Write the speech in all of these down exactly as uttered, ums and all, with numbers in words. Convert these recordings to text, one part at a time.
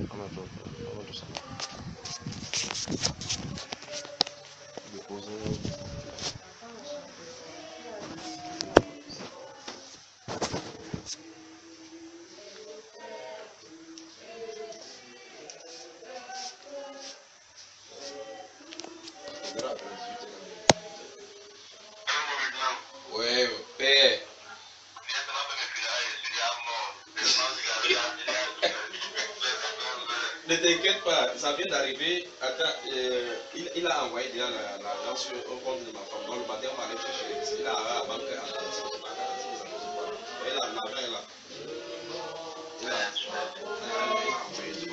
On va tout, on va tout ça. Déposer. Ouais, père. Ne t'inquiète pas, ça vient d'arriver. Attends, euh, il, il a envoyé déjà l'argent sur au compte de ma femme. Donc le matin, on va aller chercher. Il a à la banque à garantie. Et là, l'argent est là. Il a, il a envoyé du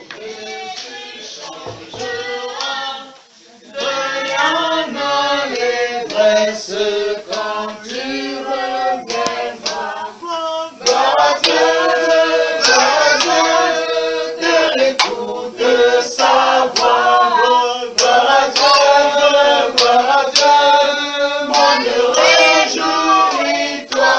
quand tu reviendras. Gloire à Dieu, gloire à Dieu, de l'écoute de sa voix. Gloire à Dieu, gloire à Dieu, mon heureux réjouis-toi.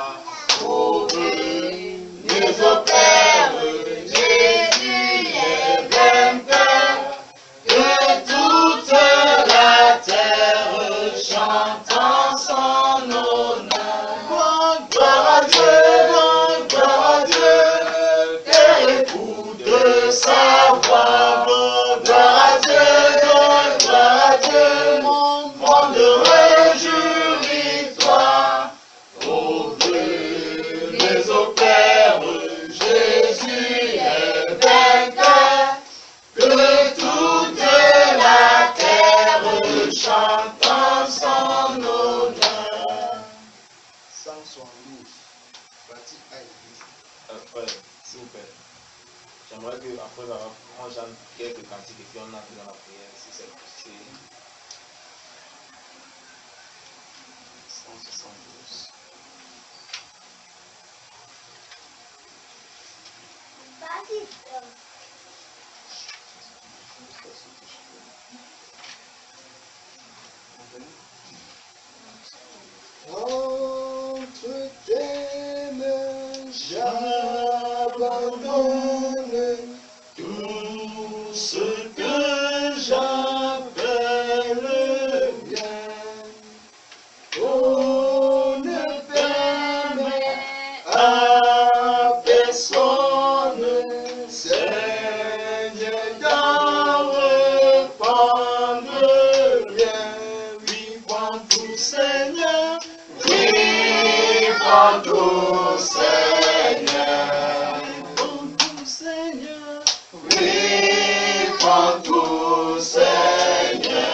Ouvre les eaux Père, Jésus est vainqueur, que toute la terre chante en son honneur. Gloire à Dieu, gloire à Dieu, Père écoute de sa voix. Gloire à Dieu, gloire à Dieu, mon monde réjouis-toi. Ouvre les eaux Père, Jésus est vainqueur, que toute la terre chante en son honneur. cent soixante-douze, pratique à l'église. Frère, s'il vous plaît. J'aimerais que après on chante quelques cantiques et puis on entre dans la prière si c'est possible. cent soixante-douze. Entre tes mains, j'abandonne tout ce que j'appelle bien. Oh, ne permets à personne, Seigneur, d'en reprendre rien. Vivant tout, Seigneur, vivant tout, Seigneur, vivant tout, Seigneur, vivant tout, Seigneur.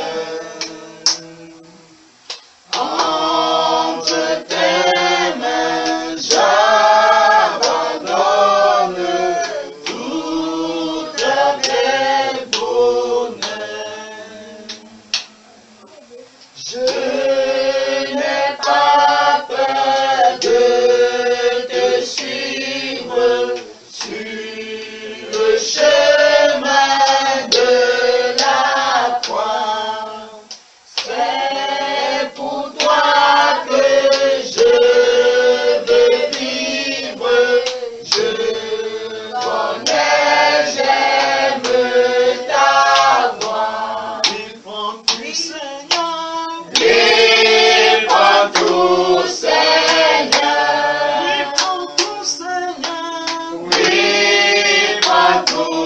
Entre tes mains, j'abandonne tout tes bonheurs. Je n'ai pas peur de te suivre sur le chemin de la croix. C'est pour toi que je veux vivre. Je connais, j'aime ta voix. Vivant tout, Seigneur. Vivant tout, Seigneur. Vivant tout, Seigneur. Vivant tout,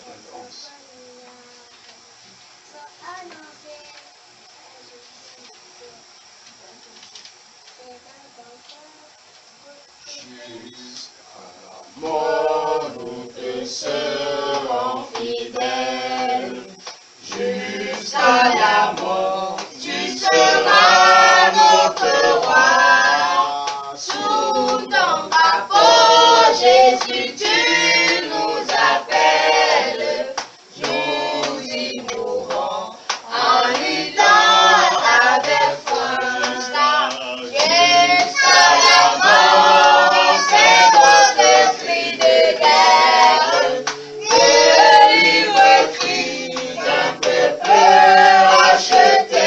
onze. Jusqu'à la mort, nous te serons fidèles. Jusqu'à la mort, tu seras notre roi. Sous ton drapeau, Jésus, tu nous appelles. Nous y mourrons en luttant avec foi. Jusqu'à la mort, c'est notre cri de guerre. Le livre cri d'un peuple racheté.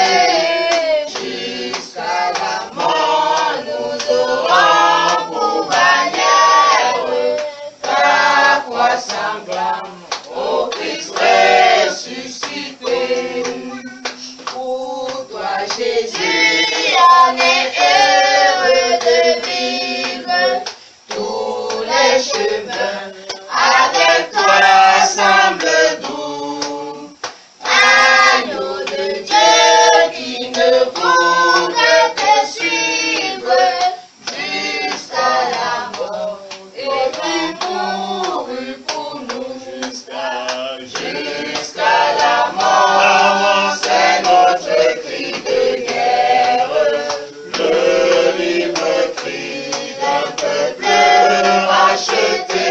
Jusqu'à la mort, nous aurons pour bannière ta croix sanglante, ô Christ ressuscité. Pour toi, Jésus, on est heureux de vivre tous les chemins. Avec toi semble doux. Agneau de Dieu qui ne voudrait te suivre jusqu'à la mort. Et tu mourus pour nous jusqu'à jusqu'à la mort. C'est notre cri de guerre. Le libre cri d'un peuple racheté.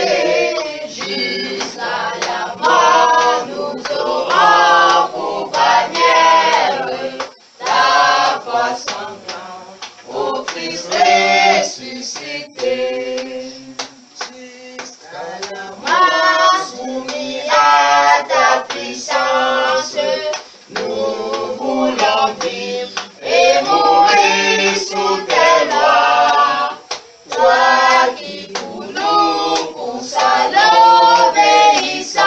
Jusqu'à la mort, nous aurons pour bannière ta croix sanglante, ô Christ ressuscité. Jusqu'à la mort, soumis à ta puissance, nous voulons vivre et mourir sous tes lois. Toi qui pour nous pousses à l'obéissance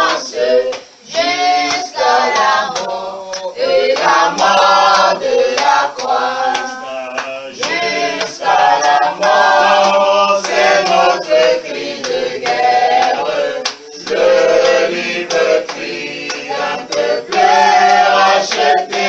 jusqu'à la mort et la mort de la croix. Jusqu'à la mort, c'est notre cri de guerre. Le libre cri d'un peuple racheté.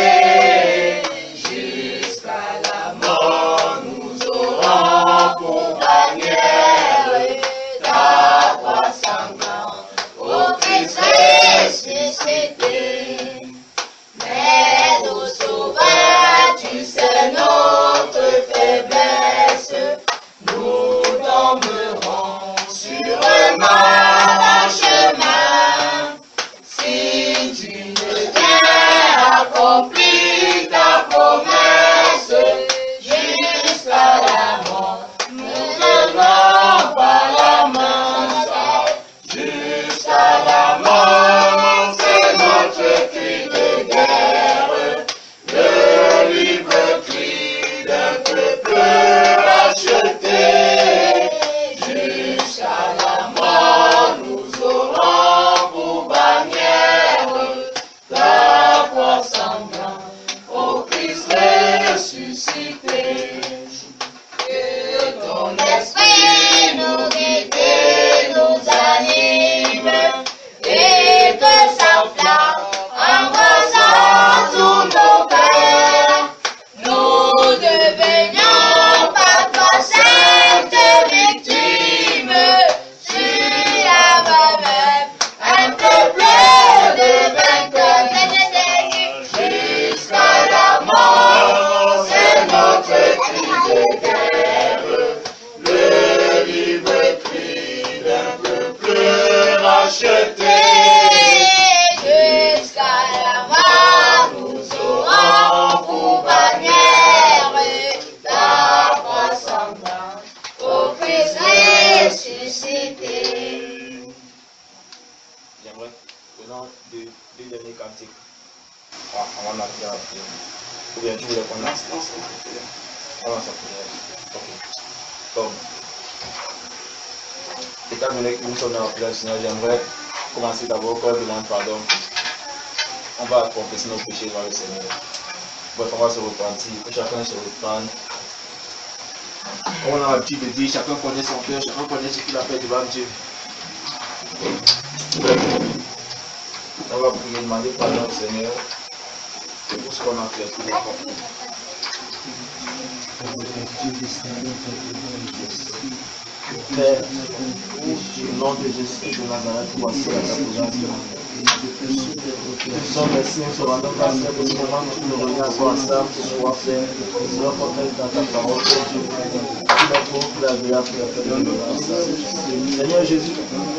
Jusqu'à la mort, nous aurons pour bannière ta croix sanglante, ô Christ ressuscité. Mais au sauveur, tu sais notre faiblesse. Nous tomberons sûrement en chemin. Si tu ne viens accomplir ta promesse, jusqu'à la mort, nous tenons par la main. Jusqu'à la mort, c'est notre cri de guerre. Le libre cri d'un peuple racheté. Jusqu'à la mort, nous aurons pour bannière ta croix sanglante, ô Christ ressuscité. Que ton esprit nous guide et nous anime, et que sa flamme embrasant tous nos cœurs, nous devenions par toi sainte victime sur la même un peuple de vainqueurs. Jusqu'à la mort, c'est notre cri de guerre. Le libre cri d'un peuple racheté. Jusqu'à la mort, nous aurons pour bannière ta croix sanglante, ô Christ ressuscité. J'aimerais maintenant deux, deux derniers cantiques ah, avant d'arriver à la prière. Ou bien tu voulais qu'on lance dans cette prière. On lance la prière. Ok. Donc, étant donné que nous sommes dans la prière, Seigneur, j'aimerais commencer d'abord par demander pardon. On va confesser nos péchés devant le Seigneur. Bref, on va se repentir. Que chacun se reprenne. On a l'habitude de dire chacun connaît son cœur, chacun connaît ce qu'il a fait devant Dieu. On va prier, demander pardon, Seigneur, pour tout ce qu'on a fait pour le corps. Père, au nom de Jésus de Nazareth, voici la ta présence. Nous sommes ici, nous sommes dans ta sœur, pour ce moment, nous nous revenons à toi ensemble, pour pouvoir faire, nous nous rencontrer dans ta parole, Père Dieu, tout le beau, tout l'agréable, pour la faire de grâce. Seigneur Jésus,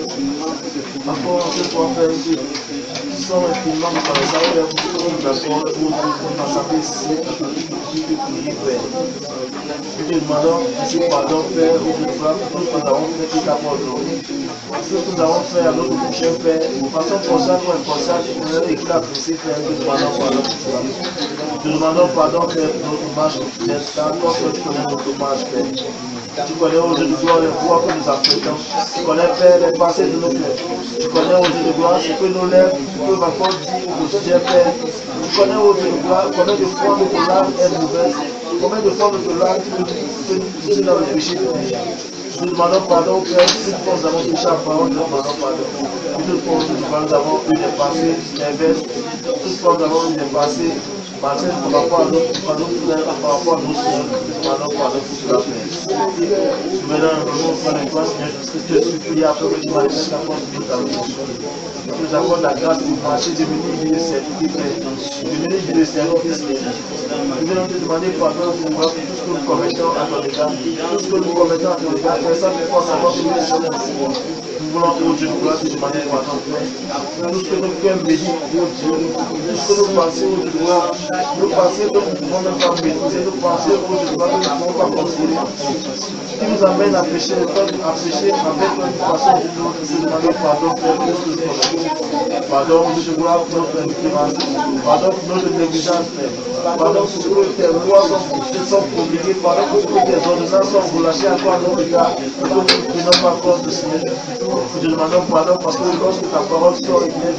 encore une fois, Père Dieu, nous sommes infiniment reconnaissants, Père, pour ce que nous avons, pour nous assemblés ici, pour prier, Père. Nous te demandons ici pardon, Père, au Dieu de gloire, pour tout ce que nous avons fait, tout d'abord aujourd'hui. Ce que nous avons fait à notre prochain Père, de façon consciente ou inconsciente, et qu'il a apprécié, Père, nous te demandons pardon pour cela. Nous te demandons pardon, Père, pour notre marche de fidèle, car toi, tu connais notre marche, Père. Tu connais au Dieu de gloire les voies que nous apprêtons. Tu connais, Père, les pensées de nos cœurs. Tu connais au Dieu de gloire ce que nos lèvres peuvent encore dire au quotidien, Père. Tu connais au Dieu de gloire combien de fois notre langue est mauvaise. Combien de fois notre langue peut nous pousser dans le péché de péché. Nous demandons pardon, Père, toutes fois nous avons touché la parole, nous demandons pardon. Toutes fois nous avons eu des pensées inverses, toutes fois nous avons eu des pensées malsaines par rapport à notre frères, par rapport à nos soeurs, nous demandons pardon pour cela, Père. Maintenant, nous voulons faire une grâce, Seigneur, je te supplie après que tu manifestes ta force de ta vie. Tu nous accordes la grâce pour marcher, devenir une vie de service, Père. Devenir une vie de service, Père. Nous voulons te demander pardon pour tout ce que nous commettons à ton égard, tout ce que nous commettons à ton égard, Père, sans faire savoir que nous sommes pour toi. Nous voulons, oh Dieu, nous voulons te demander pardon, Père. Tout ce que nos cœurs méditent, oh Dieu, tout ce que nous pensons, oh Dieu, nos pensées que nous ne pouvons même pas maîtriser, nos pensées, oh Dieu, que nous ne pouvons pas contrôler, qui nous amène à pécher, à pécher avec une façon de nous, nous te demandons pardon, Père, pour ce que nous commettons. Pardon, oh Dieu, pour notre indifférence, pardon pour notre négligence, Père. Pardon pour ce que tes lois sont promulguées, pardon pour ce que tes ordonnances sont relâchées encore à notre égard, et que nous ne prenons pas compte de Seigneur. Nous te demandons pardon parce que lorsque ta parole sort et vient,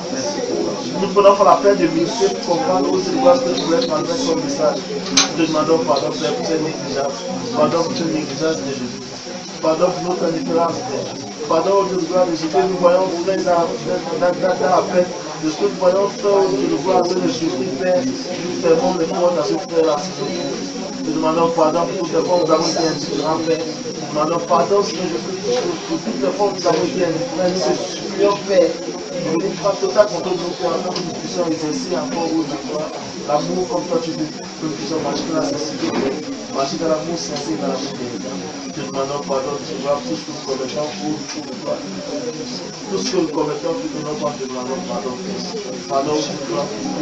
nous prenons pas la peine de méditer pour comprendre où c'est quoi ce que tu voulais transmettre comme message. Nous te demandons pardon, Père, pour cette négligence. Pardon pour cette négligence de Jésus. Pardon pour notre indifférence, Père. Pardon de gloire de ce que nous voyons frère dans la paix, de ce que nous voyons frère de nous voir de souffrir, Père. Nous fermons les portes à ce frère-là. Nous demandons pardon pour toutes les fois où nous avons été indifférents, Père. Nous demandons pardon, Seigneur Jésus, pour toutes les fois où nous avons été indifférents. Nous te supplions, Père. Nous nous frappons total contre nous, Père, afin que nous puissions exercer encore au de toi l'amour comme toi tu veux, que nous puissions marcher dans la sincérité, marcher dans l'amour sincère dans la fidélité. Nous te demandons pardon, tu vois, tout ce que nous commettons pour toi. Tout ce que nous commettons pour que nous te demandons pardon, Père. Pardon pour toi,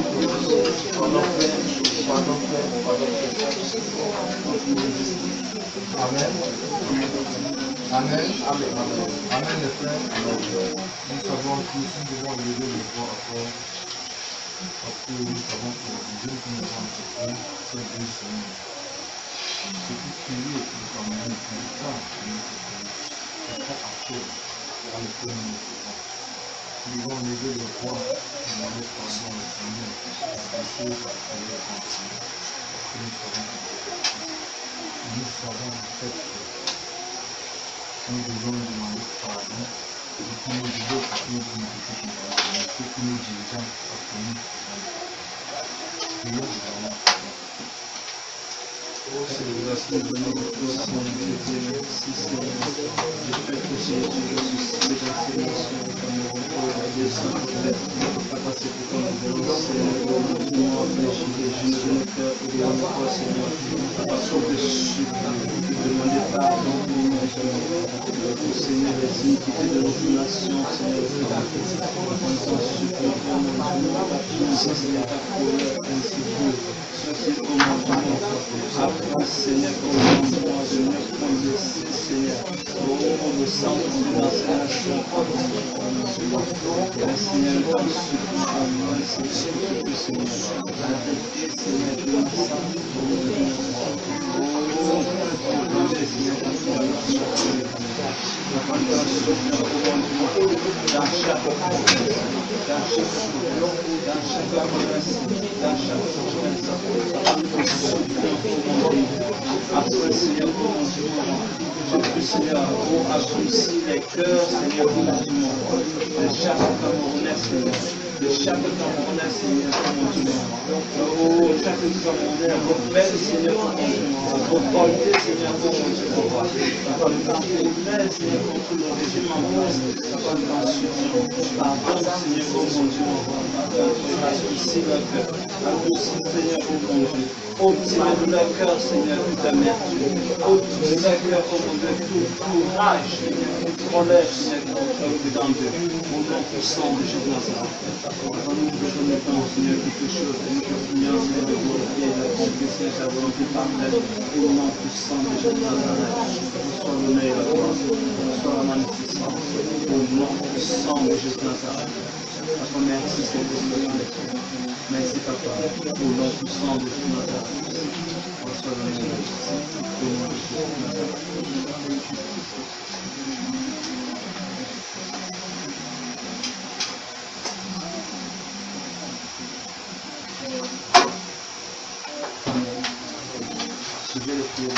pardon, Père, pardon, Père, pardon, Père. Amen. Amen. Amen. Amen, les frères. Nous savons que nous devons lever les voix encore. Parce que nous savons que les jeunes que nous avons entrepris, c'est deux semaines. C'est pour prier et nous avons mis du temps pour nous entrepris. C'est pas après, dans le premier mouvement. Nous devons lever les voix et demander pardon au Seigneur pour les choses que nous avons continué. Parce que nous savons que nous savons en fait que nous devons nous demander pardon et pour nos leaders, pour nos communautés, pour nos dirigeants, parce que nous prions vraiment pardon. Oh Seigneur, merci de nous Seigneur, merci Seigneur, je fais que Seigneur, tu veux susciter dans ces nations, comme nous repos et la descente, Papa, c'est pour qu'on nous verrons, Seigneur, nous nous empêcher de juger nos cœurs, et de nous croire, Seigneur, Papa, sauf de supplier, demander pardon pour nous, Seigneur, Seigneur, les iniquités de notre nation, Seigneur, Papa, nous t'en supplions, mon Dieu, nous sommes ta colère, ainsi Dieu, ceci commandement, apprends, Seigneur, commandement, Seigneur, qu'on le sait, Seigneur, au le sang dans ces nations, Seigneur, Seigneur, t'en supplions, Seigneur, que Seigneur, la vérité, Seigneur, que nous sommes, dans chaque occasion, dans chaque souffle, dans chaque adresse, dans chaque souffrance, après Seigneur, pour mon Dieu, je puisse Seigneur, oh, adoucis les cœurs, Seigneur, oh mon Dieu, mon roi, de chaque Camerounais, Seigneur, de chaque Camerounais, Seigneur, oh mon Dieu, mon roi, oh, chaque Camerounais, rebelle, Seigneur, oh mon Dieu, mon roi, révolté, Seigneur, oh mon Dieu, mon roi, comme Camerounais, Seigneur, contre le régime en place, comme tension, pardon, Seigneur, oh mon Dieu, mon roi, adoucis leur cœur, adoucis, Seigneur, oh mon Dieu, ôtez de leur cœur, Seigneur, toute amertume, ôte de leur cœur, oh mon Dieu, tout courage, Seigneur, toute colère, Seigneur, qui est dans eux, au nom puissant de Jésus Nazareth. Quand nous te remettons, Seigneur, quelque chose, et nous te prions, Seigneur, de glorifier et d'accomplir ta volonté parfaite, au nom puissant de Jésus Nazareth. Reçois l'honneur et la gloire, reçois la magnificence, au nom puissant de Jésus Nazareth. Papa, merci, Saint-Esprit. Merci, Papa, au nom puissant de Jésus Nazareth. Reçois l'honneur et la gloire, au nom de Jésus Nazareth. Je vais le prier.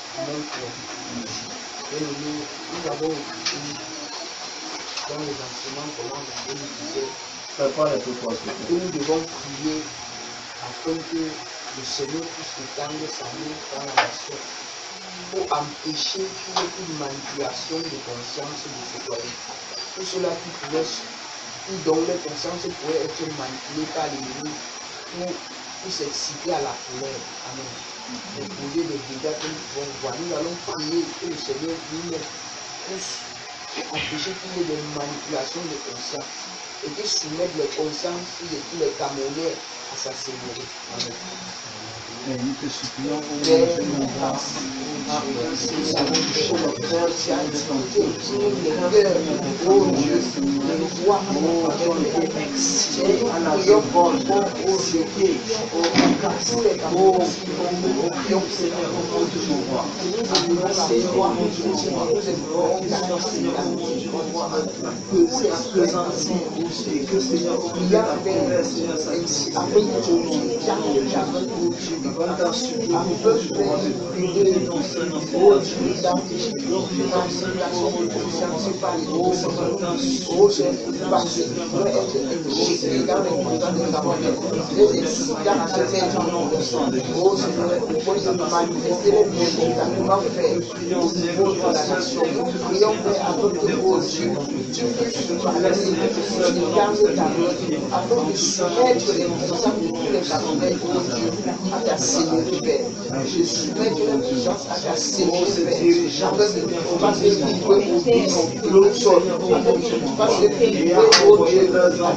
Et nous, nous avons écouté dans les enseignements comment on nous disait que nous devons prier afin que le Seigneur puisse étendre sa main dans la nation pour empêcher toute manipulation de conscience des citoyens. Tout cela qui pourrait, qui dont les consciences pourraient être manipulées par l'ennemi pour, pour s'exciter à la colère. Amen. Et poser les dégâts que nous pouvons voir. Nous allons prier que le Seigneur lui-même puisse empêcher qu'il y ait des manipulations de conscience et que soumettre les consciences de tous les Camerounais à sa seigneurie. Amen. Et nous te supplions, au nom de Dieu, mon roi, nous avons touché le cœur, Seigneur, de ton peuple. Les cœurs, oh Dieu, les voix, oh, ont été excitées à la révolte, excitées au casse, oh, prions, Seigneur, au nom de mon roi. Seigneur, mon Dieu, mon roi, Seigneur, mon Dieu, mon roi, appesantir, et que, Seigneur, au milieu de la colère, Seigneur, ça ici, avec ton nom, oh Dieu, dans ce lieu, nous pouvons prier ton Seigneur, oh Dieu, glorifier ton Seigneur, oh mon Dieu, oh oh Seigneur, parce que nous devons être injectés dans les consciences de la mort, les excitants à cette oh Seigneur, nous pouvons manifester les bienfaits que nous allons faire au niveau de la nation. Nous prions, Père, afin que, oh Dieu, tu puisses parler, que tu gardes ta main, afin de soumettre les consciences de tous les Camerounais, oh Dieu, à ta Seigneurie, Père. Je soumets toute la puissance à ta Seigneurie, Père. Afin que tu fasses les prix pour l'autre sol. Afin que tu fasses les prix pour Dieu.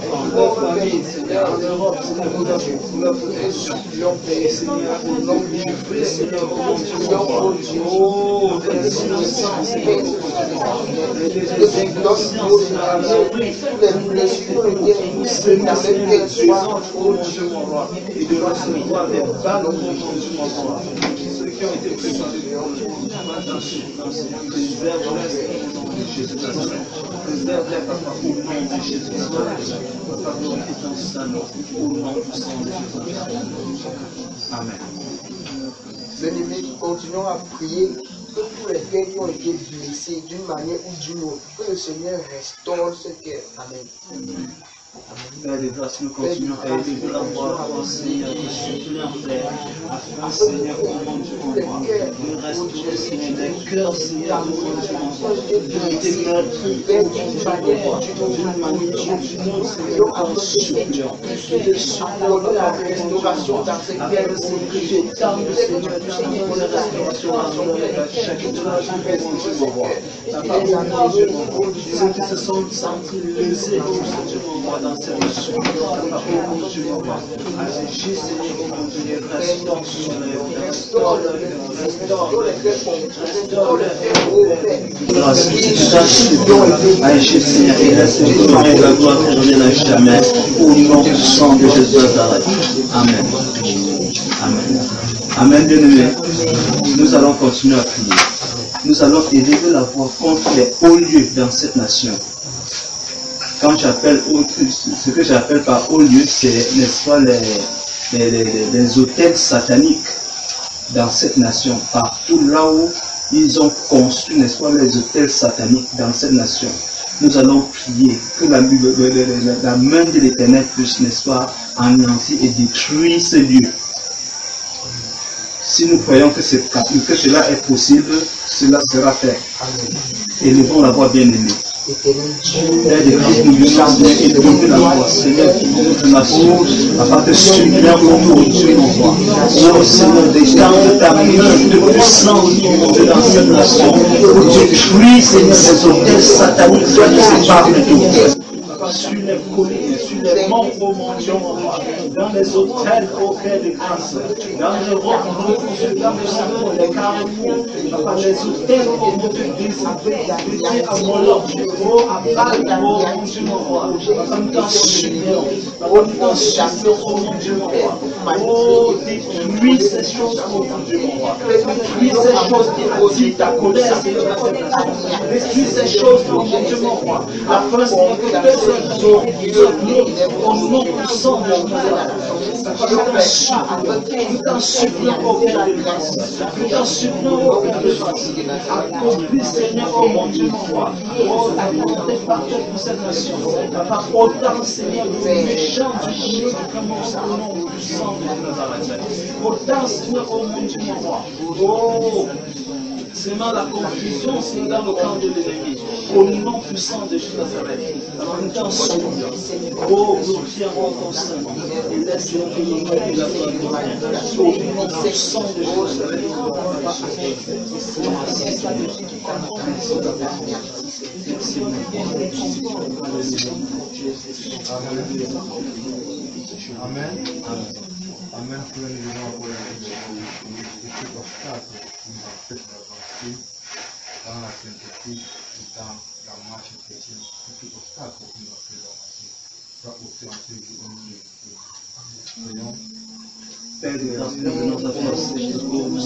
En Europe, pour Dieu. Nous supplions, Père, Seigneur, au nom de Jésus, Seigneur, nous supplions, oh Dieu, oh, les innocents, Père, les inconscients, les blessures ont été poussées dans les têtes, oh Dieu, mon roi, et de recevoir des balles, oh Dieu, mon roi. Ceux qui ont été préparés, dans ce préserve-les au nom de Jésus. Préserve-les, Papa, au nom de Jésus. Papa, glorifie ton Saint-Nom, au nom puissant de Jésus. Amen. Bien-aimés, continuons à prier que tous les cœurs qui ont été blessés d'une manière ou d'une autre, que le Seigneur restaure ce cœur. Amen. Père de grâce, nous continuons à élever la voix au Seigneur, nous supplions, Père, afin, Seigneur, au nom du roi, de restaurer, Seigneur, des cœurs, Seigneur, au nom du roi, qui ont été meurtris, au nom du roi, d'une manière, d'une autre, Seigneur, en suppliant, de supporter la restauration dans ces cœurs, Seigneur, tant de Seigneur, pour la restauration à chaque étoile, au nom du roi. Papa, au nom du roi, ceux qui se sont sentis lésés, au nom du roi, dans cette mission, Papa, au nom du roi, agis, Seigneur, au nom du roi, restaure le restaure le restaure le grâce, agis, Seigneur, et laisse le gloire et la gloire te reviennent à jamais, au nom du sang de Jésus Nazareth. Amen. Amen. Amen, bien-aimés. Nous allons continuer à prier. Nous allons élever la voix contre les hauts lieux dans cette nation. Quand j'appelle ce que j'appelle par haut lieu, c'est, n'est-ce pas, les, les, les, les hôtels sataniques dans cette nation, partout là où ils ont construit, n'est-ce pas, les hôtels sataniques dans cette nation. Nous allons prier que la, la, la main de l'Éternel puisse, n'est-ce pas, anéantir et détruire ce lieu. Si nous croyons que, que cela est possible, cela sera fait. Élevons la voix bien-aimée. Père de grâce, nous venons Seigneur élever la voix, Seigneur, qui nous notre nation, afin de subir pour Dieu mon roi. Oh Seigneur, décharge ta main de puissance qui monte dans cette nation. Pour détruire, Seigneur, les hôtels sataniques, soit de ces paroles de sur les collines, sur les monts, oh mon Dieu, mon roi, dans les hôtels, oh Père de grâce, dans les rocs, dans les salons, les carrefours, par les hôtels, oh mon Dieu, dédiés à mon Lord, oh à Baal, oh mon Dieu, mon roi, comme dans ce suppliant, comme dans ce suppliant, oh mon Dieu, mon roi, oh détruis ces choses, oh mon Dieu, mon roi, détruis ces choses qui attirent ta colère, détruis ces choses, oh mon Dieu, mon roi, afin que personne au nom puissant de Jésus, tout en suppliant au Père de grâce, tout en suppliant au Père de grâce, accomplis Seigneur, oh mon Dieu, mon roi, oh ta volonté parfaite pour cette nation, par autant Seigneur de méchants du Dieu qui commence au nom puissant de Nazareth, autant Seigneur, oh mon Dieu, mon roi, oh seulement la confusion, c'est dans le camp de l'ennemi. Au nom puissant de Jésus Nazareth. Alors nous t'en supplions. Oh, glorifions ton Saint-Nom. Et laisse-nous que nous nous la gloire. Au nom puissant de Jésus Nazareth. Amen. Amen. Frère, nous allons avoir cet obstacle qui nous empêche d'avancer dans la sainteté et dans la marche chrétienne. Tout obstacle qui nous empêche d'avancer soit ôté en ce jour au nom de Jésus. Prions. Père de grâce, nous venons à toi, Seigneur,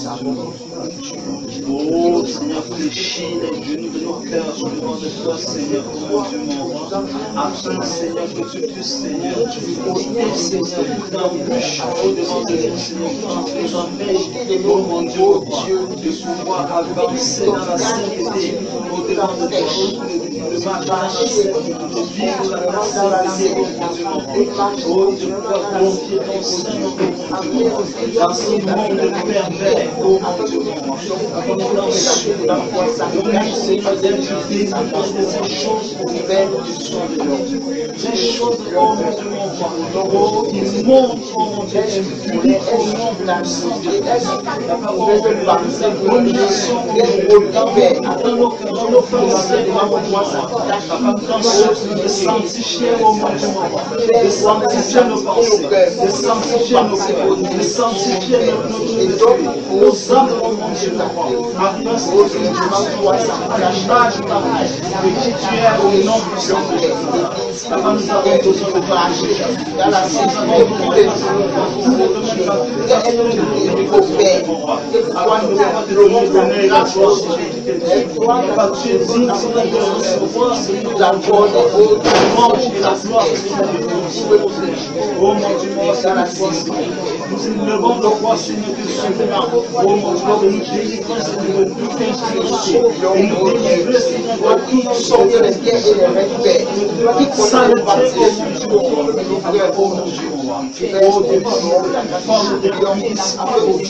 oh Seigneur, fléchis les genoux de nos cœurs devant de toi, Seigneur, oh mon Dieu, mon roi, afin, Seigneur, que tu puisses, Seigneur, ôter, Seigneur, toute embûche devant de nous, Seigneur, en faisant maître, oh mon Dieu, oh Dieu, de pouvoir avancer dans la sainteté, au-devant de toi, de marcher, de vivre la sainteté, oh mon Dieu, mon roi, oh, de pouvoir glorifier ton Seigneur, oh mon Dieu, dans ce monde pervers, oh mon Dieu, nous t'en supplions, nous Seigneur d'inviter de ces choses nouvelles du soin de l'homme. Ces choses, oh mon Dieu, mon roi, oh, qui montrent, oh mon Dieu, public au nom de la santé. La parole de la domination dans nos cœurs, dans nos pensées, dans nos joies, dans de sanctifier, oh mon Dieu, mon roi, de sanctifier nos pensées, de sanctifier nos cœurs, de sanctifier nos âmes, oh mon Dieu, afin que tu nous sois à la charge de qui tu es au nom puissant de Jésus. Papa, nous avons besoin de toi, dans la saison de tous les jours, au Père, afin de nous donner la chose Papa, tu es digne de recevoir, Seigneur, la joie, la louange et la gloire, Seigneur. Oh mon Dieu, mon Seigneur, nous élevons le roi, Seigneur, de Seigneur. Oh mon Dieu, de nous délivrer, Seigneur, de toute injustice. Et nous délivrer, Seigneur, de toute sorte de toute saleté, oh mon Dieu, oh de forme de l'hommiste,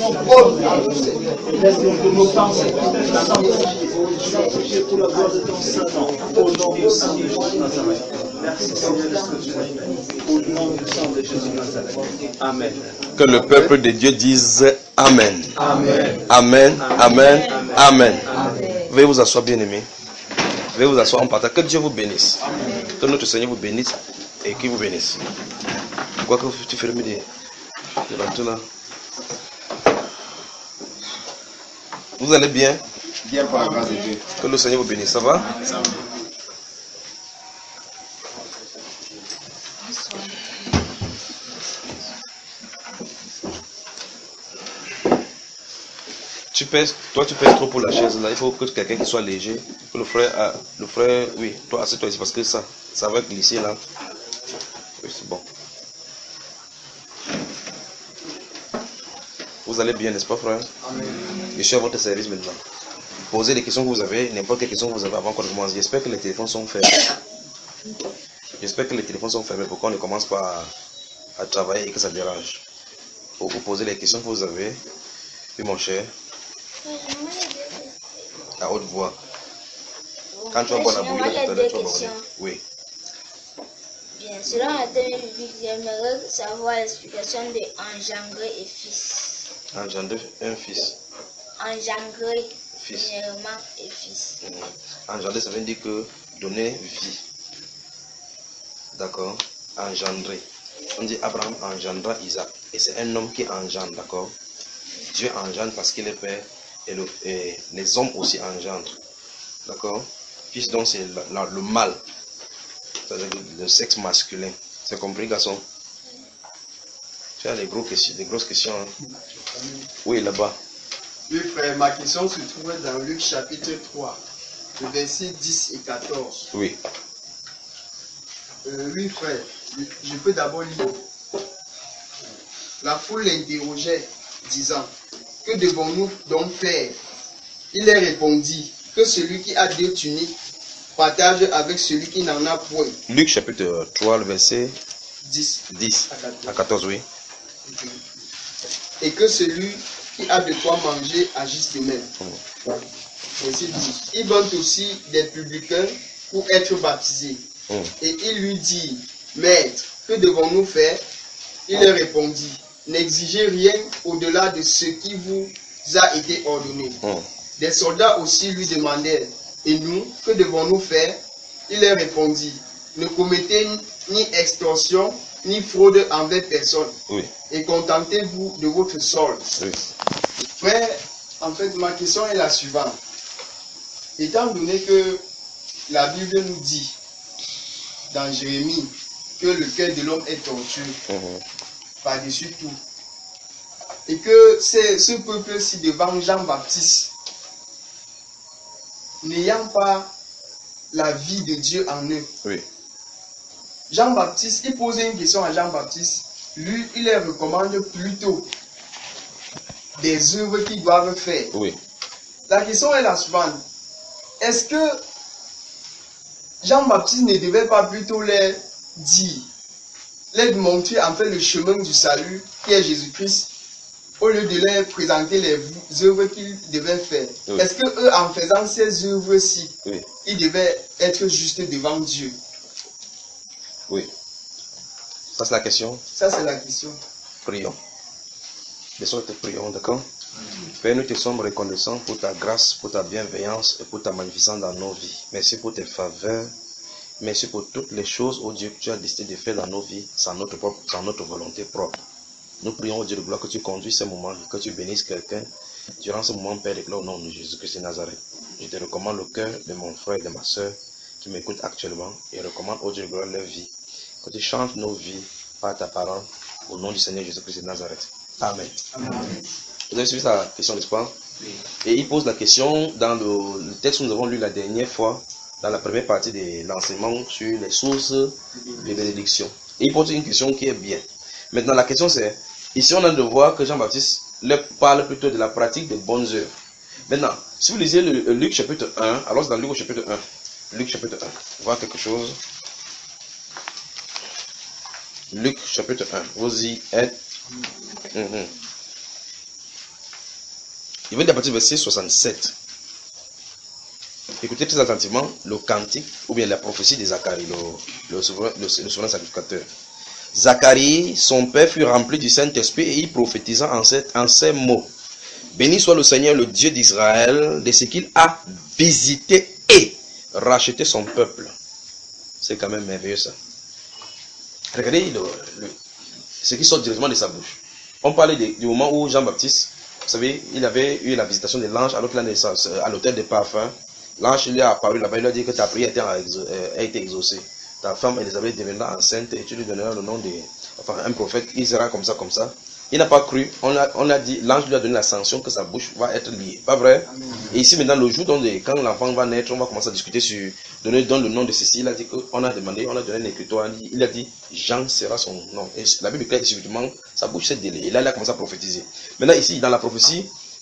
et laisse donc nos pensées sanctifiées pour la gloire de ton Saint-Nom, au nom puissant de Jésus Nazareth. Merci Seigneur de ce que tu as au nom puissant de Jésus Nazareth. Amen. Que le peuple de Dieu dise Amen. Amen. Amen. Amen. Amen. Veuillez vous asseoir, bien-aimés. Veuillez vous asseoir en partage. Que Dieu vous bénisse. Que notre Seigneur vous bénisse et qu'il vous bénisse. Quoi que tu fais le midi, là. Vous allez bien? Bien par la grâce de Dieu. Que le Seigneur vous bénisse. Ça va? Ça va. Tu pèses, toi tu pèses trop pour la chaise là, il faut que quelqu'un qui soit léger, que le frère, ah, le frère, oui, toi assieds-toi ici parce que ça, ça va glisser là. Oui, c'est bon. Vous allez bien, n'est-ce pas frère? Amen. Je suis à votre service maintenant. posez les questions que vous avez, n'importe quelle question que vous avez avant qu'on commence. J'espère que les téléphones sont fermés. J'espère que les téléphones sont fermés pour qu'on ne commence pas à, à travailler et que ça dérange. Pour vous poser les questions que vous avez. Oui, mon cher. À haute voix. Quand tu vas boire la bouille, tout à l'heure, tu vas parler. Oui. Bien, selon la thème biblique, j'aimerais savoir l'explication de engendrer et fils. Engendrer un fils. Engendrer, Fils. premièrement, et fils. Mmh. Engendrer, ça veut dire que donner vie. D'accord. Engendrer. On dit Abraham engendra Isaac. Et c'est un homme qui engendre, d'accord. Dieu engendre parce qu'il est père. Et, le, et les hommes aussi engendrent. D'accord. Fils, donc, c'est le, le mâle. C'est-à-dire le sexe masculin. C'est compris, garçon? Tu as des, gros questions, des grosses questions. Hein? Oui, là-bas. Oui, frère, ma question se trouvait dans Luc chapitre trois, le verset dix et quatorze. Oui. Euh, oui, frère, je peux d'abord lire. La foule l'interrogeait, disant, que devons-nous donc faire? Il leur répondit, que celui qui a deux tuniques partage avec celui qui n'en a point. Luc chapitre trois, le verset dix, dix à quatorze. À quatorze, oui. Okay. Et que celui qui a de quoi manger agisse de même. Mmh. Verset douze. Ils vendent aussi des publicains pour être baptisés. Mmh. Et il lui dit, Maître, que devons-nous faire? Il leur répondit, n'exigez rien au-delà de ce qui vous a été ordonné. Mmh. Des soldats aussi lui demandèrent, et nous, que devons-nous faire? Il leur répondit, ne commettez ni extorsion, ni fraude envers personne. Oui. Et contentez-vous de votre solde. Oui. Frère, en fait, ma question est la suivante. Étant donné que la Bible nous dit, dans Jérémie, que le cœur de l'homme est tortueux, Mmh. par-dessus tout, et que c'est ce peuple-ci devant Jean-Baptiste, n'ayant pas la vie de Dieu en eux. Oui. Jean-Baptiste, il posait une question à Jean-Baptiste, lui, il leur recommande plutôt des œuvres qu'ils doivent faire. Oui. La question est la suivante. Est-ce que Jean-Baptiste ne devait pas plutôt leur dire, leur montrer en fait le chemin du salut qui est Jésus-Christ, au lieu de leur présenter les œuvres qu'ils devaient faire? Oui. Est-ce que eux, en faisant ces œuvres-ci, Oui. ils devaient être justes devant Dieu? Oui. Ça, c'est la question. Ça, c'est la question. Prions. Laissons te prions, d'accord? Père, nous te sommes reconnaissants pour ta grâce, pour ta bienveillance et pour ta magnificence dans nos vies. Merci pour tes faveurs. Merci pour toutes les choses, oh Dieu, que tu as décidé de faire dans nos vies, sans notre, propre, sans notre volonté propre. Nous prions, oh Dieu de gloire, que tu conduis ce moment, que tu bénisses quelqu'un. Durant ce moment, Père de gloire, au nom de Jésus-Christ de Nazareth. Je te recommande le cœur de mon frère et de ma soeur qui m'écoutent actuellement et recommande, oh Dieu de gloire, leur vie. Que tu changes nos vies par ta parole, au nom du Seigneur Jésus-Christ de Nazareth. Amen. Amen. Vous avez suivi sa question, n'est-ce pas? Oui. Et il pose la question dans le, le texte que nous avons lu la dernière fois, dans la première partie de l'enseignement sur les sources de bénédiction. Et il pose une question qui est bien. Maintenant, la question c'est, ici on a de voir que Jean-Baptiste leur parle plutôt de la pratique des bonnes œuvres. Maintenant, si vous lisez le, le Luc chapitre un, alors c'est dans Luc chapitre un. Luc chapitre un, voir quelque chose. Luc chapitre un, vous y êtes. Mm-hmm. Il va à partir du verset soixante-sept. Écoutez très attentivement le cantique ou bien la prophétie de Zacharie, le, le, souverain, le, le souverain sacrificateur. Zacharie, son père, fut rempli du Saint-Esprit et il prophétisa en, cette, en ces mots. Béni soit le Seigneur, le Dieu d'Israël, de ce qu'il a visité et racheté son peuple. C'est quand même merveilleux ça. Regardez le, le, ce qui sort directement de sa bouche. On parlait de, du moment où Jean-Baptiste, vous savez, il avait eu la visitation de l'ange alors qu'il est à l'hôtel des parfums. L'ange lui a apparu là-bas, il lui a dit que ta prière a été exaucée. Ta femme Elisabeth deviendra enceinte et tu lui donneras le nom de, enfin, un prophète, il sera comme ça, comme ça. Il n'a pas cru, on a, on a dit, l'ange lui a donné la sanction que sa bouche va être liée. Pas vrai? Amen. Et ici maintenant, le jour donc, quand l'enfant va naître, on va commencer à discuter sur, donner donne le nom de ceci. Il a dit qu'on a demandé, on a donné un écritoire, il a dit, Jean sera son nom. Et la Bible claire subitement, sa bouche s'est délayée. Et là, il a commencé à prophétiser. Maintenant ici, dans la prophétie,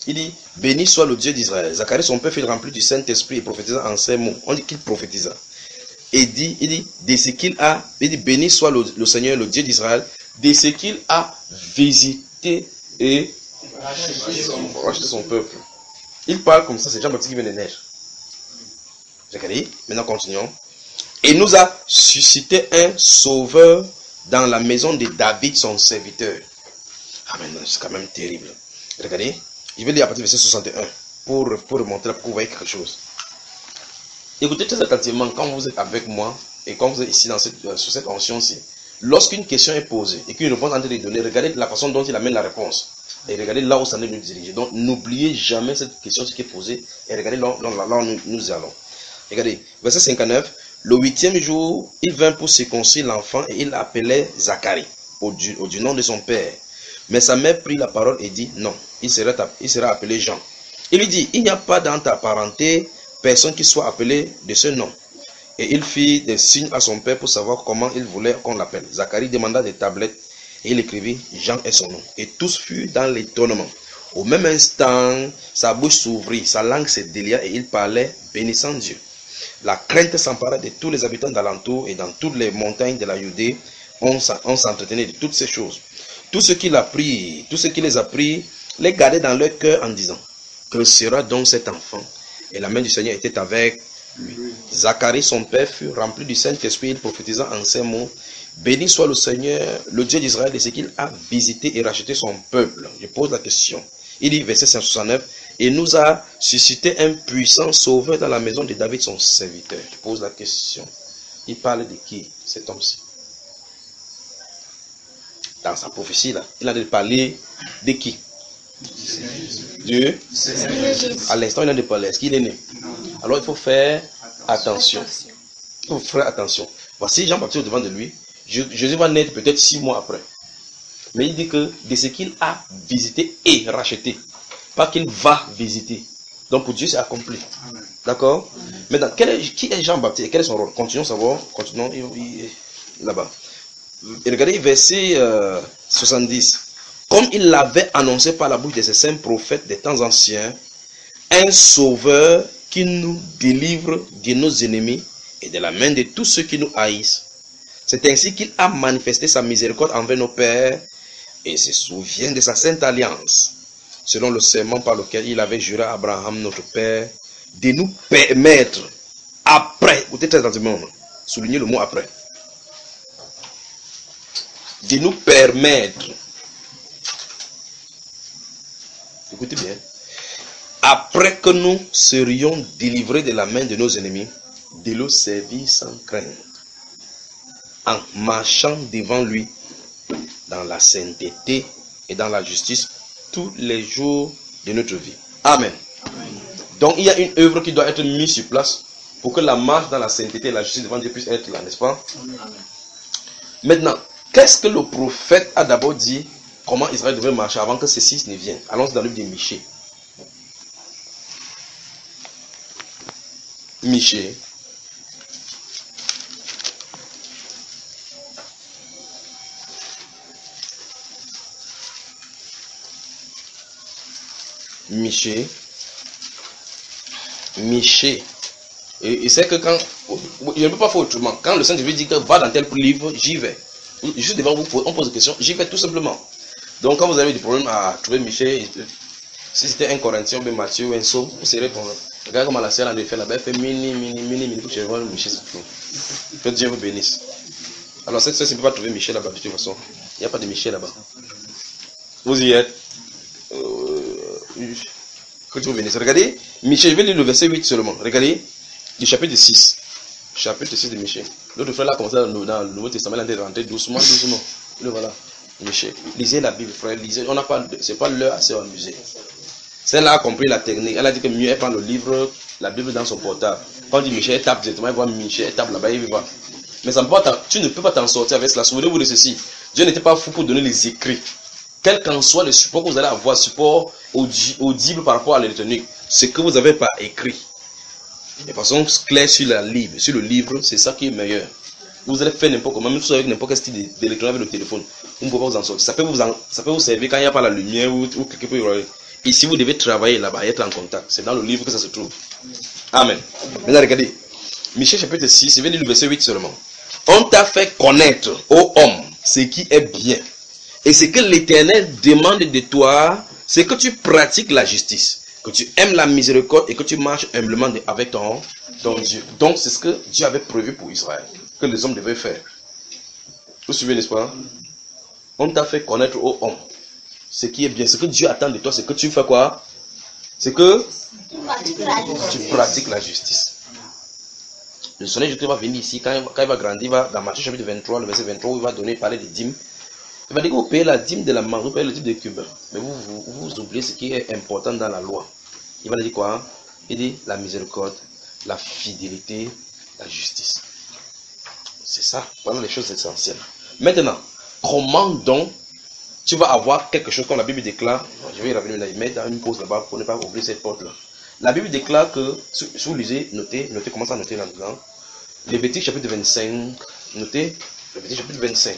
Il dit, béni soit le Dieu d'Israël. Zacharie, son père, fut rempli du Saint-Esprit et prophétisa en ces mots. On dit qu'il prophétisa. Et dit, il dit, de ce qu'il a, il dit, béni soit le, le Seigneur, le Dieu d'Israël, de ce qu'il a visité et racheté son peuple. Il parle comme ça, c'est Jean-Baptiste qui vient de naître. Zacharie, maintenant continuons. Et nous a suscité un sauveur dans la maison de David, son serviteur. Ah, maintenant, c'est quand même terrible. Regardez, je vais lire à partir du verset soixante et un pour, pour remonter là, pour que vous voyez quelque chose. Écoutez très attentivement quand vous êtes avec moi et quand vous êtes ici dans cette, euh, sur cette onction-ci. Lorsqu'une question est posée et qu'une réponse est en train de donner, regardez la façon dont il amène la réponse. Et regardez là où ça nous dirige. Donc, n'oubliez jamais cette question qui est posée et regardez là, là, là où nous, nous allons. Regardez, verset cinquante-neuf. Le huitième jour, il vint pour circoncire l'enfant et il l'appelait Zacharie, au, du, au du nom de son père. Mais sa mère prit la parole et dit, non, il sera, il sera appelé Jean. Il lui dit, il n'y a pas dans ta parenté personne qui soit appelé de ce nom. Et il fit des signes à son père pour savoir comment il voulait qu'on l'appelle. Zacharie demanda des tablettes et il écrivit, Jean est son nom. Et tous furent dans l'étonnement. Au même instant, sa bouche s'ouvrit, sa langue se délia et il parlait, bénissant Dieu. La crainte s'empara de tous les habitants d'alentour et dans toutes les montagnes de la Judée, on s'entretenait de toutes ces choses. Tout ce qu'il a pris, tout ce qui les a pris, les gardait dans leur cœur en disant, que sera donc cet enfant? Et la main du Seigneur était avec lui. Zacharie, son père, fut rempli du Saint-Esprit, il prophétisa en ces mots, béni soit le Seigneur, le Dieu d'Israël, de ce qu'il a visité et racheté son peuple. Je pose la question. Il dit, verset cent soixante-neuf, et nous a suscité un puissant sauveur dans la maison de David, son serviteur. Je pose la question. Il parle de qui, cet homme-ci? Dans sa prophétie, là, il a de parler de qui? Dieu. À l'instant, il a de parler. Est-ce qu'il est né? Alors, il faut faire attention. Il faut faire attention. Voici Jean-Baptiste devant de lui. Jésus va naître peut-être six mois après. Mais il dit que de ce qu'il a visité et racheté. Pas qu'il va visiter. Donc, pour Dieu, c'est accompli. D'accord? Maintenant, quel est, qui est Jean-Baptiste et quel est son rôle? Continuons à savoir. Continuons là-bas. Et regardez, verset euh, soixante-dix. Comme il l'avait annoncé par la bouche de ses saints prophètes des temps anciens, un sauveur qui nous délivre de nos ennemis et de la main de tous ceux qui nous haïssent. C'est ainsi qu'il a manifesté sa miséricorde envers nos pères et se souvient de sa sainte alliance, selon le serment par lequel il avait juré à Abraham, notre père, de nous permettre, après, écoutez très attentivement, soulignez le mot après, de nous permettre, écoutez bien, après que nous serions délivrés de la main de nos ennemis, de le servir sans crainte, en marchant devant lui dans la sainteté et dans la justice tous les jours de notre vie. Amen. Amen. Donc il y a une œuvre qui doit être mise sur place pour que la marche dans la sainteté et la justice devant Dieu puisse être là, n'est-ce pas? Amen. Maintenant, qu'est-ce que le prophète a d'abord dit, comment Israël devait marcher avant que ceci ne vienne? Allons dans le livre de Michée. Michée. Michée. Michée. Et, et c'est que quand, je ne peux pas faire autrement. Quand le Saint-Esprit dit que va dans tel livre, j'y vais. Juste devant vous, on pose des questions, j'y vais tout simplement. Donc quand vous avez des problèmes à trouver Michée, si c'était un Corinthien, un Matthieu, un Saut, vous serez pour... Regardez comment la sœur a fait là-bas, elle fait mini, mini, mini, mini, pour que je vois le Michée, c'est tout. Que Dieu vous bénisse. Alors cette sœur, ne peut pas trouver Michée là-bas de toute façon. Il n'y a pas de Michée là-bas. Vous y êtes. Euh, que Dieu vous bénisse. Regardez, Michée, je vais lire le verset huit seulement. Regardez, du chapitre six. Chapitre six de Michée. L'autre frère là a commencé dans le Nouveau Testament, il est rentré doucement, doucement. Le voilà. Michée. Lisez la Bible, frère, lisez. On n'a pas, c'est pas l'heure à s'amuser. Celle-là a compris la technique. Elle a dit que mieux elle prend le livre, la Bible dans son portable. Quand on dit Michel, elle tape directement, elle voit Michel, elle tape là-bas, il va. Mais ça ne peut pas, tu ne peux pas t'en sortir avec cela. Souvenez-vous de ceci. Dieu n'était pas fou pour donner les écrits. Quel qu'en soit le support que vous allez avoir, support audi audible par rapport à l'électronique, ce que vous avez par écrit. De façon claire sur, la livre, sur le livre, c'est ça qui est meilleur. Vous allez faire n'importe comment, même si vous avez n'importe quel style d'électronique avec le téléphone, vous ne pouvez pas vous en sortir. Ça peut vous, en, ça peut vous servir quand il n'y a pas la lumière ou, ou quelque chose. Ici, vous devez travailler là-bas, être en contact. C'est dans le livre que ça se trouve. Amen. Maintenant, regardez. Michée chapitre six, je vais lire le verset huit seulement. On t'a fait connaître, ô homme, ce qui est bien. Et ce que l'Éternel demande de toi, c'est que tu pratiques la justice, que tu aimes la miséricorde et que tu marches humblement avec ton, ton Dieu. Donc, c'est ce que Dieu avait prévu pour Israël, que les hommes devaient faire. Vous suivez, n'est-ce pas? On t'a fait connaître, ô homme, ce qui est bien. Ce que Dieu attend de toi, c'est que tu fais quoi? C'est que tu pratiques la justice. Le Seigneur Jésus va venir ici, quand il, quand il va grandir, il va, dans Matthieu chapitre vingt-trois, le verset vingt-trois, où il va donner, parler des dîmes. Il va dire que vous payez la dîme de la mangue, vous payez le dîme de cubain. Mais vous, vous, vous oubliez ce qui est important dans la loi. Il va dire quoi? Il dit la miséricorde, la fidélité, la justice. C'est ça, voilà les choses essentielles. Maintenant, comment donc tu vas avoir quelque chose comme la Bible déclare? Je vais y revenir là, mettre dans une pause là-bas pour ne pas ouvrir cette porte-là. La Bible déclare que, si vous lisez, notez, notez, commencez à noter là-dedans. Lévitique chapitre vingt-cinq, notez, Lévitique chapitre vingt-cinq.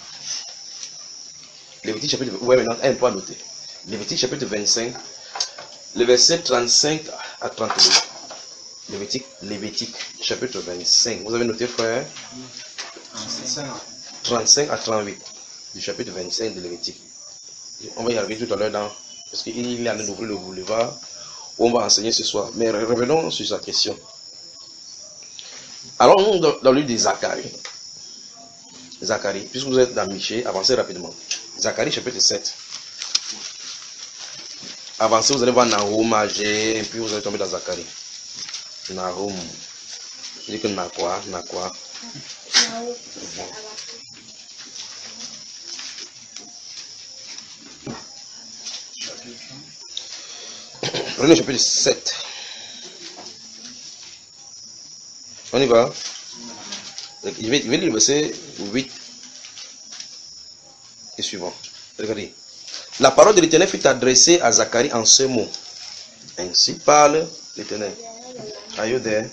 Lévitique chapitre vingt-cinq, ouais, maintenant, un point à noter. Lévitique chapitre vingt-cinq, le verset trente-cinq à trente-deux. Lévitique, Lévitique chapitre vingt-cinq. Vous avez noté, frère? trente-cinq à trente-huit. Du chapitre vingt-cinq de Lévitique. On va y arriver tout à l'heure dans, parce qu'il est en train d'ouvrir le boulevard. On va enseigner ce soir. Mais revenons sur sa question. Alors, dans, dans le livre de Zacharie. Zacharie, puisque vous êtes dans Michée, avancez rapidement. Zacharie chapitre sept. Avancez, vous allez voir Nahum, Agé, et puis vous allez tomber dans Zacharie. Nahum. Je dis que Nakwa, Nakwa. Prenez le chapitre sept. On y va. Je vais, je vais lire le verset huit et suivant. Regardez. La parole de l'Éternel fut adressée à Zacharie en ce mot. Ainsi parle l'Éternel. Are you there?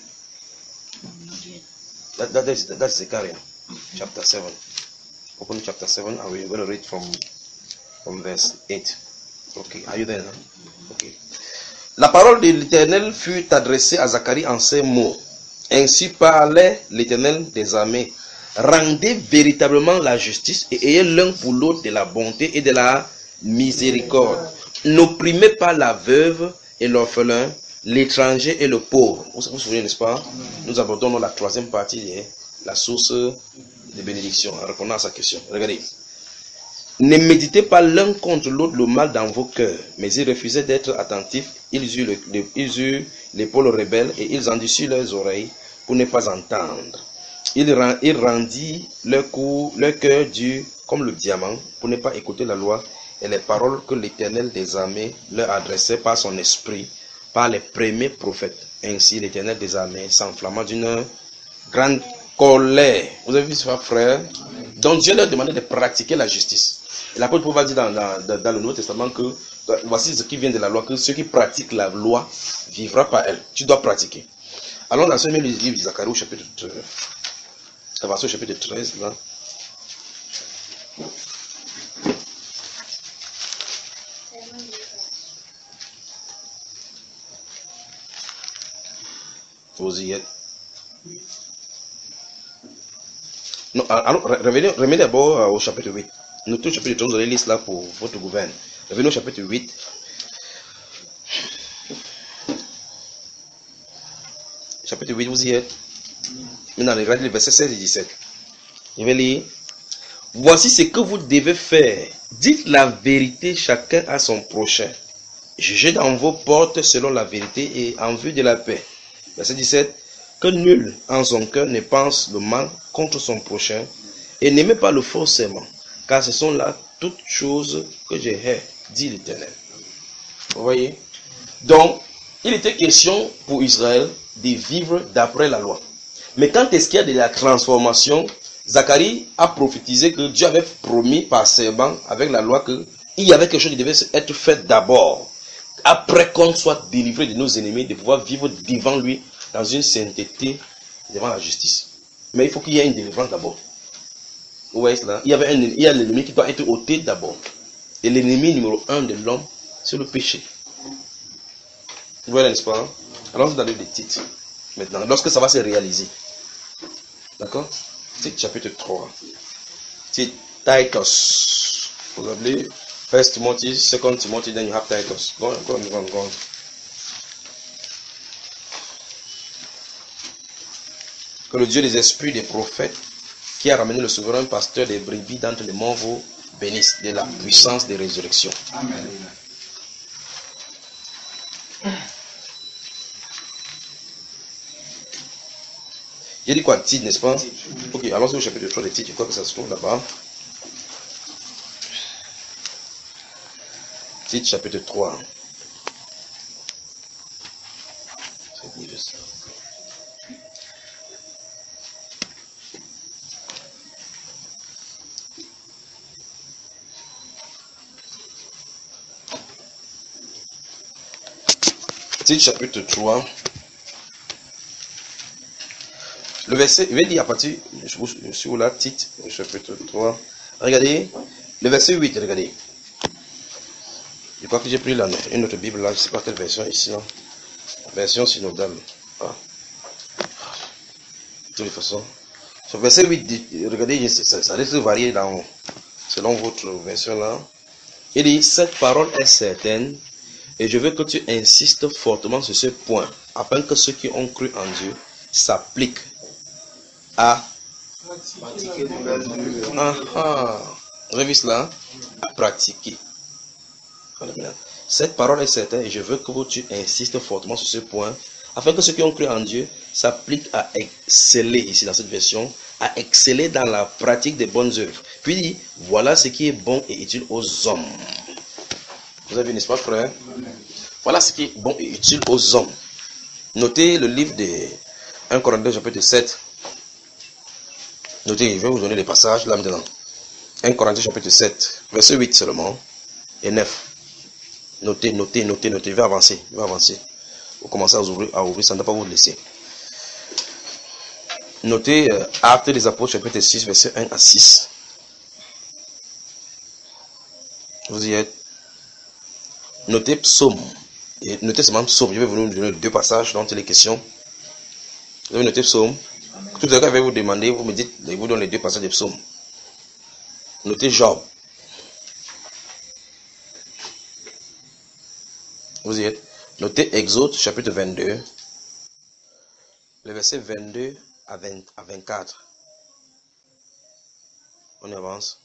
That, that, is, that's Zechariah, chapter seven. Open chapter seven, and we're going to read from, from verse eight. Okay, are you there now? Okay. La parole de l'Éternel fut adressée à Zacharie en ces mots. Ainsi parlait l'Éternel des armées. Rendez véritablement la justice et ayez l'un pour l'autre de la bonté et de la miséricorde. N'opprimez pas la veuve et l'orphelin, l'étranger et le pauvre. Vous vous souvenez, n'est-ce pas? Nous abordons dans la troisième partie de la source de bénédiction, en répondant à sa question. Regardez. Ne méditez pas l'un contre l'autre le mal dans vos cœurs, mais ils refusaient d'être attentifs. Ils eurent, le, le, ils eurent l'épaule rebelle et ils endurcirent leurs oreilles pour ne pas entendre. Ils, ils rendirent leur, cou, leur cœur dur comme le diamant pour ne pas écouter la loi et les paroles que l'Éternel des armées leur adressait par son esprit, par les premiers prophètes. Ainsi l'Éternel des armées s'enflamma d'une grande colère. Vous avez vu ça, frère? Donc Dieu leur demandait de pratiquer la justice. Et l'apôtre Paul va dire dans, dans, dans le Nouveau Testament que voici ce qui vient de la loi, que ceux qui pratiquent la loi vivra par elle. Tu dois pratiquer. Allons dans ce même livre de Zacharie au chapitre treize. Avancez au chapitre treize là. Vous y êtes. Non, alors, revenez, revenez d'abord au chapitre huit. Notez au chapitre trois, vous allez lire cela pour votre gouvernement. Revenez au chapitre huit. Chapitre huit, vous y êtes. Maintenant, regardez les versets seize et dix-sept. Je vais lire. Voici ce que vous devez faire. Dites la vérité chacun à son prochain. Jugez dans vos portes selon la vérité et en vue de la paix. Verset dix-sept. Que nul en son cœur ne pense le mal contre son prochain et n'aimez pas le faux serment, car ce sont là toutes choses que je hais, dit l'Éternel. Vous voyez? Donc, il était question pour Israël de vivre d'après la loi. Mais quand est-ce qu'il y a de la transformation, Zacharie a prophétisé que Dieu avait promis par serment avec la loi qu'il y avait quelque chose qui devait être fait d'abord, après qu'on soit délivré de nos ennemis, de pouvoir vivre devant lui dans une sainteté, devant la justice. Mais il faut qu'il y ait une délivrance d'abord. Vous voyez cela? Il y avait un, il y a l'ennemi qui doit être ôté d'abord. Et l'ennemi numéro un de l'homme, c'est le péché. Voilà, n'est-ce pas? Allons-y dans le livre des Tites. Maintenant, lorsque ça va se réaliser. D'accord? Tites chapitre trois. Tites, Titus. Vous appelez First Timothy, Second Timothy, then you have Titus. Go on, go on, go on, go on. Que le Dieu des esprits des prophètes, qui a ramené le souverain pasteur des brebis d'entre les morts, vous bénisse de la puissance des résurrections. Amen. Il dit quoi, Tite, n'est-ce pas? Ok, allons-y au chapitre trois de Tite, je crois que ça se trouve là-bas. Tite, chapitre trois. C'est juste ça. Tite, chapitre trois. Le verset, il va dire à partir, je suis là, Tite, chapitre trois. Regardez, le verset huit, regardez. Je crois que j'ai pris la, une autre Bible là, je ne sais pas quelle version ici, non? Version synodale. Ah. De toute façon. Ce verset huit, dit, regardez, ça, ça risque de varier dans, selon votre version là. Il dit, cette parole est certaine, et je veux que tu insistes fortement sur ce point, afin que ceux qui ont cru en Dieu s'appliquent à pratiquer. Ah, ah. Vous avez vu cela? À pratiquer. Cette parole est certaine et je veux que tu insistes fortement sur ce point, afin que ceux qui ont cru en Dieu s'appliquent à exceller, ici dans cette version, à exceller dans la pratique des bonnes œuvres. Puis il dit, voilà ce qui est bon et utile aux hommes. Vous avez vu, n'est-ce pas, frère? Voilà ce qui est bon et utile aux hommes. Notez le livre de premier Corinthiens chapitre sept. Notez, je vais vous donner les passages là maintenant. premier Corinthiens chapitre sept, verset huit seulement, et neuf. Notez, notez, notez, notez, je vais avancer, je vais avancer. Vous commencez à ouvrir, à ouvrir, ça ne doit pas vous laisser. Notez euh, Actes des Apôtres chapitre six, verset un à six. Vous y êtes. Notez Psaume. Et notez seulement Psaume. Je vais vous donner deux passages dont il est question. Vous avez noté Psaume. Tout à l'heure, je vais vous demander, vous me dites, je vous donne les deux passages de Psaume. Notez Job. Vous y êtes. Notez Exode chapitre vingt-deux. Le verset vingt-deux à, vingt, à vingt-quatre. On avance.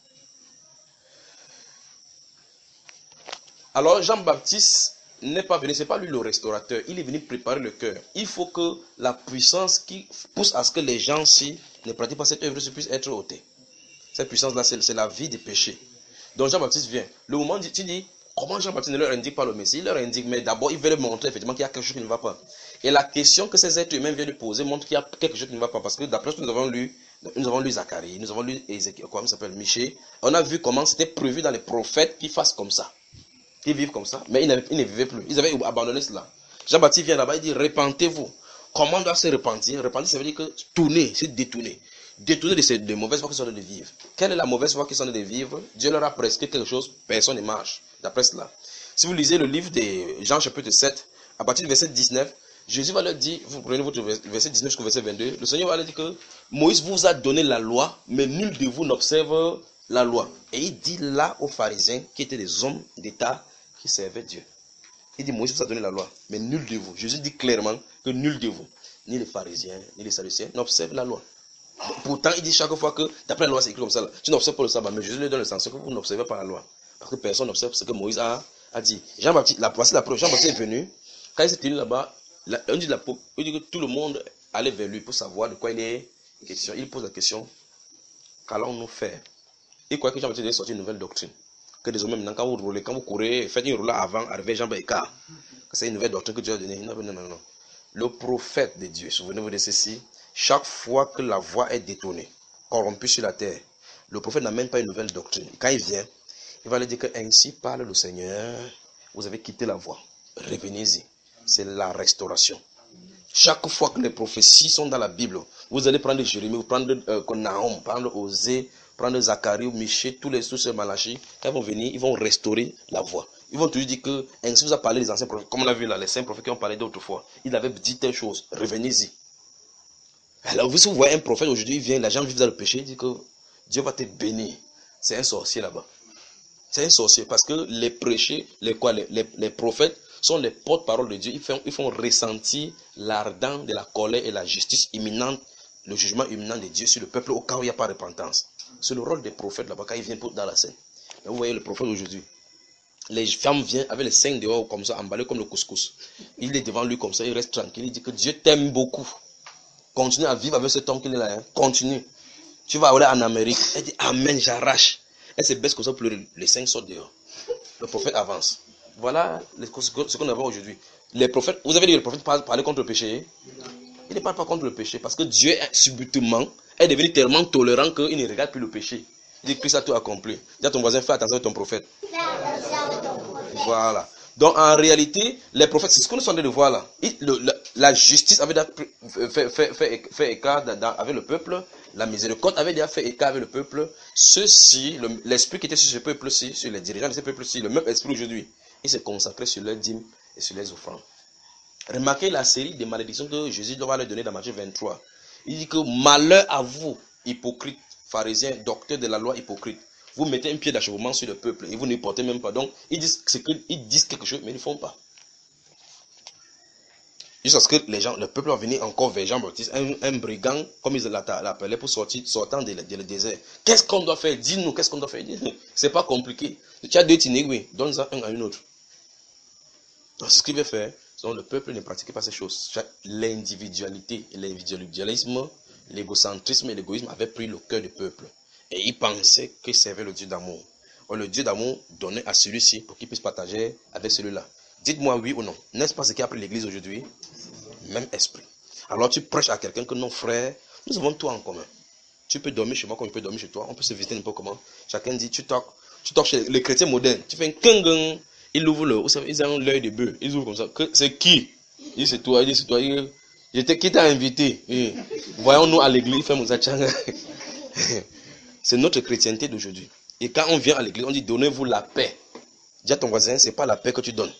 Alors Jean-Baptiste n'est pas venu, ce n'est pas lui le restaurateur, il est venu préparer le cœur. Il faut que la puissance qui pousse à ce que les gens, si ne pratiquent pas cette œuvre, puisse être ôtée. Cette puissance-là, c'est la vie des péchés. Donc Jean-Baptiste vient. Le moment où tu dis, comment Jean-Baptiste ne leur indique pas le Messie? Il leur indique, mais d'abord, il veut leur montrer effectivement qu'il y a quelque chose qui ne va pas. Et la question que ces êtres humains viennent de poser montre qu'il y a quelque chose qui ne va pas. Parce que d'après ce que nous avons lu, nous avons lu Zacharie, nous avons lu Ézéchiel, comment il s'appelle, Michée. On a vu comment c'était prévu dans les prophètes qu'ils fassent comme ça. Qu'ils vivent comme ça. Mais ils, ils ne vivaient plus. Ils avaient abandonné cela. Jean-Baptiste vient là-bas, il dit, repentez-vous. Comment on doit se repentir? Repentir, ça veut dire que tourner, c'est détourner. Détourner de ces de mauvaises voies qui sont en train de vivre. Quelle est la mauvaise voie qu'ils sont en train de vivre? Dieu leur a prescrit quelque chose, personne ne marche. D'après cela. Si vous lisez le livre de Jean chapitre sept, à partir du verset dix-neuf, Jésus va leur dire, vous prenez votre verset dix-neuf jusqu'au verset vingt-deux, le Seigneur va leur dire que Moïse vous a donné la loi, mais nul de vous n'observe la loi. Et il dit là aux pharisiens, qui étaient des hommes d'État, qui servaient Dieu. Il dit, Moïse vous a donné la loi, mais nul de vous. Jésus dit clairement que nul de vous, ni les pharisiens, ni les sadducéens, n'observent la loi. Pourtant, il dit chaque fois que, d'après la loi, c'est écrit comme ça, là, tu n'observes pas le sabbat, mais Jésus lui donne le sens que vous n'observez pas la loi. Parce que personne n'observe ce que Moïse a, a dit. Jean-Baptiste, la, voici la preuve, Jean-Baptiste est venu, quand il s'est tenu là-bas, la, on dit, la, il dit que tout le monde allait vers lui pour savoir de quoi il est question. Il pose la question, qu'allons-nous faire? Il croit que Jean-Baptiste allait sortir une nouvelle doctrine. Que désormais, maintenant, quand vous roulez, quand vous courez, faites une roulade avant, arrivez jambes écart. C'est une nouvelle doctrine que Dieu a donnée. Non, non, non, non. Le prophète de Dieu, souvenez-vous de ceci, chaque fois que la voie est détournée, corrompue sur la terre, le prophète n'amène pas une nouvelle doctrine. Quand il vient, il va lui dire que ainsi parle le Seigneur, vous avez quitté la voie, revenez-y. C'est la restauration. Chaque fois que les prophéties sont dans la Bible, vous allez prendre Jérémie, vous prendre euh, Nahum, prendre Osée, prendre Zacharie, Michée, tous les sources Malachie, quand ils vont venir, ils vont restaurer la voie. Ils vont toujours dire que, ainsi vous a parlé des anciens prophètes, comme on a vu là, les cinq prophètes qui ont parlé d'autrefois. Ils avaient dit telle chose, revenez-y. Alors vous, si vous voyez un prophète aujourd'hui, il vient, la gens vivent dans le péché, il dit que Dieu va te bénir. C'est un sorcier là-bas. C'est un sorcier parce que les prêchés, les, quoi, les, les, les prophètes sont les porte-parole de Dieu. Ils font, ils font ressentir l'ardent de la colère et la justice imminente, le jugement imminent de Dieu sur le peuple au cas où il n'y a pas de repentance. C'est le rôle des prophètes là-bas quand ils viennent dans la scène. Mais vous voyez le prophète aujourd'hui. Les femmes viennent avec les seins dehors comme ça, emballés comme le couscous. Il est devant lui comme ça, il reste tranquille. Il dit que Dieu t'aime beaucoup. Continue à vivre avec cet homme qu'il est là. Hein. Continue. Tu vas aller en Amérique. Elle dit Amen, j'arrache. Elle se baisse comme ça pour pleurer. Les seins sortent dehors. Le prophète avance. Voilà ce qu'on a aujourd'hui. Les prophètes, vous avez dit que le prophète parle, parle contre le péché. Il ne parle pas contre le péché parce que Dieu, subitement, est devenu tellement tolérant qu'il ne regarde plus le péché. Il dit Christ a tout accompli. Dis à ton voisin, fais attention à ton prophète. Voilà. Donc en réalité, les prophètes, c'est ce qu'on est en train de voir là. Il, le, la, la justice avait fait, fait, fait, fait écart dans, avec le peuple. La miséricorde avait déjà fait écart avec le peuple. Ceux-ci, le, l'esprit qui était sur ce peuple-ci, sur les dirigeants de ce peuple-ci, le même esprit aujourd'hui, il s'est consacré sur leurs dîmes et sur les offrandes. Remarquez la série de malédictions que Jésus va leur donner dans Matthieu vingt-trois. Il dit que malheur à vous, hypocrites, pharisiens, docteurs de la loi, hypocrites. Vous mettez un pied d'achèvement sur le peuple et vous ne portez même pas. Donc, ils disent, c'est que, ils disent quelque chose, mais ils ne font pas. Jusqu'à ce que les gens, le peuple va venir encore vers Jean-Baptiste, un, un brigand, comme ils l'appelaient, pour sortir, sortant du de, de désert. Qu'est-ce qu'on doit faire? Dis-nous, qu'est-ce qu'on doit faire? C'est pas compliqué. Tu as deux tinégouis, donne-en un à une autre. Donc, c'est ce qu'il veut faire. Donc, le peuple ne pratiquait pas ces choses. L'individualité, l'individualisme, l'égocentrisme et l'égoïsme avaient pris le cœur du peuple. Et ils pensaient qu'ils servaient le Dieu d'amour. Or, le Dieu d'amour donnait à celui-ci pour qu'il puisse partager avec celui-là. Dites-moi oui ou non. N'est-ce pas ce qui a pris l'église aujourd'hui? Même esprit. Alors tu prêches à quelqu'un que non, frère, nous avons tout en commun. Tu peux dormir chez moi comme je peux dormir chez toi. On peut se visiter n'importe comment. Chacun dit, tu toques, tu toques chez les chrétiens modernes. Tu fais un kung. Ils ouvrent le, ils ont l'œil de bœuf. Ils ouvrent comme ça. Que, c'est qui? Il dit, c'est toi. Il dit, c'est toi. Il, j'étais, qui t'a invité? Et, voyons-nous à l'église. C'est notre chrétienté d'aujourd'hui. Et quand on vient à l'église, on dit, donnez-vous la paix. Dis à ton voisin, c'est pas la paix que tu donnes.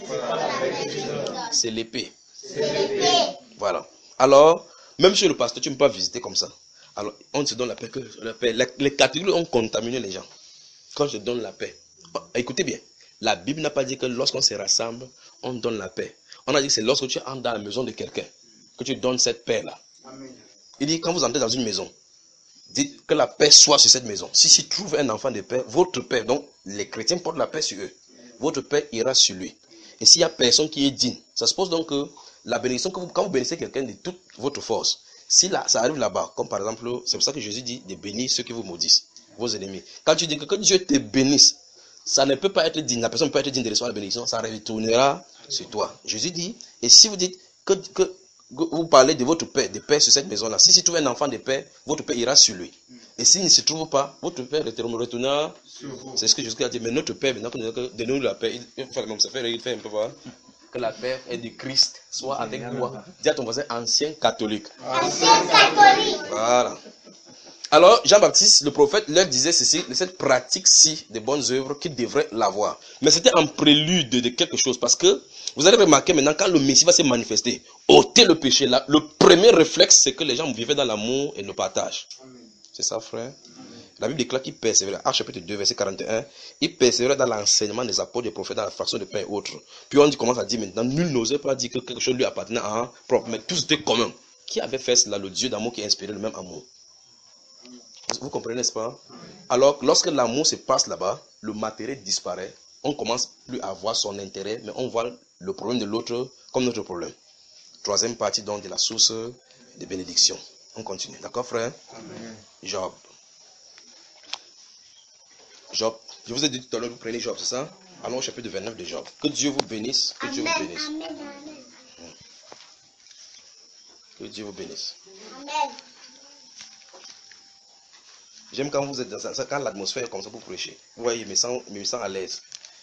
C'est l'épée. Voilà. Alors, même chez le pasteur, tu ne peux pas visiter comme ça. Alors, on te donne la paix. Que, la paix. Les, les catégories ont contaminé les gens. Quand je donne la paix. Écoutez bien. La Bible n'a pas dit que lorsqu'on se rassemble, on donne la paix. On a dit que c'est lorsque tu entres dans la maison de quelqu'un que tu donnes cette paix-là. Il dit, quand vous entrez dans une maison, dites que la paix soit sur cette maison. Si tu trouves un enfant de paix, votre paix, donc les chrétiens portent la paix sur eux. Votre paix ira sur lui. Et s'il n'y a personne qui est digne, ça suppose donc que la bénédiction, que vous, quand vous bénissez quelqu'un de toute votre force, si là, ça arrive là-bas, comme par exemple, c'est pour ça que Jésus dit de bénir ceux qui vous maudissent, vos ennemis. Quand tu dis que, que Dieu te bénisse, ça ne peut pas être digne, la personne ne peut pas être digne de recevoir la bénédiction, ça retournera sur toi. Jésus dit, et si vous dites que, que, que vous parlez de votre paix, de paix sur cette maison-là, si tu trouves un enfant de paix, votre paix ira sur lui. Et s'il ne se trouve pas, votre paix retournera. C'est ce que Jésus a dit. Mais notre paix, maintenant que donne-nous la paix, il fait même ça fait il fait un peu voir. Que la paix est de Christ soit avec toi. Dis à ton voisin, ancien catholique. Ancien catholique. Voilà. Alors, Jean-Baptiste, le prophète, leur disait ceci, cette pratique-ci des bonnes œuvres qu'ils devraient l'avoir. Mais c'était en prélude de quelque chose. Parce que, vous allez remarquer maintenant, quand le Messie va se manifester, ôter le péché là, le premier réflexe, c'est que les gens vivaient dans l'amour et le partage. C'est ça, frère? La Bible déclare qu'il persévérait, Actes chapitre deux, verset quarante et un, il persévérait dans l'enseignement des apôtres, des prophètes, dans la fraction de pain et autres. Puis on dit, commence à dire maintenant, nul n'osait pas dire que quelque chose lui appartenait à un propre, mais tout était commun. Qui avait fait cela? Le Dieu d'amour qui a inspiré le même amour. Vous comprenez, n'est-ce pas? Alors, lorsque l'amour se passe là-bas, le matériel disparaît, on commence plus à voir son intérêt, mais on voit le problème de l'autre comme notre problème. Troisième partie donc de la source de bénédiction. On continue. D'accord, frère? Amen. Job. Job. Je vous ai dit tout à l'heure, vous prenez Job, c'est ça? Allons au chapitre vingt-neuf de Job. Que Dieu vous bénisse. Que Amen. Dieu vous bénisse. Amen. Amen. Que Dieu vous bénisse. Amen. J'aime quand vous êtes dans ça, quand l'atmosphère est comme ça pour prêcher. Vous voyez, je me sens, je me sens à l'aise.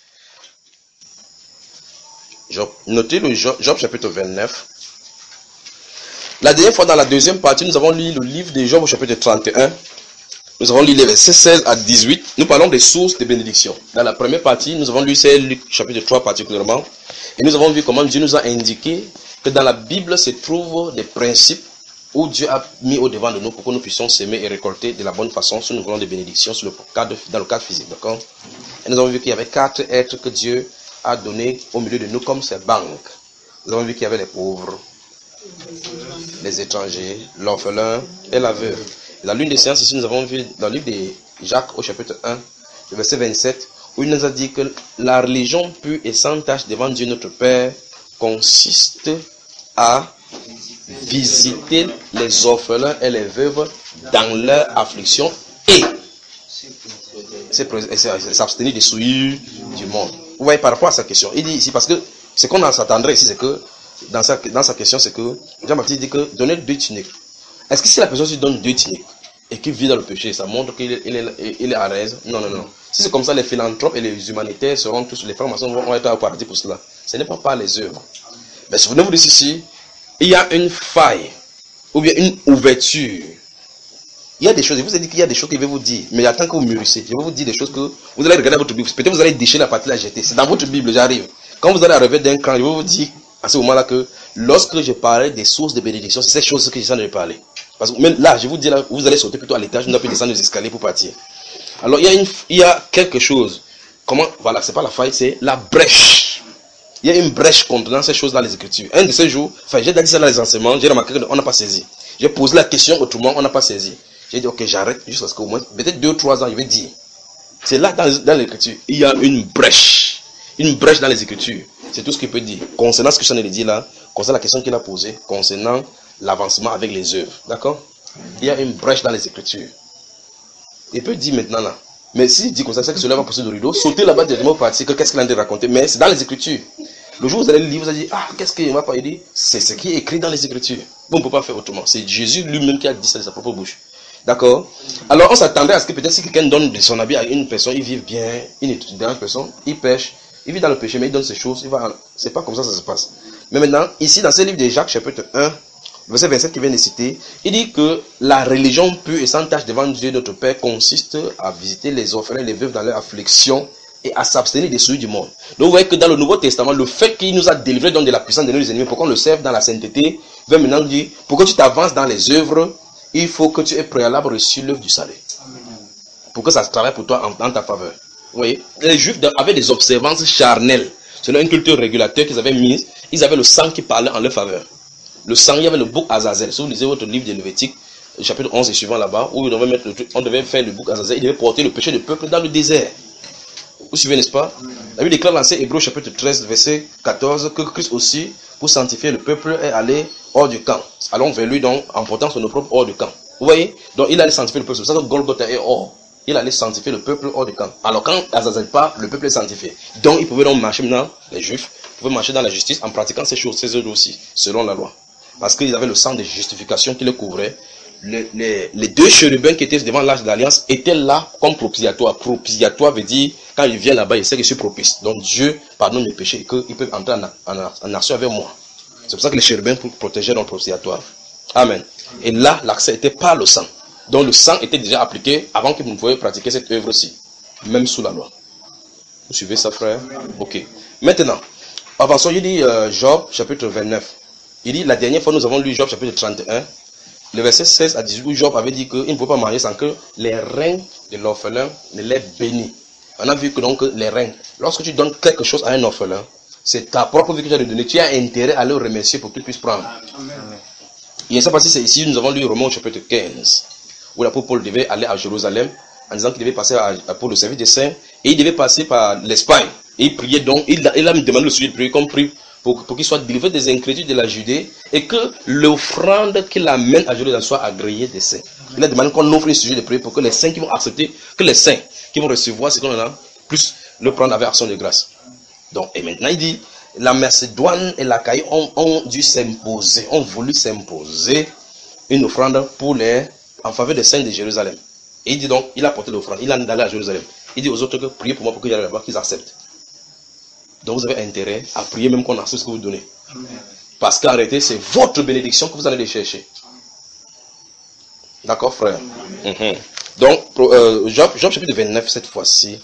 Job. Notez le Job, Job chapitre vingt-neuf. La dernière fois, dans la deuxième partie, nous avons lu le livre de Job au chapitre trente et un. nous avons lu les versets seize à dix-huit. Nous parlons des sources de bénédiction. Dans la première partie, nous avons lu c'est Luc chapitre trois particulièrement. Et nous avons vu comment Dieu nous a indiqué que dans la Bible se trouvent des principes où Dieu a mis au devant de nous pour que nous puissions s'aimer et récolter de la bonne façon si nous voulons des bénédictions sur le cadre, dans le cadre physique. D'accord? Et nous avons vu qu'il y avait quatre êtres que Dieu a donnés au milieu de nous comme ses banques. Nous avons vu qu'il y avait les pauvres, les étrangers, l'orphelin et la veuve. La lune des séances, ici, nous avons vu dans le livre de Jacques au chapitre un, le verset vingt-sept, où il nous a dit que la religion pure et sans tache devant Dieu notre Père consiste à visiter les orphelins et les veuves dans leur affliction et s'abstenir des souillures du monde. Vous voyez par rapport à sa question, il dit ici, parce que ce qu'on s'attendrait ici, c'est que dans sa, dans sa question, c'est que Jean-Baptiste dit que donner deux tuniques. Est-ce que si la personne se donne deux tuniques et qu'il vit dans le péché, ça montre qu'il est, il est, il est à l'aise? Non, non, non. Si c'est comme ça, les philanthropes et les humanitaires seront tous, les francs-maçons vont être au paradis pour cela. Ce n'est pas par les œuvres. Mais souvenez-vous de ceci, il y a une faille ou bien une ouverture. Il y a des choses, je vous ai dit qu'il y a des choses que je vais vous dire, mais attends que vous mûrissez. Je vais vous dire des choses que vous allez regarder votre Bible. Peut-être vous allez déchirer la partie la jeter. C'est dans votre Bible, j'arrive. Quand vous allez arriver d'un cran, je vais vous dire à ce moment-là que lorsque je parlais des sources de bénédiction, c'est ces choses que j'essaie de parler. Parce que même là, je vous dis là, vous allez sauter plutôt à l'étage, vous n'avez plus descendre les escaliers pour partir. Alors, il y a, une, il y a quelque chose. Comment? Voilà, c'est pas la faille, c'est la brèche. Il y a une brèche contenant ces choses dans les Écritures. Un de ces jours, enfin, j'ai dit ça dans les enseignements, j'ai remarqué qu'on n'a pas saisi. J'ai posé la question autrement, on n'a pas saisi. J'ai dit, ok, j'arrête jusqu'à ce qu'au moins, peut-être deux ou trois ans, je vais dire. C'est là, dans, dans l'Écriture, il y a une brèche. Une brèche dans les Écritures. C'est tout ce qu'il peut dire. Concernant ce que je viens de dire là, concernant la question qu'il a posée, concernant l'avancement avec les œuvres. D'accord? Il y a une brèche dans les Écritures. Il peut dire maintenant là. Mais s'il dit comme ça, c'est que cela va pousser le rideau. Sauter là-bas directement pour partir, que qu'est-ce qu'il a de raconter. Mais c'est dans les Écritures. Le jour où vous allez le lire, vous allez dire, ah, qu'est-ce qu'il m'a pas dit? C'est ce qui est écrit dans les Écritures. Bon, on ne peut pas faire autrement. C'est Jésus lui-même qui a dit ça de sa propre bouche. D'accord? Alors, on s'attendait à ce que peut-être si quelqu'un donne de son habit à une personne, il vive bien, une dernière personne, il pêche, il vit dans le péché, mais il donne ses choses, il va. C'est pas comme ça que ça se passe. Mais maintenant, ici, dans ce livre de Jacques, chapitre un, verset vingt-sept qu'il vient de citer, il dit que la religion pure et sans tache devant Dieu notre Père consiste à visiter les orphelins et les veuves dans leur affliction et à s'abstenir des souillures du monde. Donc vous voyez que dans le Nouveau Testament, le fait qu'il nous a délivrés donc de la puissance de nos ennemis pour qu'on le serve dans la sainteté, veut maintenant dire, pour que tu t'avances dans les œuvres, il faut que tu aies préalable reçu l'œuvre du salut. Pour que ça se travaille pour toi en, en ta faveur. Vous voyez, les Juifs avaient des observances charnelles. Selon une culture régulateur qu'ils avaient mise, ils avaient le sang qui parlait en leur faveur. Le sang, il y avait le bouc Azazel. Si vous lisez votre livre de Lévitique, chapitre onze et suivant là-bas, où on devait, mettre le, on devait faire le bouc Azazel, il devait porter le péché du peuple dans le désert. Vous suivez, n'est-ce pas? La Bible déclare dans Hébreux chapitre treize, verset quatorze, que Christ aussi, pour sanctifier le peuple, est allé hors du camp. Allons vers lui donc, en portant son propre hors du camp. Vous voyez? Donc il allait sanctifier le peuple. C'est pour ça que Golgotha est hors. Il allait sanctifier le peuple hors du camp. Alors quand Azazel part, le peuple est sanctifié. Donc ils pouvaient donc marcher maintenant, les Juifs, pouvaient marcher dans la justice en pratiquant ces choses, ces œuvres aussi, selon la loi. Parce qu'ils avaient le sang de justification qui les couvrait. Les, les, les deux chérubins qui étaient devant l'arche d'alliance étaient là comme propitiatoire. Propitiatoire veut dire, quand il vient là-bas, il sait que je suis propice. Donc Dieu pardonne mes péchés et qu'il peut entrer en, en, en action avec moi. C'est pour ça que les chérubins protégeaient dans le propitiatoire. Amen. Et là, l'accès était par le sang. Donc le sang était déjà appliqué avant que vous ne pouviez pratiquer cette œuvre-ci. Même sous la loi. Vous suivez ça, frère? Ok. Maintenant, avançons, il dit euh, Job, chapitre vingt-neuf. Il dit, la dernière fois, nous avons lu Job, chapitre trente et un. Le verset seize à dix-huit, où Job avait dit qu'il ne faut pas manger sans que les reins de l'orphelin ne les bénissent. On a vu que donc les reins, lorsque tu donnes quelque chose à un orphelin, c'est ta propre vie que tu as donné. Tu as intérêt à le remercier pour qu'il puisse prendre. Amen. Et je ne sais pas si c'est ici, nous avons lu Romains chapitre quinze, où l'apôtre Paul devait aller à Jérusalem, en disant qu'il devait passer à, à, pour le service des saints, et il devait passer par l'Espagne. Et il priait donc, il, il a demandé le sujet de prier comme prie, pour, pour qu'il soit délivré des inquiétudes de la Judée, et que l'offrande qu'il amène à Jérusalem soit agréée des saints. Il a demandé qu'on offre un sujet de prière pour que les saints qui vont accepter, que les saints qui vont recevoir ce qu'on a, plus le prendre avec action de grâce. Donc, et maintenant il dit, la Macédoine et l'Achaïe ont, ont dû s'imposer, ont voulu s'imposer une offrande pour les, en faveur des saints de Jérusalem. Et il dit donc, il a porté l'offrande, il a allé à Jérusalem. Il dit aux autres que priez pour moi pour que j'aille là-bas, qu'ils acceptent. Donc vous avez intérêt à prier même qu'on accepte ce que vous donnez. Amen. Parce qu'en réalité, c'est votre bénédiction que vous allez les chercher. D'accord, frère? Mm-hmm. Donc, euh, Job, Job chapitre vingt-neuf, cette fois-ci.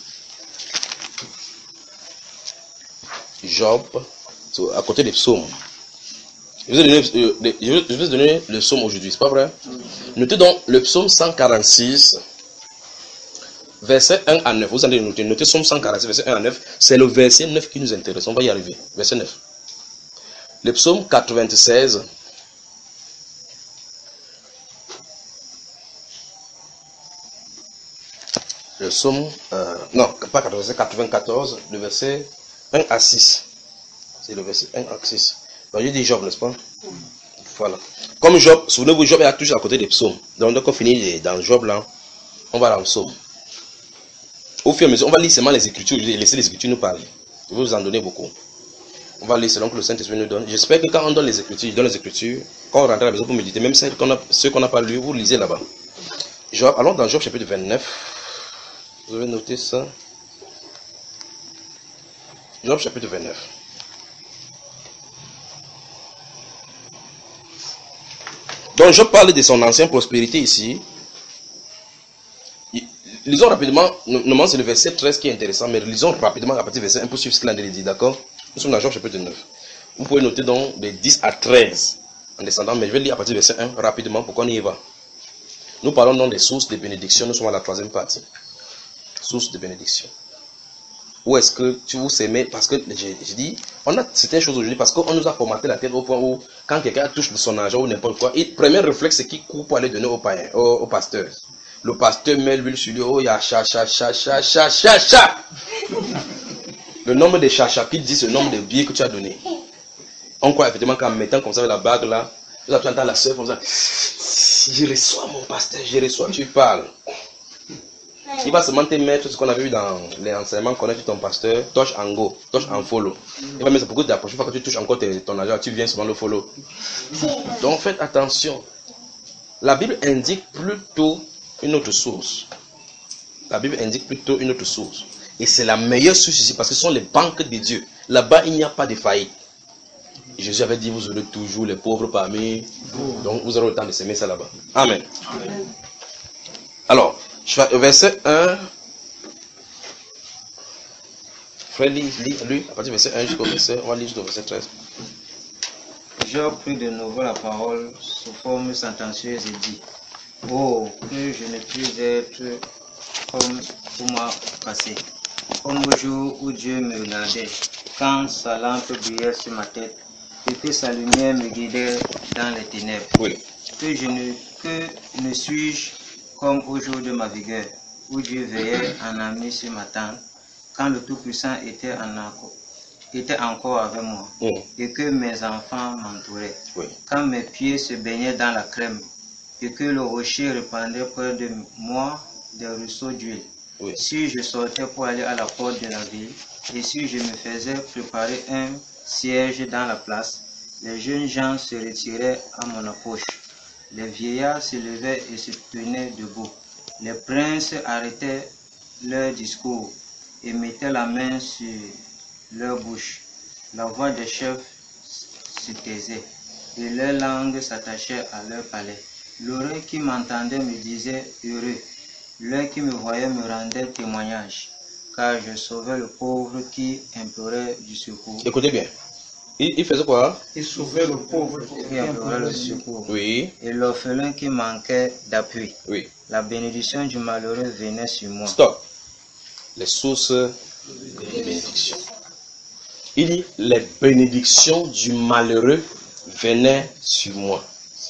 Job, à côté des psaumes. Je vais, donner, euh, je vais vous donner le psaume aujourd'hui, c'est pas vrai? Notez donc le psaume cent quarante-six, verset un à neuf. Vous allez noter, notez psaume cent quarante-six, verset un à neuf. C'est le verset neuf qui nous intéresse. On va y arriver. Verset neuf. Le psaume quatre-vingt-seize. Le psaume, euh, non, pas quatre-vingt-seize, quatre-vingt-quatorze, le verset un à six. C'est le verset un à six. J'ai dit Job, n'est-ce pas? Voilà. Comme Job, souvenez-vous, Job est toujours à côté des psaumes. Donc, dès qu'on finit dans Job, là, on va dans le psaume. Au fur et à mesure, on va lire seulement les Écritures, je vais laisser les Écritures nous parler. Je vais vous en donner beaucoup. On va lire selon que le Saint-Esprit nous donne. J'espère que quand on donne les Écritures, je donne les Écritures, quand on rentre à la maison pour méditer, même ceux qu'on a, ceux qu'on n'a pas lu, vous lisez là-bas. Job, allons dans Job chapitre vingt-neuf. Vous avez noté ça. Job chapitre vingt-neuf. Donc Job parle de son ancienne prospérité ici. Lisons rapidement, normalement c'est le verset treize qui est intéressant, mais lisons rapidement à partir du verset un pour suivre ce qu'il a dit, d'accord? Nous sommes dans Job chapitre neuf. Vous pouvez noter donc de dix à treize en descendant, mais je vais lire à partir du verset un rapidement pour qu'on y va. Nous parlons donc des sources de bénédiction, nous sommes à la troisième partie. Sources de bénédiction. Où est-ce que tu vous aimez? Parce que j'ai dit, on a certaines choses aujourd'hui parce qu'on nous a formaté la tête au point où quand quelqu'un touche de son argent ou n'importe quoi, le premier réflexe c'est qu'il court pour aller donner au païen, au, au pasteur. Le pasteur met l'huile sur lui, oh il y a cha cha cha cha cha cha cha. Le nombre de cha cha qui dit ce nombre de billets que tu as donné. On croit effectivement qu'en mettant comme ça la bague là, tu entends la soeur comme ça. Je reçois mon pasteur, je reçois, tu parles. Il va seulement te mettre ce qu'on avait vu dans les enseignements, connaître ton pasteur, touche en go, touche en follow. Il va mettre beaucoup de la prochaine fois que tu touches encore ton argent, tu viens souvent le follow. Donc faites attention. La Bible indique plutôt une autre source. La Bible indique plutôt une autre source. Et c'est la meilleure source ici parce que ce sont les banques de Dieu. Là-bas, il n'y a pas de faillite. Jésus avait dit, vous aurez toujours les pauvres parmi vous. Donc vous aurez le temps de s'aimer ça là-bas. Amen. Amen. Alors, verset un. Frère, lis, lis, lui, à partir du verset un jusqu'au verset, on va lire jusqu'au verset treize. Job prit de nouveau la parole sous forme sentencieuse et dit, oh, que je ne puisse être comme pour moi passé, comme au jour où Dieu me regardait, quand sa lampe brillait sur ma tête, et que sa lumière me guidait dans les ténèbres. Oui. Que je ne, que ne suis-je comme au jour de ma vigueur, où Dieu veillait en ami sur ma tente, quand le Tout-Puissant était, était encore avec moi, mmh. et que mes enfants m'entouraient, oui. quand mes pieds se baignaient dans la crème, et que le rocher répandait près de moi des ruisseaux d'huile. Oui. Si je sortais pour aller à la porte de la ville, et si je me faisais préparer un siège dans la place, les jeunes gens se retiraient à mon approche. Les vieillards se levaient et se tenaient debout. Les princes arrêtaient leur discours et mettaient la main sur leur bouche. La voix des chefs se taisait et leur langue s'attachait à leur palais. L'oreille qui m'entendait me disait heureux. L'œil qui me voyait me rendait témoignage, car je sauvais le pauvre qui implorait du secours. Écoutez bien. Il, il faisait quoi? Il sauvait le pauvre qui implorait le secours. Oui. Et l'orphelin qui manquait d'appui. Oui. La bénédiction du malheureux venait sur moi. Stop. Les sources de bénédiction. Il dit, les bénédictions du malheureux venaient sur moi.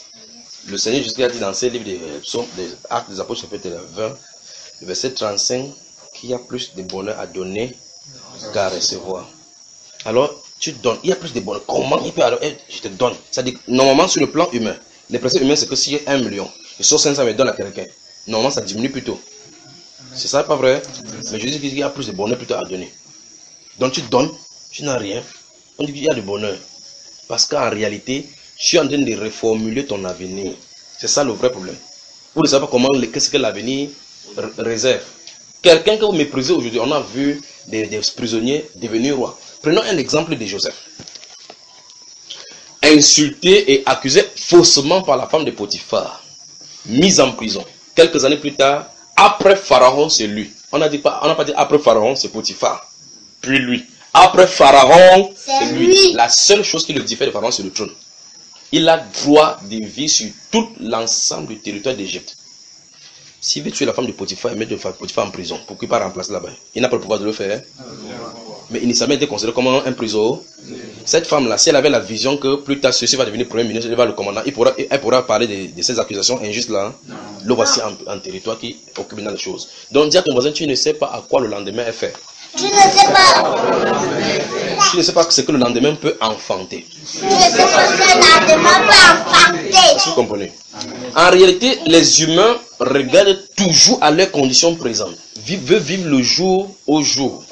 Le Seigneur Jésus a dit dans ses livres des psaumes, des Actes des Apôtres, chapitre vingt, le verset trente-cinq, qu'il y a plus de bonheur à donner qu'à recevoir. Alors, tu donnes, il y a plus de bonheur. Comment il peut alors être, je te donne? C'est-à-dire, normalement, sur le plan humain, le principe humain, c'est que s'il y a un million, et sur cinq cents me donne à quelqu'un, normalement, ça diminue plutôt. C'est ça, pas vrai? Mais Jésus dit qu'il y a plus de bonheur plutôt à donner. Donc, tu donnes, tu n'as rien. On dit qu'il y a du bonheur. Parce qu'en réalité, tu es en train de reformuler ton avenir. C'est ça le vrai problème. Vous ne savez pas comment, qu'est-ce que l'avenir réserve. Quelqu'un que vous méprisez aujourd'hui, on a vu des, des prisonniers devenir rois. Prenons un exemple de Joseph. Insulté et accusé faussement par la femme de Potiphar. Mis en prison. Quelques années plus tard, Après Pharaon, c'est lui. On n'a pas, on n'a pas dit après Pharaon, c'est Potiphar. Puis lui. Après Pharaon, c'est lui. lui. La seule chose qui le diffère de Pharaon, c'est le trône. Il a droit de vivre sur tout l'ensemble du territoire d'Égypte. S'il veut tuer la femme de Potiphar et mettre Potiphar en prison, pourquoi il pas remplacer là-bas? Il n'a pas le pouvoir de le faire. Mais initialement, il était considéré comme un prisonnier. Cette femme-là, si elle avait la vision que plus tard, ceci va devenir premier ministre, elle va le commandant, il pourra, elle pourra parler de, de ces accusations injustes là. Hein? Le voici en, en territoire qui occupe dans les choses. Donc, dis à ton voisin, tu ne sais pas à quoi le lendemain est fait. Tu ne sais pas. Tu ne sais pas ce que le lendemain peut enfanter. Tu ne sais pas ce que le lendemain peut enfanter. Vous comprenez? En réalité, les humains regardent toujours à leurs conditions présentes. Vivent, veulent vivre le jour au jour.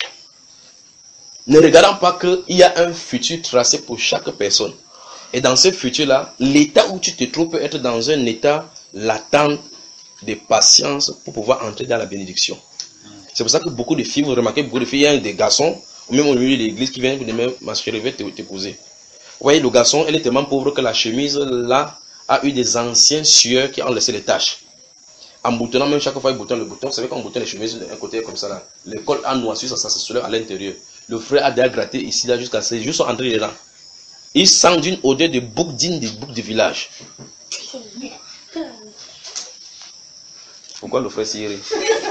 Ne regardant pas qu'il y a un futur tracé pour chaque personne. Et dans ce futur-là, l'état où tu te trouves peut être dans un état latent de patience pour pouvoir entrer dans la bénédiction. C'est pour ça que beaucoup de filles, vous remarquez, beaucoup de filles, il y a des garçons, ou même au milieu de l'église, qui viennent demain, ma chérie, je vais t'épouser. Vous voyez, le garçon, elle est tellement pauvre que la chemise, là, a eu des anciens sueurs qui ont laissé les taches. En boutonnant, même chaque fois il boutonne le bouton, vous savez quand on boutonne les chemises d'un côté comme ça là, le col a noirci, ça, ça se soulève à l'intérieur. Le frère a déjà gratté ici là jusqu'à ce juste entré dedans. Il sent d'une odeur de bouc digne des boucs du village. Pourquoi le frère s'y rit?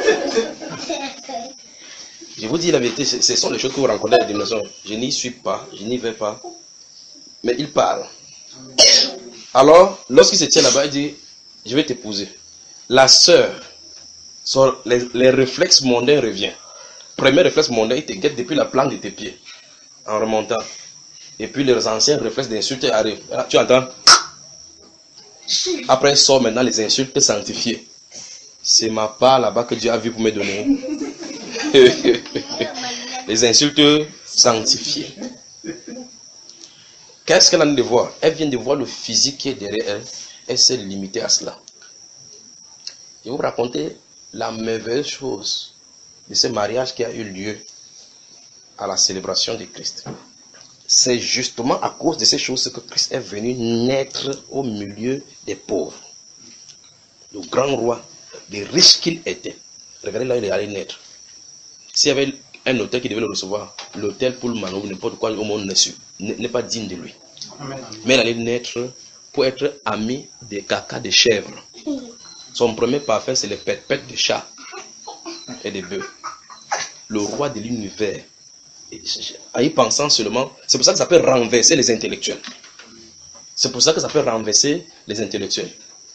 Je vous dis la vérité, ce sont les choses que vous rencontrez à la dimension. Je n'y suis pas, je n'y vais pas. Mais il parle. Alors, lorsqu'il se tient là-bas, il dit, je vais t'épouser. La sœur, les, les réflexes mondains reviennent. Premier réflexe mondain, il te guette depuis la plante de tes pieds, en remontant. Et puis les anciens réflexes d'insultes arrivent. Là, tu entends? Après, il sort maintenant les insultes sanctifiées. C'est ma part là-bas que Dieu a vu pour me donner. Les insultes sanctifiées. Qu'est-ce qu'elle a de voir? Elle vient de voir le physique qui est derrière elle. Elle s'est limitée à cela. Je vais vous raconter la merveilleuse chose de ce mariage qui a eu lieu à la célébration de Christ. C'est justement à cause de ces choses que Christ est venu naître au milieu des pauvres. Le grand roi, des riches qu'il était. Regardez là, il est allé naître. S'il y avait un hôtel qui devait le recevoir, l'hôtel Pullman ou n'importe quoi au monde n'est pas digne de lui. Amen. Mais il allait naître pour être ami des caca de chèvres. Son premier parfum, c'est les pètes-pètes de chats et de bœufs. Le roi de l'univers. En y pensant seulement, c'est pour ça que ça peut renverser les intellectuels. C'est pour ça que ça peut renverser les intellectuels.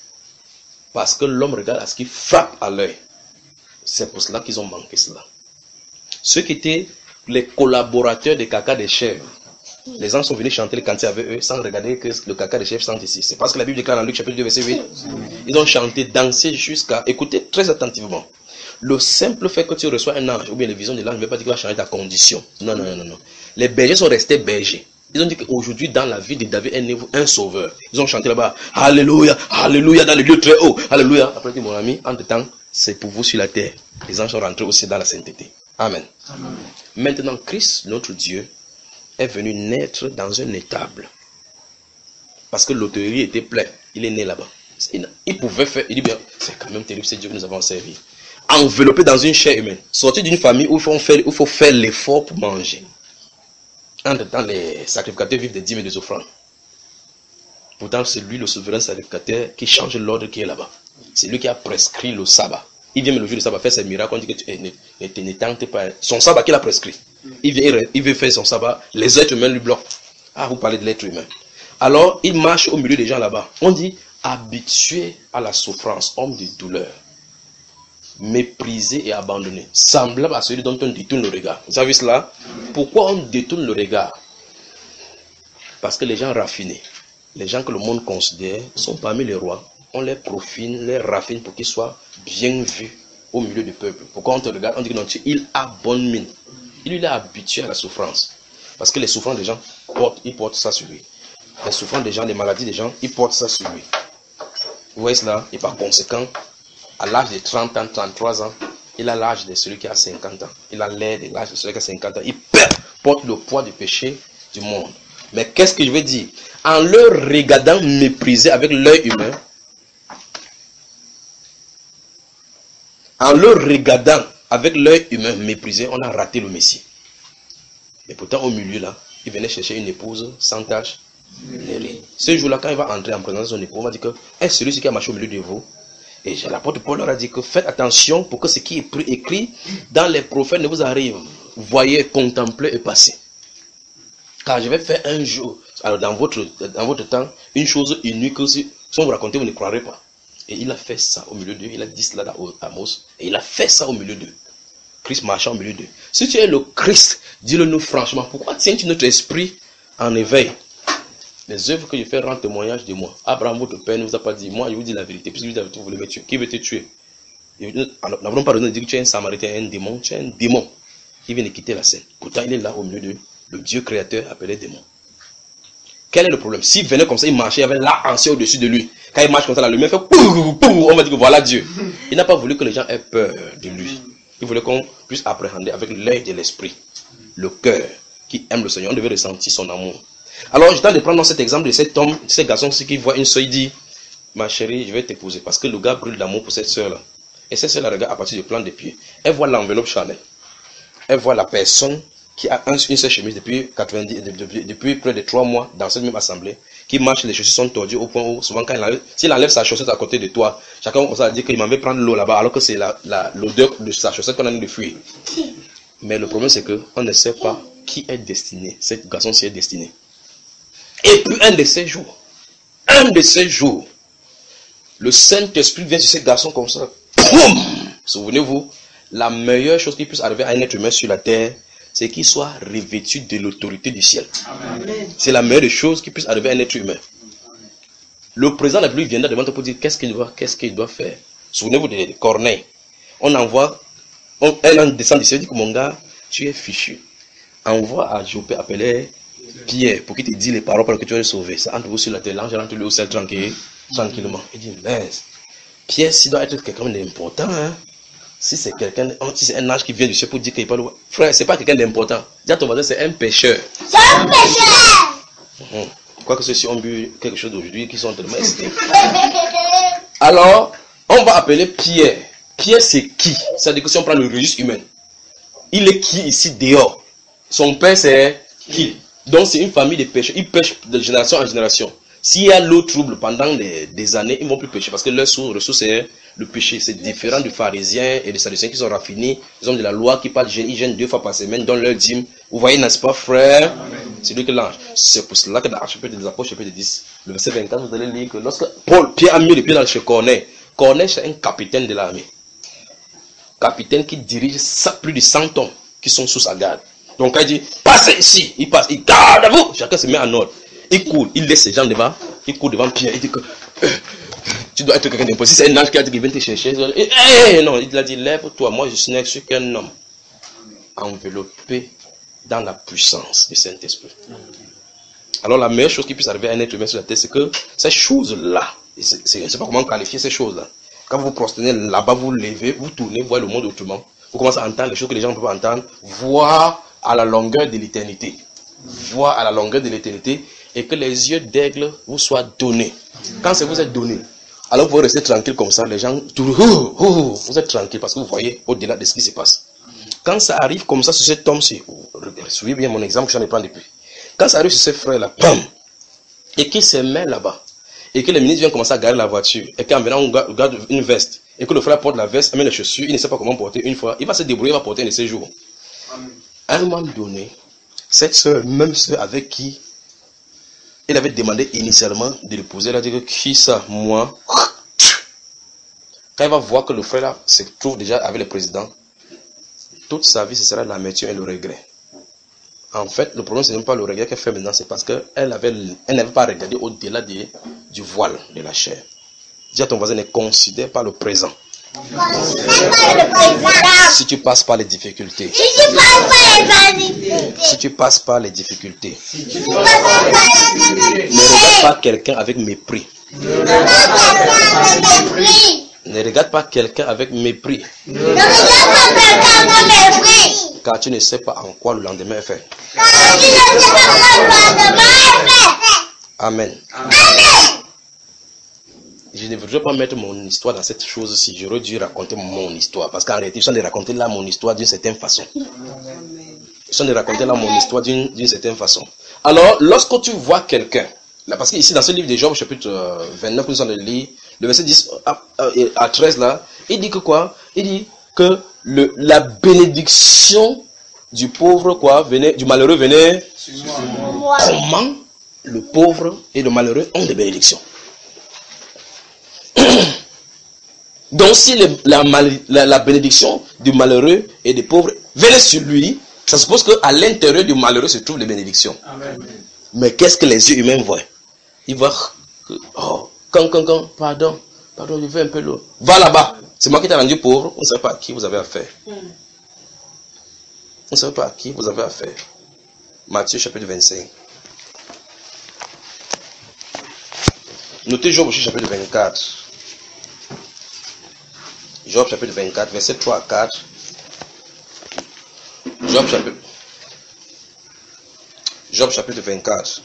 Parce que l'homme regarde à ce qui frappe à l'œil. C'est pour cela qu'ils ont manqué cela. Ceux qui étaient les collaborateurs des caca des chèvres, les gens sont venus chanter le cantique avec eux sans regarder que le caca des chèvres chante ici. C'est parce que la Bible déclare dans Luc chapitre deux verset huit. Ils ont chanté, dansé jusqu'à... Écoutez très attentivement. Le simple fait que tu reçois un ange ou bien les visions de l'ange ne veut pas dire qu'il va changer ta condition. Non, non, non, non. Les bergers sont restés bergers. Ils ont dit qu'aujourd'hui, dans la vie de David, est né un sauveur. Ils ont chanté là-bas, Alléluia, Alléluia, dans le lieu très haut, Alléluia. Après, dit mon ami, entre temps, c'est pour vous sur la terre. Les anges sont rentrés aussi dans la sainteté. Amen. Amen. Maintenant, Christ, notre Dieu, est venu naître dans un étable. Parce que l'hôtellerie était pleine. Il est né là-bas. Il pouvait faire, il dit bien, c'est quand même terrible, c'est Dieu que nous avons servi. Enveloppé dans une chair humaine. Sorti d'une famille où il faut faire, où il faut faire l'effort pour manger. Entre-temps, les sacrificateurs vivent des dîmes et des offrandes. Pourtant, c'est lui le souverain sacrificateur qui change l'ordre qui est là-bas. C'est lui qui a prescrit le sabbat. Il vient le jour du sabbat faire ses miracles. On dit que tu ne, ne tentes pas. Son sabbat qu'il a prescrit. Il vient, il veut faire son sabbat. Les êtres humains lui bloquent. Ah, vous parlez de l'être humain. Alors, il marche au milieu des gens là-bas. On dit habitué à la souffrance, homme de douleur, méprisé et abandonné, semblable à celui dont on détourne le regard. Vous savez cela? Pourquoi on détourne le regard? Parce que les gens raffinés, les gens que le monde considère, sont parmi les rois. On les profine, les raffine pour qu'ils soient bien vus au milieu du peuple. Pourquoi on te regarde? On dit que non, il a bonne mine. Il est habitué à la souffrance. Parce que les souffrances des gens, portent, ils portent ça sur lui. Les souffrances des gens, les maladies des gens, ils portent ça sur lui. Vous voyez cela? Et par conséquent, à l'âge de trente ans, trente-trois ans, il a l'âge de celui qui a cinquante ans. Il a l'air de l'âge de celui qui a cinquante ans. Il porte le poids du péché du monde. Mais qu'est-ce que je veux dire? En le regardant mépriser avec l'œil humain, En le regardant avec l'œil humain méprisé, on a raté le Messie. Et pourtant, au milieu là, il venait chercher une épouse sans tache. Ce jour-là, quand il va entrer en présence de son épouse, on va dire que est celui qui a marché au milieu de vous. Et l'apôtre Paul leur a dit que faites attention pour que ce qui est écrit dans les prophètes ne vous arrive. Voyez, contemplez et passez. Car je vais faire un jour, alors dans votre, dans votre temps, une chose unique que si, si on vous raconte, vous ne croirez pas. Et il a fait ça au milieu d'eux. Il a dit cela dans Amos. Et il a fait ça au milieu d'eux. Christ marchant au milieu d'eux. Si tu es le Christ, dis-le nous franchement. Pourquoi tiens-tu notre esprit en éveil? Les œuvres que je fais rendent témoignage de moi. Abraham, votre père, ne vous a pas dit, moi je vous dis la vérité. Puisque vous avez vous voulez me tuer. Qui veut te tuer? Nous n'avons pas besoin de dire que tu es un samaritain, un démon. Tu es un démon qui vient de quitter la scène. Pourtant, il est là au milieu de le Dieu créateur appelé démon. Quel est le problème? S'il venait comme ça, il marchait, il y avait l'arc-en-ciel au-dessus de lui. Quand il marche comme ça, la lumière fait pou, pou, on va dire que voilà Dieu. Il n'a pas voulu que les gens aient peur de lui. Il voulait qu'on puisse appréhender avec l'œil de l'esprit, le cœur qui aime le Seigneur. On devait ressentir son amour. Alors, je tente de prendre dans cet exemple de cet homme, de cet garçon qui voit une soeur, il dit, ma chérie, je vais t'épouser. Parce que le gars brûle d'amour pour cette soeur-là. Et cette soeur-là regarde à partir du plan des pieds. Elle voit l'enveloppe Chanel. Elle voit la personne qui a un, une seule chemise depuis, quatre-vingt-dix, depuis, depuis près de trois mois dans cette même assemblée, qui marche, les chaussures sont tordues au point où souvent quand il enlève, s'il enlève sa chaussette à côté de toi, chacun commence à dire qu'il m'en veut prendre l'eau là-bas, alors que c'est la, la, l'odeur de sa chaussette qu'on a mis de fuir. Mais le problème c'est que on ne sait pas qui est destiné, cet garçon-ci est destiné. Et puis un de ces jours, un de ces jours, le Saint-Esprit vient sur ce garçon comme ça. Poum! Souvenez-vous, la meilleure chose qui puisse arriver à un être humain sur la terre, c'est qu'il soit revêtu de l'autorité du ciel. C'est la meilleure chose qui puisse arriver à un être humain. Le président de la République viendra devant toi pour dire qu'est-ce qu'il doit, qu'est-ce qu'il doit faire. Souvenez-vous de Corneille. On envoie, on, elle en descend d'ici, elle dit que mon gars, tu es fichu. Envoie à Jopé appeler Pierre pour qu'il te dise les paroles pour que tu vas le sauver. Ça entre vous sur la terre, l'ange rentre lui au ciel tranquille, tranquillement. Il dit, mais Pierre, s'il doit être quelqu'un d'important, hein. Si c'est quelqu'un, si c'est un ange qui vient du ciel pour dire qu'il parle, frère, c'est pas quelqu'un d'important. Dis à ton voisin, c'est un pécheur. C'est un pécheur. Mmh. Quoique ceux-ci ont bu quelque chose d'aujourd'hui qui sont tellement excités. Alors, on va appeler Pierre. Pierre, c'est qui? C'est-à-dire que si on prend le registre humain, il est qui ici dehors? Son père, c'est qui? Donc, c'est une famille de pécheurs. Ils pêchent de génération en génération. S'il y a l'eau trouble pendant des, des années, ils ne vont plus pécher parce que leur ressource, c'est le péché. C'est différent du pharisien et des sadducéens qui sont raffinés. Ils ont de la loi qui parlent, ils gênent deux fois par semaine, donnent leur dîme. Vous voyez, n'est-ce pas, frère? C'est lui que l'ange. C'est pour cela que dans chapitre des Apôtres, chapitre dix, le verset vingt-quatre, vous allez lire que lorsque Paul, Pierre a mis le pied dans chez Corneille, Corneille, c'est un capitaine de l'armée. Capitaine qui dirige plus de cent hommes qui sont sous sa garde. Donc, quand il dit, passez ici, il passe, il garde à vous. Chacun se met en ordre. Il court, il laisse ses gens devant, il court devant Pierre, il dit que euh, tu dois être quelqu'un d'impossible. Si c'est un ange qui a dit qu'il vient te chercher, et, hey, non, il a dit, lève-toi, moi je suis né sur qu'un homme enveloppé dans la puissance du Saint-Esprit. Alors la meilleure chose qui puisse arriver à un être humain sur la terre, c'est que ces choses-là, je ne sais pas comment qualifier ces choses-là, quand vous vous prosternez là-bas, vous levez, vous tournez, vous voyez le monde autrement, vous commencez à entendre les choses que les gens ne peuvent pas entendre, voir à la longueur de l'éternité. Voir à la longueur de l'éternité. Et que les yeux d'aigle vous soient donnés. Quand ça vous est donné, alors vous restez tranquille comme ça, les gens, vous êtes tranquille parce que vous voyez au-delà de ce qui se passe. Quand ça arrive comme ça sur cet homme-ci, suivez bien mon exemple que j'en ai pris depuis. Quand ça arrive sur ces frères-là, et qu'il se met là-bas, et que le ministre vient commencer à garer la voiture, et qu'en venant on garde une veste, et que le frère porte la veste, met les chaussures, il ne sait pas comment porter une fois, il va se débrouiller, il va porter un de ces jours. À un moment donné, cette soeur, même soeur avec qui il avait demandé initialement de l'épouser, il a dit que qui ça, moi? Quand il va voir que le frère là se trouve déjà avec le président, toute sa vie ce sera l'amertume et le regret. En fait, le problème ce n'est pas le regret qu'elle fait maintenant, c'est parce qu'elle avait, elle n'avait pas regardé au-delà de, du voile de la chair. Dis à ton voisin, ne considère pas le présent. Si tu passes par les difficultés, si tu passes par les difficultés, si tu passes par les difficultés, ne regarde pas quelqu'un avec mépris. Ne regarde pas quelqu'un avec mépris. Car tu ne sais pas en quoi le lendemain est fait. Amen. je ne voudrais pas mettre mon histoire dans cette chose-ci. J'aurais dû raconter mon histoire. Parce qu'en réalité, je suis en train de raconter là mon histoire d'une certaine façon. Je suis en train de raconter là mon histoire d'une d'une certaine façon. Alors, lorsque tu vois quelqu'un, là, parce qu'ici dans ce livre de Job, chapitre vingt-neuf, nous allons le lire, le verset dix à, à treize là, il dit que quoi? Il dit que le, la bénédiction du pauvre, quoi, venait, du malheureux venait. Comment le pauvre et le malheureux ont des bénédictions? Donc si le, la, la, la bénédiction du malheureux et des pauvres venait sur lui, ça suppose qu'à l'intérieur du malheureux se trouvent les bénédictions. Amen. Mais qu'est-ce que les yeux humains voient? Ils voient que, oh, quand, quand, quand, pardon, pardon, je veux un peu l'eau. Va là-bas. C'est moi qui t'ai rendu pauvre. On ne sait pas à qui vous avez affaire. Mm. On ne sait pas à qui vous avez affaire. Matthieu chapitre vingt-cinq. Notez Job aussi chapitre vingt-quatre. Job chapitre vingt-quatre, verset trois à quatre. Job chapitre, Job chapitre vingt-quatre,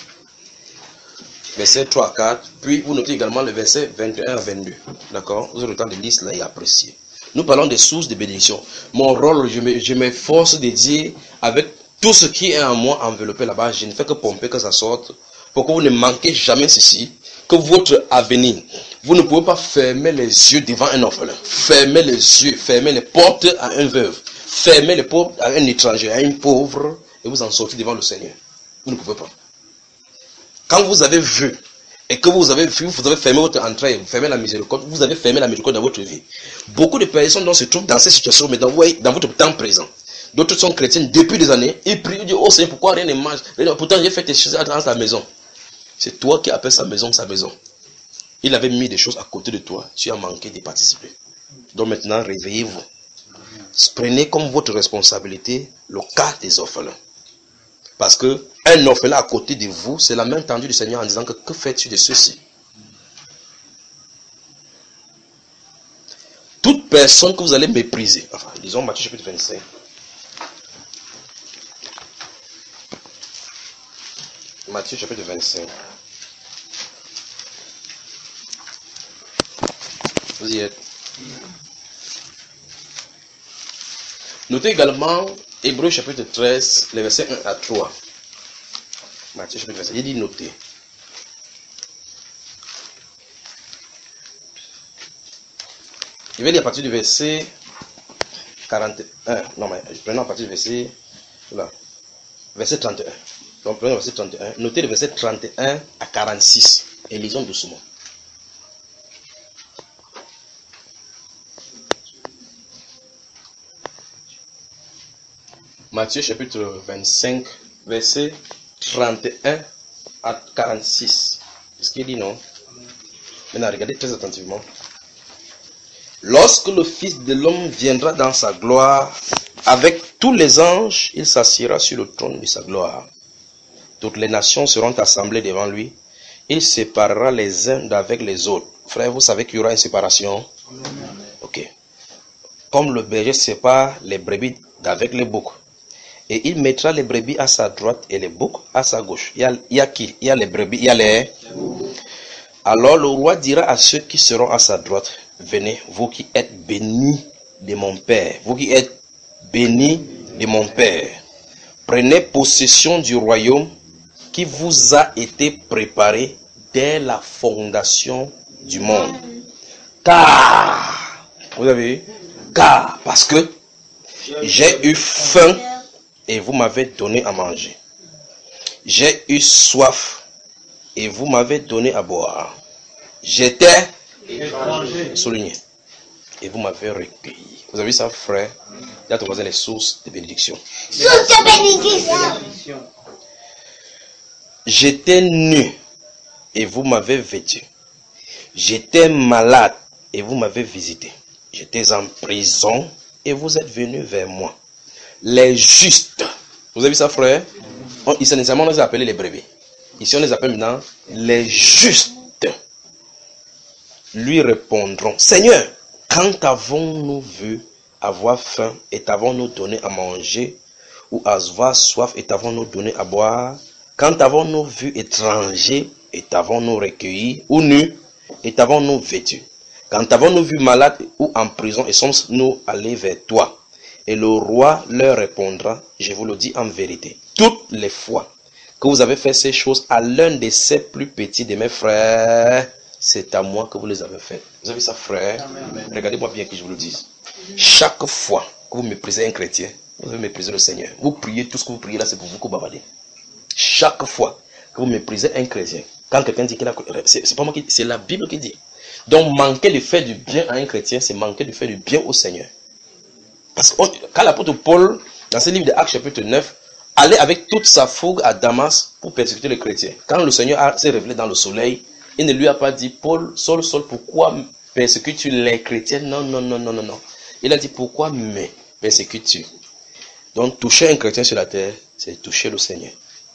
verset trois à quatre. Puis vous notez également le verset vingt et un à vingt-deux. D'accord? Vous aurez le temps de lire cela et apprécier. Nous parlons des sources de bénédiction. Mon rôle, je m'efforce de dire avec tout ce qui est en moi enveloppé là-bas, je ne fais que pomper que ça sorte pour que vous ne manquez jamais ceci. Que votre avenir, vous ne pouvez pas fermer les yeux devant un orphelin, fermer les yeux, fermer les portes à un veuve, fermer les portes à un étranger, à un pauvre, et vous en sortir devant le Seigneur. Vous ne pouvez pas. Quand vous avez vu, et que vous avez vu, vous avez fermé votre entrée, vous fermez la miséricorde, vous avez fermé la miséricorde dans votre vie. Beaucoup de personnes dont se trouvent dans cette situation, mais dans, dans votre temps présent. D'autres sont chrétiens depuis des années, ils prient, ils disent, oh Seigneur, pourquoi rien ne marche? Pourtant j'ai fait tes choses dans ta maison. C'est toi qui appelles sa maison sa maison. Il avait mis des choses à côté de toi. Tu as manqué de participer. Donc maintenant, réveillez-vous. Prenez comme votre responsabilité le cas des orphelins. Parce que un orphelin à côté de vous, c'est la main tendue du Seigneur en disant que que fais-tu de ceci? Toute personne que vous allez mépriser. Enfin, disons Matthieu chapitre vingt-cinq. Matthieu chapitre vingt-cinq. Vous y êtes. Notez également Hébreux chapitre treize, les versets un à trois. Matthieu chapitre vingt-cinq. Il dit notez. Je vais lire à partir du verset quarante et un. Non, mais prenons à partir du verset. Là, verset trente et un. Donc prenons le verset trente et un. Notez le verset trente et un à quarante-six. Et lisons doucement. Matthieu chapitre vingt-cinq, verset trente et un à quarante-six. Est-ce qu'il dit non? Maintenant, regardez très attentivement. Lorsque le Fils de l'homme viendra dans sa gloire, avec tous les anges, il s'assiera sur le trône de sa gloire. Toutes les nations seront assemblées devant lui. Il séparera les uns d'avec les autres. Frère, vous savez qu'il y aura une séparation? Ok. Comme le berger sépare les brebis d'avec les boucs. Et il mettra les brebis à sa droite et les boucs à sa gauche. Il y a, il y a qui? Il y a les brebis, il y a les... Alors le roi dira à ceux qui seront à sa droite, venez, vous qui êtes bénis de mon Père. Vous qui êtes bénis de mon Père. Prenez possession du royaume qui vous a été préparé dès la fondation du monde. Car, vous avez vu? Car, parce que j'ai eu faim et vous m'avez donné à manger. J'ai eu soif et vous m'avez donné à boire. J'étais souligné et vous m'avez recueilli. Vous avez vu ça, frère? Il y a ton voisin les sources de bénédiction. Source de bénédiction. J'étais nu et vous m'avez vêtu. J'étais malade et vous m'avez visité. J'étais en prison et vous êtes venus vers moi. Les justes. Vous avez vu ça, frère? On, ici, nécessairement, on les a appelés les brebis. Ici, on les appelle maintenant les justes. Lui répondront, Seigneur, quand avons-nous vu avoir faim et t'avons-nous donné à manger, ou avoir soif et t'avons-nous donné à boire? Quand avons-nous vu étranger et t'avons-nous recueilli, ou nu et t'avons-nous vêtu? Quand t'avons-nous vu malade ou en prison et sommes-nous allés vers toi? Et le roi leur répondra, je vous le dis en vérité, toutes les fois que vous avez fait ces choses à l'un de ces plus petits de mes frères, c'est à moi que vous les avez fait. Vous avez ça, frère? Regardez-moi bien que je vous le dise. Chaque fois que vous méprisez un chrétien, vous avez méprisé le Seigneur. Vous priez, tout ce que vous priez là, c'est pour vous que vous bavardez. Chaque fois que vous méprisez un chrétien, quand quelqu'un dit qu'il a... C'est pas moi qui dis, c'est la Bible qui dit. Donc manquer de faire du bien à un chrétien, c'est manquer de faire du bien au Seigneur. Parce que quand l'apôtre Paul, dans ce livre de Actes chapitre neuf, allait avec toute sa fougue à Damas pour persécuter les chrétiens. Quand le Seigneur s'est révélé dans le soleil, il ne lui a pas dit, Paul, Saul, Saul, pourquoi persécutes-tu les chrétiens? Non, non, non, non, non, non. Il a dit, pourquoi me persécutes-tu? Donc toucher un chrétien sur la terre, c'est toucher le Seigneur.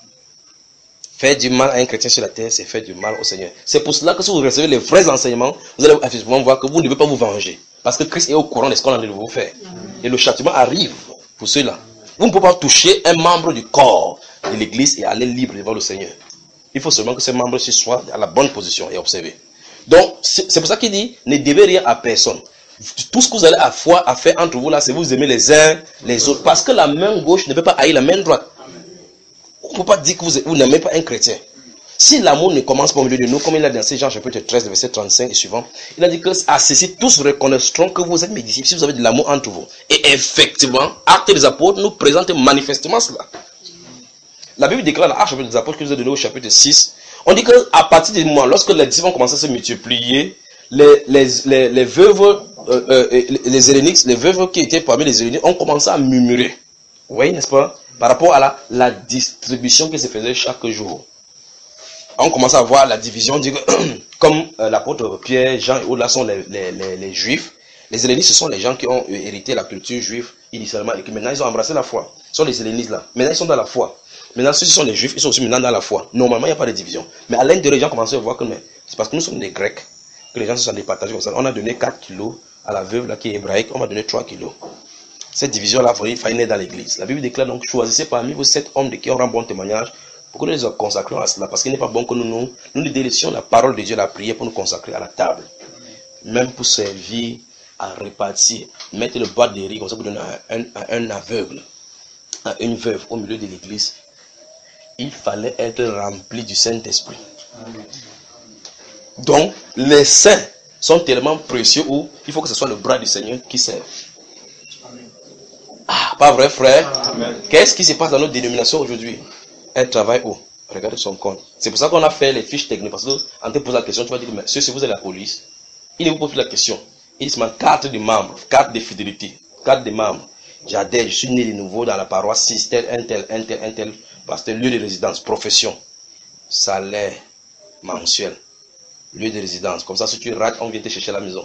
Faire du mal à un chrétien sur la terre, c'est faire du mal au Seigneur. C'est pour cela que si vous recevez les vrais enseignements, vous allez effectivement voir que vous ne devez pas vous venger. Parce que Christ est au courant de ce qu'on a de vous faire. Et le châtiment arrive pour ceux-là. Vous ne pouvez pas toucher un membre du corps de l'église et aller libre devant le Seigneur. Il faut seulement que ce membre soit à la bonne position et observé. Donc, c'est pour ça qu'il dit, ne devez rien à personne. Tout ce que vous allez à foi à faire entre vous là, c'est vous aimer les uns les autres. Parce que la main gauche ne peut pas haïr la main droite. On ne peut pas dire que vous, vous n'aimez pas un chrétien. Si l'amour ne commence pas au milieu de nous, comme il a dit dans Jean chapitre treize, verset trente-cinq et suivant, il a dit que à ceci, tous reconnaîtront que vous êtes mes disciples si vous avez de l'amour entre vous. Et effectivement, Actes des Apôtres nous présente manifestement cela. La Bible déclare dans Actes chapitre des Apôtres que vous avez donné au chapitre six, on dit qu'à partir du moment, lorsque les disciples ont commencé à se multiplier, les, les, les, les veuves, euh, euh, les, les Héléniques, les veuves qui étaient parmi les Héléniques ont commencé à murmurer. Vous voyez, n'est-ce pas? Par rapport à la, la distribution qui se faisait chaque jour. On commence à voir la division, dit que, comme euh, l'apôtre Pierre, Jean et autres là sont les, les, les, les juifs, les hellénistes ce sont les gens qui ont hérité la culture juive initialement et qui maintenant ils ont embrassé la foi. Ce sont les hellénistes là. Maintenant ils sont dans la foi. Maintenant ceux qui sont les juifs, ils sont aussi maintenant dans la foi. Normalement il n'y a pas de division. Mais à l'intérieur, les gens commencent à voir que c'est parce que nous sommes des Grecs que les gens se sont départagés comme ça. On a donné quatre kilos à la veuve là qui est hébraïque, on m'a donné trois kilos. Cette division-là, il fallait naître dans l'église. La Bible déclare donc, choisissez parmi vous sept hommes de qui auront bon témoignage pour que nous les consacrions à cela. Parce qu'il n'est pas bon que nous nous, nous, nous délaissions la parole de Dieu, la prière pour nous consacrer à la table. Même pour servir à répartir. Mettre le bas des riz comme ça pour donner à un, à un aveugle, à une veuve au milieu de l'église. Il fallait être rempli du Saint-Esprit. Donc, les saints sont tellement précieux où il faut que ce soit le bras du Seigneur qui serve. Ah, pas vrai, frère? Qu'est-ce qui se passe dans notre dénomination aujourd'hui? Elle travaille où? Regardez son compte. C'est pour ça qu'on a fait les fiches techniques. Parce que quand tu te poses la question, tu vas dire, mais si vous êtes la police, il vous pose la question. Il se demande carte de membre, carte de fidélité, carte de membre. J'adhère, je suis né de nouveau dans la paroisse six, tel, un tel, un tel, un tel, pasteur, lieu de résidence, profession, salaire mensuel, lieu de résidence. Comme ça, si tu rates, on vient te chercher à la maison.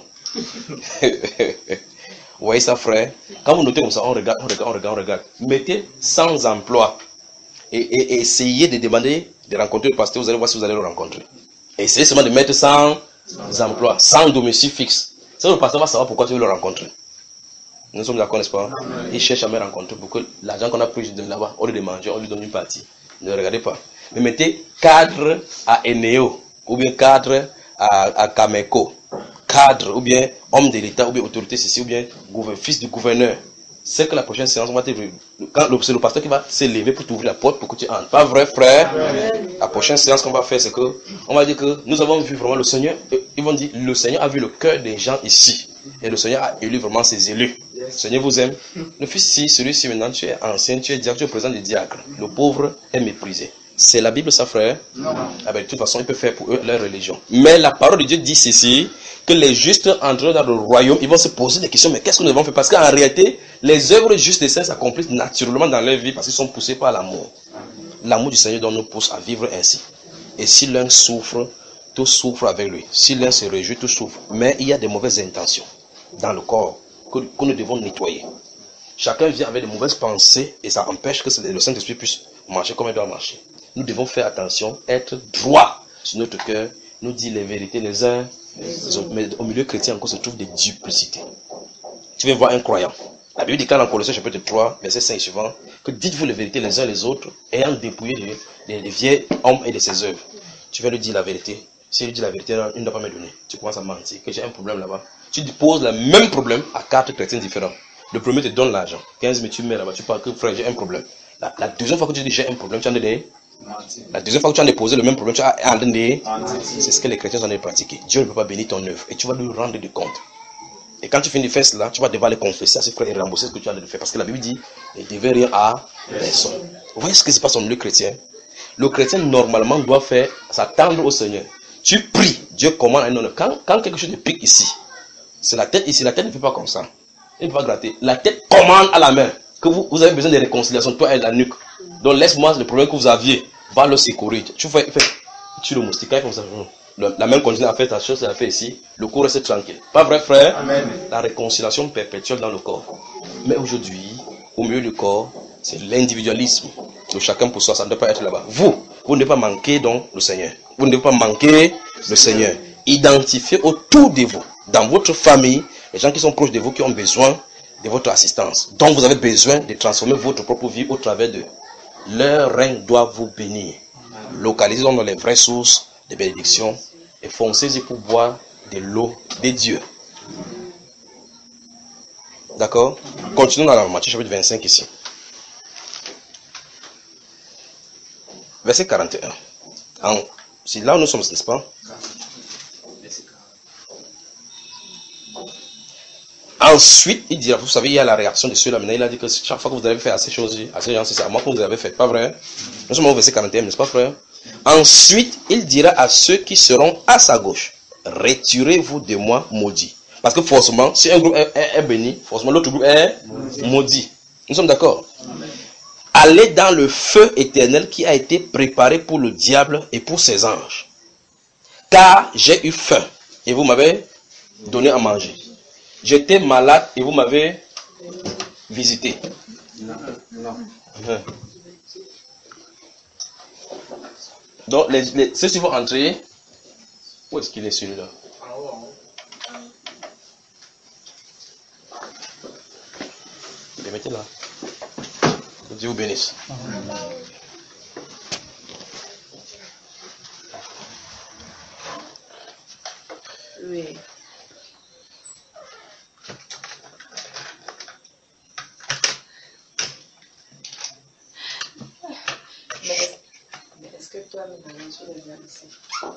Vous voyez ça, frère? Quand vous notez comme ça, on regarde, on regarde, on regarde, on regarde. Mettez sans emploi et, et, et essayez de demander de rencontrer le pasteur, vous allez voir si vous allez le rencontrer. Essayez seulement de mettre sans, sans emploi, sans domicile fixe. Ça, le pasteur va savoir pourquoi tu veux le rencontrer. Nous sommes d'accord, n'est-ce pas? Il cherche à me rencontrer pour que l'argent qu'on a pris de là-bas, au lieu de manger, on lui donne une partie. Ne regardez pas. Mais mettez cadre à Eneo, ou bien cadre à, à Kameko. Cadre, ou bien homme de l'État, ou bien autorité ceci, ou bien fils du gouverneur. C'est que la prochaine séance, on va te... c'est le pasteur qui va se lever pour t'ouvrir la porte pour que tu entres. Pas vrai, frère? La prochaine séance qu'on va faire, c'est que on va dire que nous avons vu vraiment le Seigneur. Ils vont dire, le Seigneur a vu le cœur des gens ici. Et le Seigneur a élu vraiment ses élus. Le Seigneur vous aime. Le fils-ci, celui-ci maintenant, tu es ancien, tu es diacre, tu es président des diacres. Le pauvre est méprisé. C'est la Bible, ça, frère? Non. Ah ben, de toute façon, ils peuvent faire pour eux leur religion. Mais la parole de Dieu dit ceci, que les justes entrent dans le royaume, ils vont se poser des questions, mais qu'est-ce que nous devons faire? Parce qu'en réalité, les œuvres justes des saints s'accomplissent naturellement dans leur vie parce qu'ils sont poussés par l'amour. L'amour du Seigneur nous pousse à vivre ainsi. Et si l'un souffre, tout souffre avec lui. Si l'un se réjouit, tout souffre. Mais il y a des mauvaises intentions dans le corps que, que nous devons nettoyer. Chacun vient avec de mauvaises pensées et ça empêche que le Saint-Esprit puisse marcher comme il doit marcher. Nous devons faire attention, être droit sur notre cœur, nous dire les vérités les uns les autres. Mais au milieu chrétien encore se trouve des duplicités. Tu viens voir un croyant. La Bible dit dans Colossiens chapitre trois, verset cinq suivant, que dites-vous les vérités les uns les autres, ayant dépouillé les, les, les vieils hommes et de ses œuvres. Tu viens lui dire la vérité, S'il dit la vérité, il ne doit pas me donner. Tu commences à mentir, que j'ai un problème là-bas. Tu poses le même problème à quatre chrétiens différents. Le premier te donne l'argent. quinze mais tu mets là-bas, tu parles que frère, j'ai un problème. La, la deuxième fois que tu dis j'ai un problème, tu as des... La deuxième fois que tu as déposé le même problème, tu as un des... C'est ce que les chrétiens ont de pratiquer. Dieu ne peut pas bénir ton œuvre et tu vas lui rendre des comptes. Et quand tu finis de faire cela, tu vas devoir les confesser à ses frères et rembourser ce que tu as de faire. Parce que la Bible dit, il ne devait rien à personne. Vous voyez ce qui se passe dans le chrétien? Le chrétien, normalement, doit faire s'attendre au Seigneur. Tu pries, Dieu commande un homme. Quand, quand quelque chose te pique ici, c'est la tête ici, la tête ne fait pas comme ça. Il ne peut pas gratter. La tête commande à la main que vous, vous avez besoin de réconciliation, toi et la nuque. Donc laisse-moi le problème que vous aviez, va le secourir. Tu fais, fais tu le moustique, comme ça. Le, la même continue à faire ta chose, elle a fait ici. Le corps reste tranquille. Pas vrai, frère? Amen. La réconciliation perpétuelle dans le corps. Mais aujourd'hui, au milieu du corps, c'est l'individualisme. De chacun pour soi, ça ne doit pas être là-bas. Vous, vous ne devez pas manquer donc le Seigneur. Vous ne devez pas manquer le Seigneur. Identifiez autour de vous, dans votre famille, les gens qui sont proches de vous, qui ont besoin de votre assistance. Donc vous avez besoin de transformer votre propre vie au travers d'eux. Leur règne doit vous bénir. Localisez-vous dans les vraies sources de bénédiction et foncez-y pour boire de l'eau des dieux. D'accord? Continuons dans la Matthieu chapitre vingt-cinq ici. Verset quarante et un. En, c'est là où nous sommes, n'est-ce pas? Ensuite, il dira, vous savez, il y a la réaction de ceux-là. Maintenant, il a dit que chaque fois que vous avez fait à ces choses, à ces gens, c'est à moi que vous avez fait. Pas vrai? Nous sommes au verset quarante et un, n'est-ce pas, frère? Ensuite, il dira à ceux qui seront à sa gauche, retirez-vous de moi, maudit. Parce que forcément, si un groupe est, est, est béni, forcément l'autre groupe est maudit. maudit. Nous sommes d'accord? Allez dans le feu éternel qui a été préparé pour le diable et pour ses anges. Car j'ai eu faim et vous m'avez donné à manger. J'étais malade et vous m'avez visité. Non. Non. Hum. Donc, les, les, ceux qui vont entrer, où est-ce qu'il est celui-là? Les mettez là. Que Dieu vous bénisse. Oui. Mais est-ce que toi, nous allons sur les biens ici?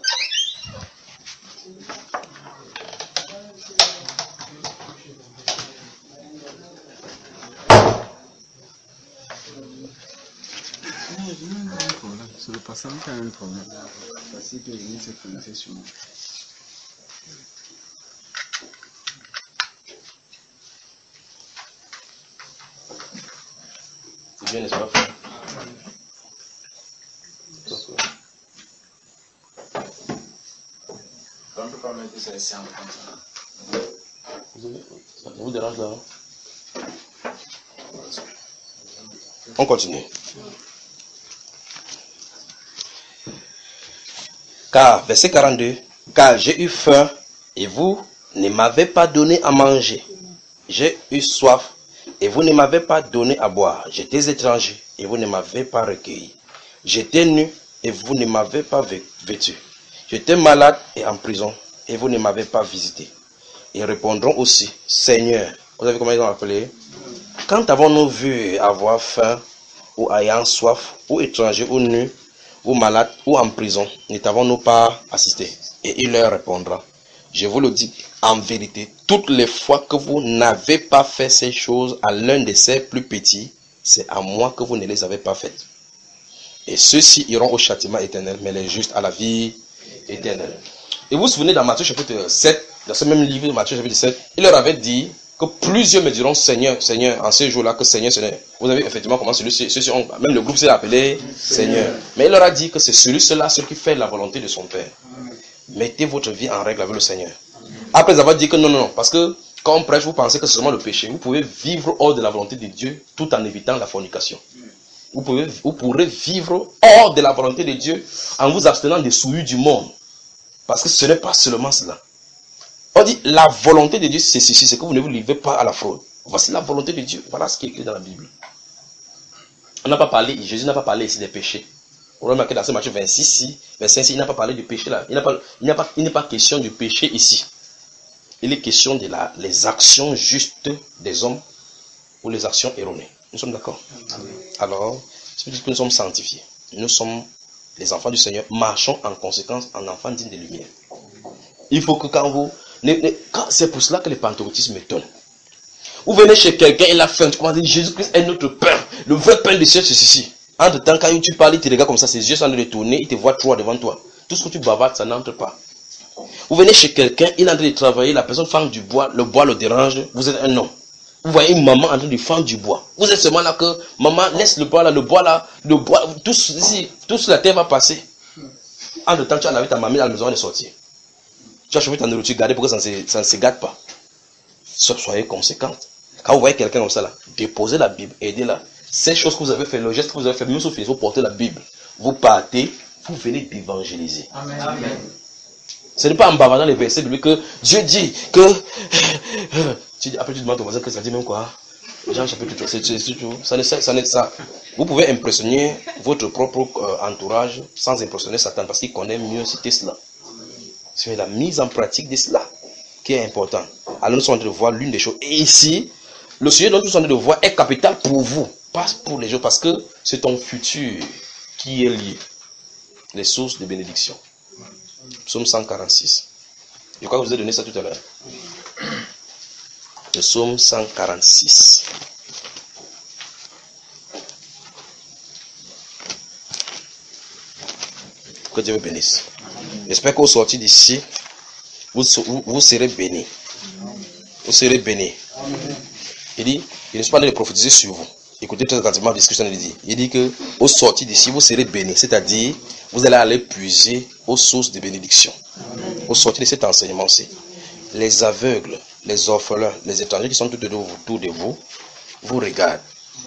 C'est le passant qui a un problème. Parce que il s'est connecté sur moi. C'est bien, n'est-ce pas? On ne peut pas mettre ça ici en comme ça. Ça vous dérange là? On continue. Car, verset quarante-deux, car j'ai eu faim et vous ne m'avez pas donné à manger. J'ai eu soif et vous ne m'avez pas donné à boire. J'étais étranger et vous ne m'avez pas recueilli. J'étais nu et vous ne m'avez pas vêtu. J'étais malade et en prison et vous ne m'avez pas visité. Ils répondront aussi, Seigneur, vous savez comment ils ont appelé? Quand avons-nous vu avoir faim ou ayant soif ou étranger ou nu ou malade ou en prison, ne t'avons-nous pas assisté? Et il leur répondra, je vous le dis en vérité, toutes les fois que vous n'avez pas fait ces choses à l'un de ces plus petits, c'est à moi que vous ne les avez pas faites. Et ceux-ci iront au châtiment éternel, mais les justes à la vie éternelle. Et vous vous souvenez dans Matthieu chapitre sept, dans ce même livre, Matthieu chapitre sept, il leur avait dit que plusieurs me diront Seigneur, Seigneur, en ces jours-là, que Seigneur, Seigneur. Vous avez effectivement comment celui-ci, ceux-ci ont, même le groupe s'est appelé Seigneur. Mais il leur a dit que c'est celui-là, celui qui fait la volonté de son Père. Mettez votre vie en règle avec le Seigneur. Après avoir dit que non, non, non, parce que quand on prêche, vous pensez que c'est seulement le péché. Vous pouvez vivre hors de la volonté de Dieu tout en évitant la fornication. Vous, pouvez, vous pourrez vivre hors de la volonté de Dieu en vous abstenant des souillures du monde. Parce que ce n'est pas seulement cela. On dit la volonté de Dieu, c'est ceci, c'est que vous ne vous livrez pas à la fraude. Voici la volonté de Dieu. Voilà ce qui est écrit dans la Bible. On n'a pas parlé, Jésus n'a pas parlé ici des péchés. On va remarquer dans ce Matthieu vingt-six, verset cinq, il n'a pas parlé du péché là. Il n'a pas, il n'a pas, il n'est pas question du péché ici. Il est question de la, les actions justes des hommes ou les actions erronées. Nous sommes d'accord? Alors, c'est dire que nous sommes sanctifiés. Nous sommes les enfants du Seigneur, marchons en conséquence en enfants dignes de lumière. Il faut que quand vous... C'est pour cela que les pentecôtistes m'étonnent. Vous venez chez quelqu'un, il a faim, tu commences à dire Jésus-Christ est notre pain. Le vrai pain de ciel, c'est ceci. Entre temps, quand tu parles, il te regarde comme ça, ses yeux sont en train de tourner, il te voit trois devant toi. Tout ce que tu bavardes, ça n'entre pas. Vous venez chez quelqu'un, il est en train de travailler, la personne fend du bois, le bois le dérange, vous êtes un homme. Vous voyez une maman en train de fendre du bois. Vous êtes seulement là que, maman, laisse le bois là, le bois là, le bois, tout, ici, tout sur la terre va passer. Entre temps, tu as lavé ta mamie dans la maison, elle est sortie. Tu as chauffé ta nourriture, gardez pour que ça ne, se, ça ne se gâte pas. Soyez conséquente. Quand vous voyez quelqu'un comme ça là, déposez la Bible, aidez-la. Ces choses que vous avez fait, le geste que vous avez fait, même si vous portez la Bible, vous partez, vous venez d'évangéliser. Amen. Amen. Ce n'est pas en bavardant les versets de lui que Dieu dit que... Tu dis, après tu demandes à ton voisin que ça dit même quoi. Jean chapitre trois, c'est tout. Ça n'est ça, ça, ça. Vous pouvez impressionner votre propre euh, entourage sans impressionner Satan parce qu'il connaît mieux c'était cela. C'est la mise en pratique de cela qui est important. Alors nous sommes en train de voir l'une des choses. Et ici, le sujet dont nous sommes en train de voir est capital pour vous, pas pour les autres, parce que c'est ton futur qui est lié. Les sources de bénédiction. Psaume cent quarante-six. Je crois que je vous ai donné ça tout à l'heure. Le psaume cent quarante-six. Que Dieu vous bénisse. J'espère qu'au sortir d'ici, vous, vous, vous serez bénis. Vous serez bénis. Il dit, il ne suis pas allé prophétiser sur vous. Écoutez très attentivement ce que je dit. Il dit que au sortir d'ici, vous serez bénis. C'est-à-dire, vous allez aller puiser aux sources de bénédiction. Au sortir de cet enseignement-ci, les aveugles, les orphelins, les étrangers qui sont tout autour de vous, vous regardent.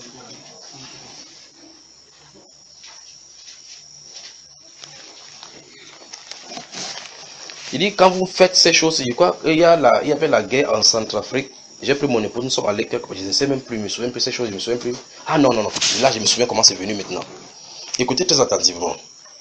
Il dit, quand vous faites ces choses, il y, a la, il y avait la guerre en Centrafrique. J'ai pris mon épouse, nous sommes allés quelque part, je ne sais même plus, je ne me souviens plus ces choses, je ne me souviens plus. Ah non, non, non, là je me souviens comment c'est venu maintenant. Écoutez très attentivement.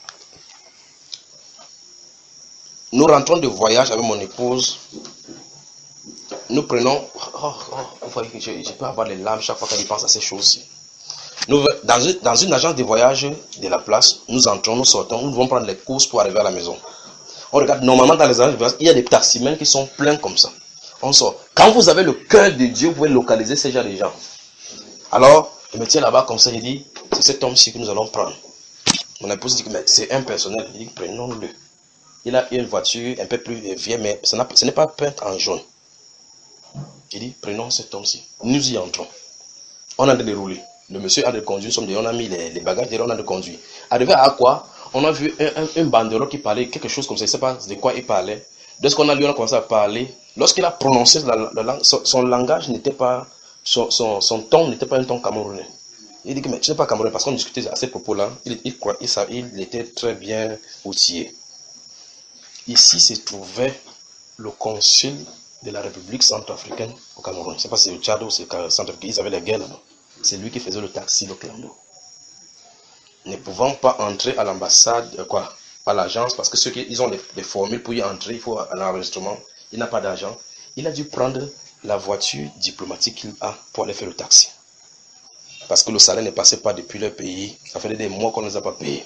Nous rentrons de voyage avec mon épouse. Nous prenons... Oh, oh, vous voyez que je, je peux avoir les larmes chaque fois qu'elle pense à ces choses-ci. Nous, dans, une, dans une agence de voyage de la place, nous entrons, nous sortons, nous devons prendre les courses pour arriver à la maison. On regarde, normalement dans les agences de voyage, il y a des taximens qui sont pleins comme ça. On sort. Quand vous avez le cœur de Dieu, vous pouvez localiser ces gens de gens. Alors, je me tiens là-bas comme ça, il dit, c'est cet homme-ci que nous allons prendre. Mon épouse dit que c'est impersonnel. Il dit, prenons-le. Il a une voiture un peu plus vieille, mais ce n'est pas peint en jaune. Il dit, prenons cet homme-ci. Nous y entrons. On a de rouler. Le monsieur a de conduire, on a mis les, les bagages, on a de conduire. Arrivé à quoi? On a vu un, un, un banderole qui parlait quelque chose comme ça. Je ne sais pas de quoi il parlait. De ce qu'on a lu, on a commencé à parler. Lorsqu'il a prononcé la, la langue, son, son langage n'était pas, son, son, son ton n'était pas un ton camerounais. Il dit que mais tu n'es pas camerounais parce qu'on discutait à ces propos-là. Il, il, il, il, il était très bien outillé. Ici se trouvait le consul de la République centrafricaine au Cameroun. Je ne sais pas si c'est le Tchad ou c'est le Centrafrique. Ils avaient la guerre là-bas. C'est lui qui faisait le taxi, le clando. Ne pouvant pas entrer à l'ambassade, quoi, à l'agence, parce que ceux qui ils ont des, des formules pour y entrer, il faut un enregistrement. Il n'a pas d'argent. Il a dû prendre la voiture diplomatique qu'il a pour aller faire le taxi. Parce que le salaire ne passait pas depuis leur pays. Ça fait des mois qu'on ne les a pas payés.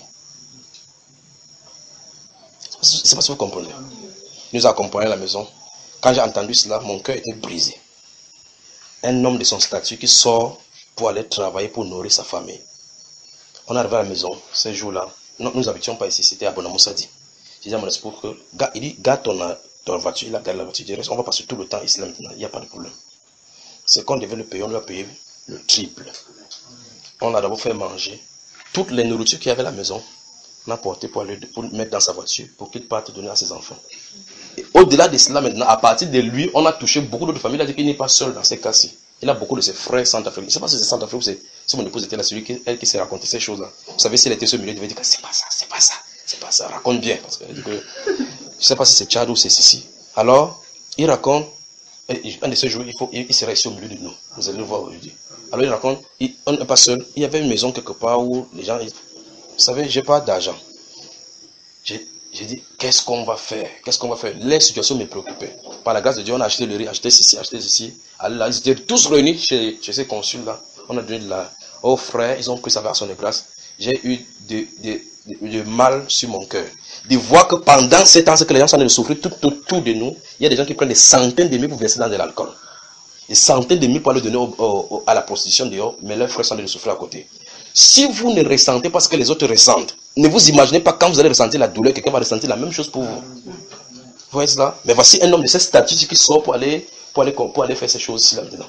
Je ne sais pas si vous comprenez. Il nous a accompagnés à la maison. Quand j'ai entendu cela, mon cœur était brisé. Un homme de son statut qui sort pour aller travailler pour nourrir sa famille. On est arrivé à la maison, ces jours-là. Nous n'habitions pas ici, c'était à Bonamoussadi. J'ai dit à mon espoir que, il dit, garde ton, ton voiture, il a gardé la voiture. Il dit, on va passer tout le temps ici là maintenant, il n'y a pas de problème. C'est qu'on devait le payer, on lui a payé le triple. On a d'abord fait manger. Toutes les nourritures qu'il y avait à la maison, on a porté pour, aller, pour mettre dans sa voiture, pour qu'il parte donner à ses enfants. Et au-delà de cela maintenant, à partir de lui, on a touché beaucoup d'autres familles. Il a dit qu'il n'est pas seul dans ces cas-ci. Il a beaucoup de ses frères centrafricains. Je ne sais pas si c'est centrafricain ou c'est si mon épouse était là, celui qui, elle qui s'est raconté ces choses-là. Vous savez, si elle était sur le milieu, elle devait dire que c'est pas ça, c'est pas ça, c'est pas ça. Raconte bien. Parce que, que, je ne sais pas si c'est Tchad ou c'est ceci. Alors, il raconte, un de ces jours, il, faut, il, il sera ici au milieu de nous. Vous allez le voir aujourd'hui. Alors, il raconte, il, on n'est pas seul. Il y avait une maison quelque part où les gens, Vous savez, j'ai pas d'argent. J'ai j'ai dit, qu'est-ce qu'on va faire? Qu'est-ce qu'on va faire? Les situations me préoccupaient. Par la grâce de Dieu, on a acheté le riz, acheté ceci, acheté ceci. Là, ils étaient tous réunis chez, chez ces consuls-là. On a donné de la... Aux frères, ils ont pris ça vers son grâce. J'ai eu de, de, de, de mal sur mon cœur. De voir que pendant ces temps, que les gens sont en train de souffrir tout autour de nous, il y a des gens qui prennent des centaines de mille pour verser dans de l'alcool. Des centaines de mille pour aller donner au, au, à la prostitution dehors, mais leurs frères sont en train de souffrir à côté. Si vous ne ressentez pas ce que les autres ressentent, ne vous imaginez pas quand vous allez ressentir la douleur, quelqu'un va ressentir la même chose pour vous. Vous voyez cela? Mais voici un homme de cette stature qui sort pour aller, pour aller, pour aller faire ces choses-ci là-dedans.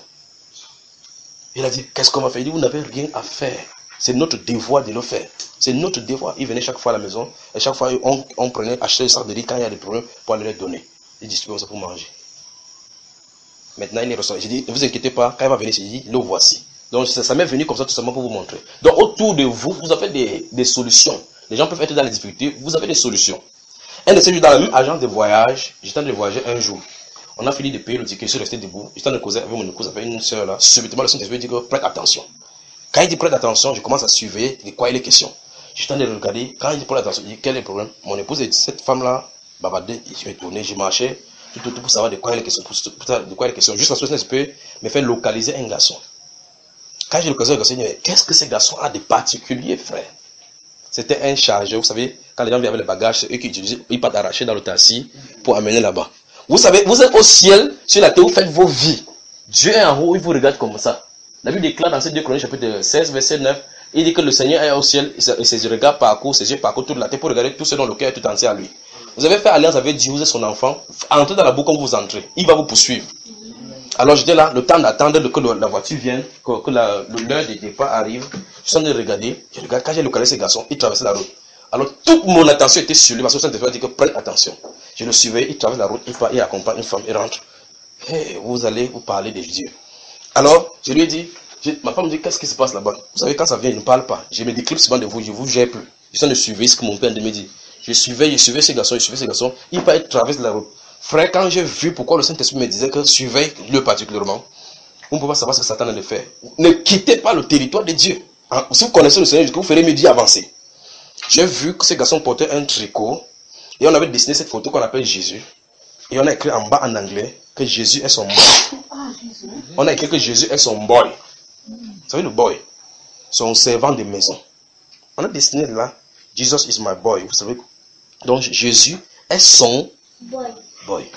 Il a dit, qu'est-ce qu'on va faire? Il dit, vous n'avez rien à faire. C'est notre devoir de le faire. C'est notre devoir. Il venait chaque fois à la maison, et chaque fois, on, on prenait, achetait le sac de riz quand il y a des problèmes pour aller les donner. Il distribuait ça pour manger. Maintenant, il est ressorti. J'ai dit, ne vous inquiétez pas, quand il va venir, il dit, le voici. Donc, ça, ça m'est venu comme ça, tout simplement pour vous montrer. Donc, autour de vous, vous avez des, des solutions. Les gens peuvent être dans les difficultés, vous avez des solutions. Un de ces jours, dans la même agence de voyage, j'étais en train de voyager un jour. On a fini de payer le ticket, je suis resté debout. J'étais en train de causer avec mon épouse, avec une soeur là. Subitement, le Saint-Esprit dit que prête attention. Quand il dit prête attention, je commence à surveiller de quoi il est question. J'étais en train de regarder. Quand il dit prête attention, il dit quel est le problème? Mon épouse dit, cette femme-là, bavardée, je vais tourner, je marchais, tout, tout, tout pour savoir de quoi il est question. Pour, pour, de quoi il est question. Juste parce que le Saint-Esprit me fait localiser un garçon. Quand j'ai localisé un garçon, je dis, qu'est-ce que ce garçon a de particulier, frère? C'était un chargeur, vous savez, quand les gens viennent avec les bagages, c'est eux qui utilisent, ils partent arracher dans le taxi pour amener là-bas. Vous savez, vous êtes au ciel, sur la terre, vous faites vos vies. Dieu est en haut, il vous regarde comme ça. La Bible déclare dans ces deux Chroniques, chapitre seize, verset neuf, il dit que le Seigneur est au ciel, et ses regards parcourent, ses yeux parcourent toute la terre pour regarder tout ce dont le cœur est tout entier à lui. Vous avez fait alliance avec Dieu, vous êtes son enfant, entrez dans la boucle comme vous entrez, il va vous poursuivre. Alors j'étais là, le temps d'attendre que la voiture vienne, que, que l'heure de départ arrive, je suis en train de regarder, je regarde, quand j'ai localisé ces garçons, ils traversaient la route. Alors toute mon attention était sur lui, parce que le Saint-Esprit a dit que prenne attention. Je le suivais, il traverse la route, il part, il accompagne une femme, il rentre. Hey, vous allez vous parler de Dieu. Alors, je lui ai dit, je, ma femme me dit, qu'est-ce qui se passe là-bas? Vous savez, quand ça vient, il ne parle pas. Je me déclipse souvent de vous, je vous gère plus. Je suis en train de suivre ce que mon père me dit. Je suivais, je suivais ces garçons, je suivais ces garçons, il part, il traverse la route. Frère, quand j'ai vu pourquoi le Saint-Esprit me disait que suivez-le particulièrement, on ne peut pas savoir ce que Satan a fait. Ne quittez pas le territoire de Dieu. Hein? Si vous connaissez le Seigneur, vous ferez mieux d'y avancer. J'ai vu que ces garçons portaient un tricot et on avait dessiné cette photo qu'on appelle Jésus. Et on a écrit en bas en anglais que Jésus est son boy. On a écrit que Jésus est son boy. Vous savez le boy? Son servant de maison. On a dessiné là, Jesus is my boy. Vous savez? Donc Jésus est son boy. boy.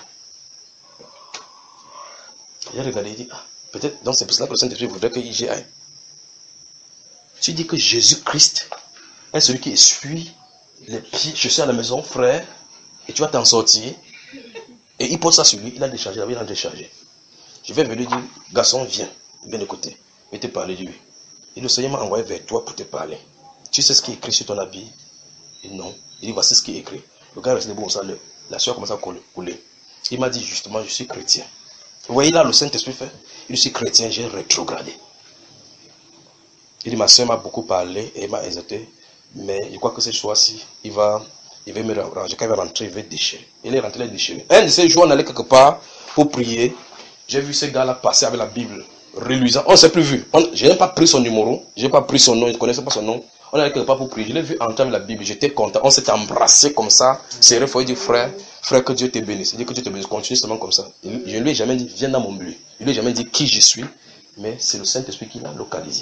J'ai regardé et dit, ah, peut-être, donc c'est pour cela que le Saint-Esprit voudrait que j'y aille. Tu dis que Jésus-Christ est celui qui essuie les pieds. Je suis à la maison, frère, et tu vas t'en sortir. Et il pose ça sur lui, il a déchargé, il a déchargé. Je vais venir dire, garçon, viens, viens de côté, je vais te parler de lui. Et le Seigneur m'a envoyé vers toi pour te parler. Tu sais ce qui est écrit sur ton habit? Et non. Il dit, voici ce qui est écrit. Le gars reste debout, ça, le, la sueur commence à couler. Il m'a dit, justement, je suis chrétien. Vous voyez là, le Saint-Esprit fait, il dit, je suis chrétien, j'ai rétrogradé. Il dit, ma soeur m'a beaucoup parlé et il m'a exhorté, mais je crois que cette fois-ci, il va, il va me ranger. Quand il va rentrer, il va déchirer. Il est rentré, il est déchiré. Un de ces jours, on allait quelque part pour prier. J'ai vu ce gars-là passer avec la Bible, reluisant. On ne s'est plus vu. Je n'ai pas pris son numéro, je n'ai pas pris son nom, je ne connaissais pas son nom. On allait quelque part pour prier. Je l'ai vu entrer avec la Bible, j'étais content. On s'est embrassé comme ça. C'est vrai, il dit, frère, frère, que Dieu te bénisse. Il dit que Dieu te bénisse. Continue seulement comme ça. Je ne lui ai jamais dit, viens dans mon milieu. Je ne lui ai jamais dit qui je suis, mais c'est le Saint-Esprit qui l'a localisé.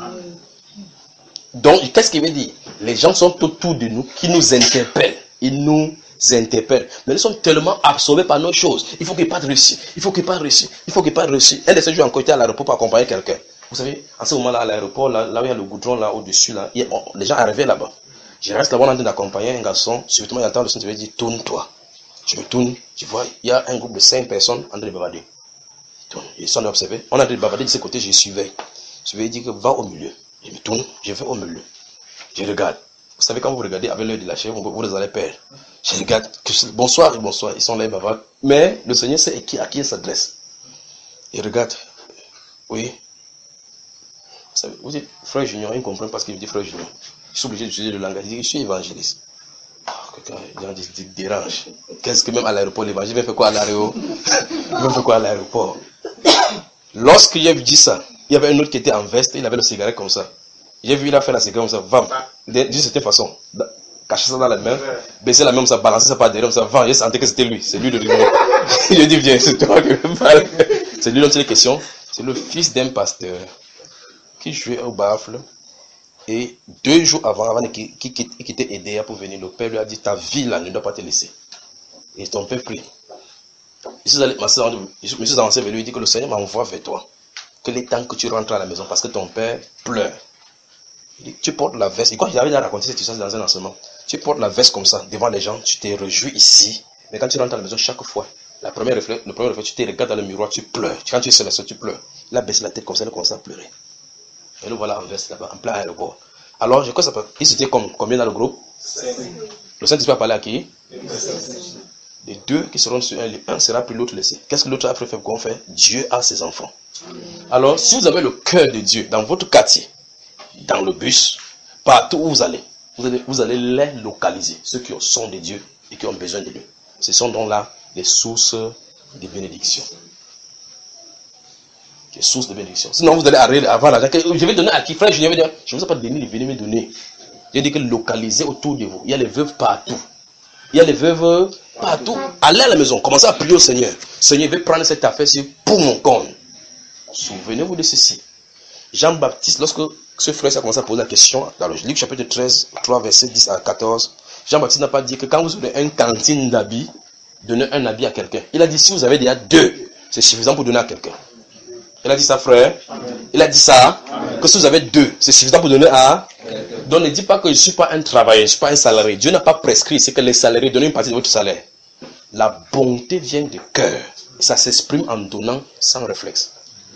Donc, qu'est-ce qu'il veut dire? Les gens sont autour de nous qui nous interpellent. Ils nous interpellent. Mais ils sont tellement absorbés par nos choses. Il faut qu'il n'y ait pas de réussite. Il faut qu'il n'y ait pas de réussite. Il faut qu'il n'y ait pas de réussite. Un de ces jours, encore, était à l'aéroport pour accompagner quelqu'un. Vous savez, en ce moment-là, à l'aéroport, là, là où il y a le goudron, là, au-dessus, là, il y a, on, les gens arrivaient là-bas. Je reste là-bas en train d'accompagner un garçon. Subitement, il entend le Saint-Esprit dire, tourne-toi. Je me tourne, je vois, il y a un groupe de cinq personnes en train de bavarder. Ils sont observés. On a de bavarder de ce côté, je surveille. Je vais dire que va au milieu. Je me tourne, je vais au milieu. Je regarde. Vous savez, quand vous regardez avec l'œil de la chair, vous, vous allez perdre. Je regarde, que, bonsoir et bonsoir, ils sont là, ils bavardent. Mais le Seigneur sait qui, à qui il s'adresse. Il regarde. Oui. Vous savez, vous dites, frère Junior, il ne comprend pas ce qu'il dit, frère Junior. Je suis obligé d'utiliser le langage. Il dit, je suis évangéliste. Oh, quelqu'un il dérange. Qu'est-ce que même à l'aéroport, l'évangile, il fait quoi à l'aéroport? Il fait quoi à l'aéroport? Lorsqu'il a dit ça, il y avait un autre qui était en veste, il avait le cigarette comme ça. J'ai vu, il a fait la séquence comme ça, va, d'une certaine façon, cacher ça dans la main, baisser la main comme ça, balancer ça par derrière comme ça, va, j'ai senti que c'était lui, c'est lui le rideau. Je dis, viens, c'est toi que je parle. C'est lui dont il est question. C'est le fils d'un pasteur qui jouait au baffle. Et deux jours avant, avant qu'il quitte Edea pour venir, le père lui a dit, ta vie là ne doit pas te laisser. Et ton père prie. Je suis allé, ma soeur, je me suis avancé vers lui, il dit que le Seigneur m'envoie vers toi. Que les temps que tu rentres à la maison, parce que ton père pleure. Il dit, tu portes la veste. Et quand j'avais déjà raconté cette histoire dans un enseignement, tu portes la veste comme ça, devant les gens, tu te réjouis ici. Mais quand tu rentres à la maison, chaque fois, la première réflexe, le premier réflexe, tu te regardes dans le miroir, tu pleures. Quand tu es seul, tu pleures. Il a baissé la tête comme ça, il a commencé à pleurer. Et le voilà en veste là-bas, en plein aéroport. Alors, je crois que ça peut. Il s'était comme combien dans le groupe? Le Saint-Esprit a parlé à qui? Les deux qui seront sur un lit, un sera pris, l'autre laissé. Qu'est-ce que l'autre a fait qu'on fait? Dieu a ses enfants. Alors, si vous avez le cœur de Dieu dans votre quartier, dans le bus, partout où vous allez, vous allez, vous allez les localiser, ceux qui sont de Dieu et qui ont besoin de lui. Ce sont donc là les sources de bénédiction. Les sources de bénédiction. Sinon, vous allez arriver avant l'argent. Je vais donner à qui? Frère, je vais dire, je ne vous ai pas donné, il venez me donner. Je dis que localisez autour de vous. Il y a les veuves partout. Il y a les veuves partout. Allez à la maison, commencez à prier au Seigneur. Seigneur, je vais prendre cette affaire-ci pour mon compte. Souvenez-vous de ceci. Jean-Baptiste, lorsque ce frère a commencé à poser la question, dans le Luc chapitre treize, trois versets dix à quatorze, Jean-Baptiste n'a pas dit que quand vous avez une cantine d'habits, donnez un habit à quelqu'un. Il a dit, si vous avez déjà deux, c'est suffisant pour donner à quelqu'un. Il a dit ça, frère. Amen. Il a dit ça. Amen. Que si vous avez deux, c'est suffisant pour donner à. Amen. Donc ne dis pas que je ne suis pas un travailleur, je ne suis pas un salarié. Dieu n'a pas prescrit, c'est que les salariés donnent une partie de votre salaire. La bonté vient du cœur. Et ça s'exprime en donnant sans réflexe.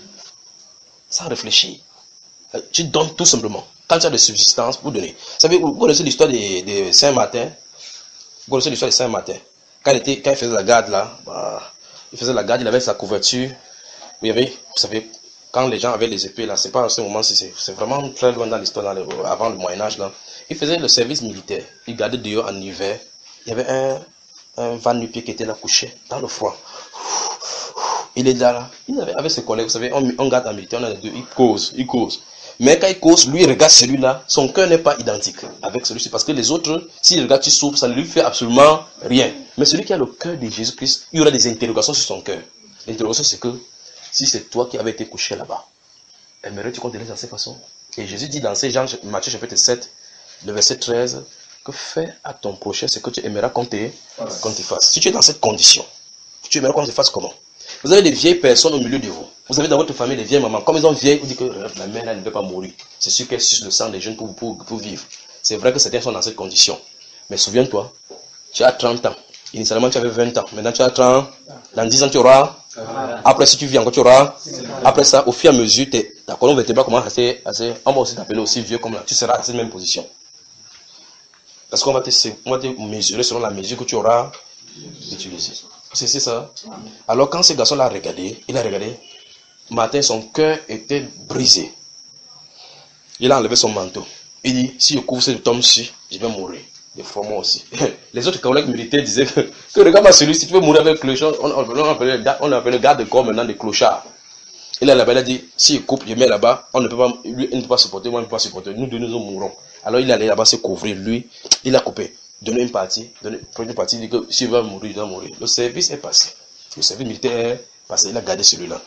Sans réfléchir. Tu donnes tout simplement. Quand tu as de subsistance, vous donnez. Vous savez, vous connaissez l'histoire de, de Saint-Martin. Vous connaissez l'histoire de Saint-Martin. Quand il, était, quand il faisait la garde là, bah, il faisait la garde, il avait sa couverture. Vous savez, vous savez, quand les gens avaient les épées là, c'est pas en ce moment, c'est vraiment très loin dans l'histoire, avant le Moyen-Âge là. Il faisait le service militaire. Il gardait dehors en hiver. Il y avait un, un va-nu-pied qui était là couché dans le froid. Il est là, là. Il avait avec ses collègues, vous savez, on, on garde en militaire, on a les deux, il cause, il cause. Mais quand il cause, lui, il regarde celui-là, son cœur n'est pas identique avec celui-ci. Parce que les autres, s'il regarde, tu souffres, ça ne lui fait absolument rien. Mais celui qui a le cœur de Jésus-Christ, il y aura des interrogations sur son cœur. L'interrogation, c'est que, si c'est toi qui avais été couché là-bas, aimerais-tu qu'on te laisse de cette façon? Et Jésus dit dans ces Jean, Matthieu chapitre sept, le verset treize, que fais à ton prochain ce que tu aimeras qu'on te, qu'on te fasse. Si tu es dans cette condition, tu aimerais qu'on te fasse comment? Vous avez des vieilles personnes au milieu de vous. Vous avez dans votre famille des vieilles mamans. Comme ils ont vieilles, vous dites que la mère là, ne peut pas mourir. C'est sûr qu'elle suce le sang des jeunes pour, pour, pour vivre. C'est vrai que certains sont dans cette condition. Mais souviens-toi, tu as trente ans. Initialement, tu avais vingt ans. Maintenant, tu as trente. Dans dix ans, tu auras. Après, si tu vis encore, tu auras. Après ça, au fur et à mesure, ta colonne vertébrale commence à assez, assez. On va aussi t'appeler aussi vieux comme là. Tu seras à cette même position. Parce qu'on va te, on va te mesurer selon la mesure que tu auras utilisée. C'est ça. Alors, quand ce garçon l'a regardé, il a regardé. Matin, son cœur était brisé. Il a enlevé son manteau. Il dit, si je couvre ce tome-ci, je vais mourir. Des fois, moi aussi. Les autres collègues militaires disaient que, que regarde celui-ci, tu veux mourir avec le clochard. On, on, on appelait le garde de corps maintenant des clochards. Il a là-bas, il a dit, si je coupe, je mets là-bas, on ne peut pas, lui, il ne peut pas supporter, moi, je ne peux pas supporter. Nous deux, nous mourrons. Alors, il est allé là-bas se couvrir. Lui, il a coupé. Donner une partie, donner une partie, il dit que s'il va mourir, il va mourir. Le service est passé. Le service militaire est passé. Il a gardé celui-là.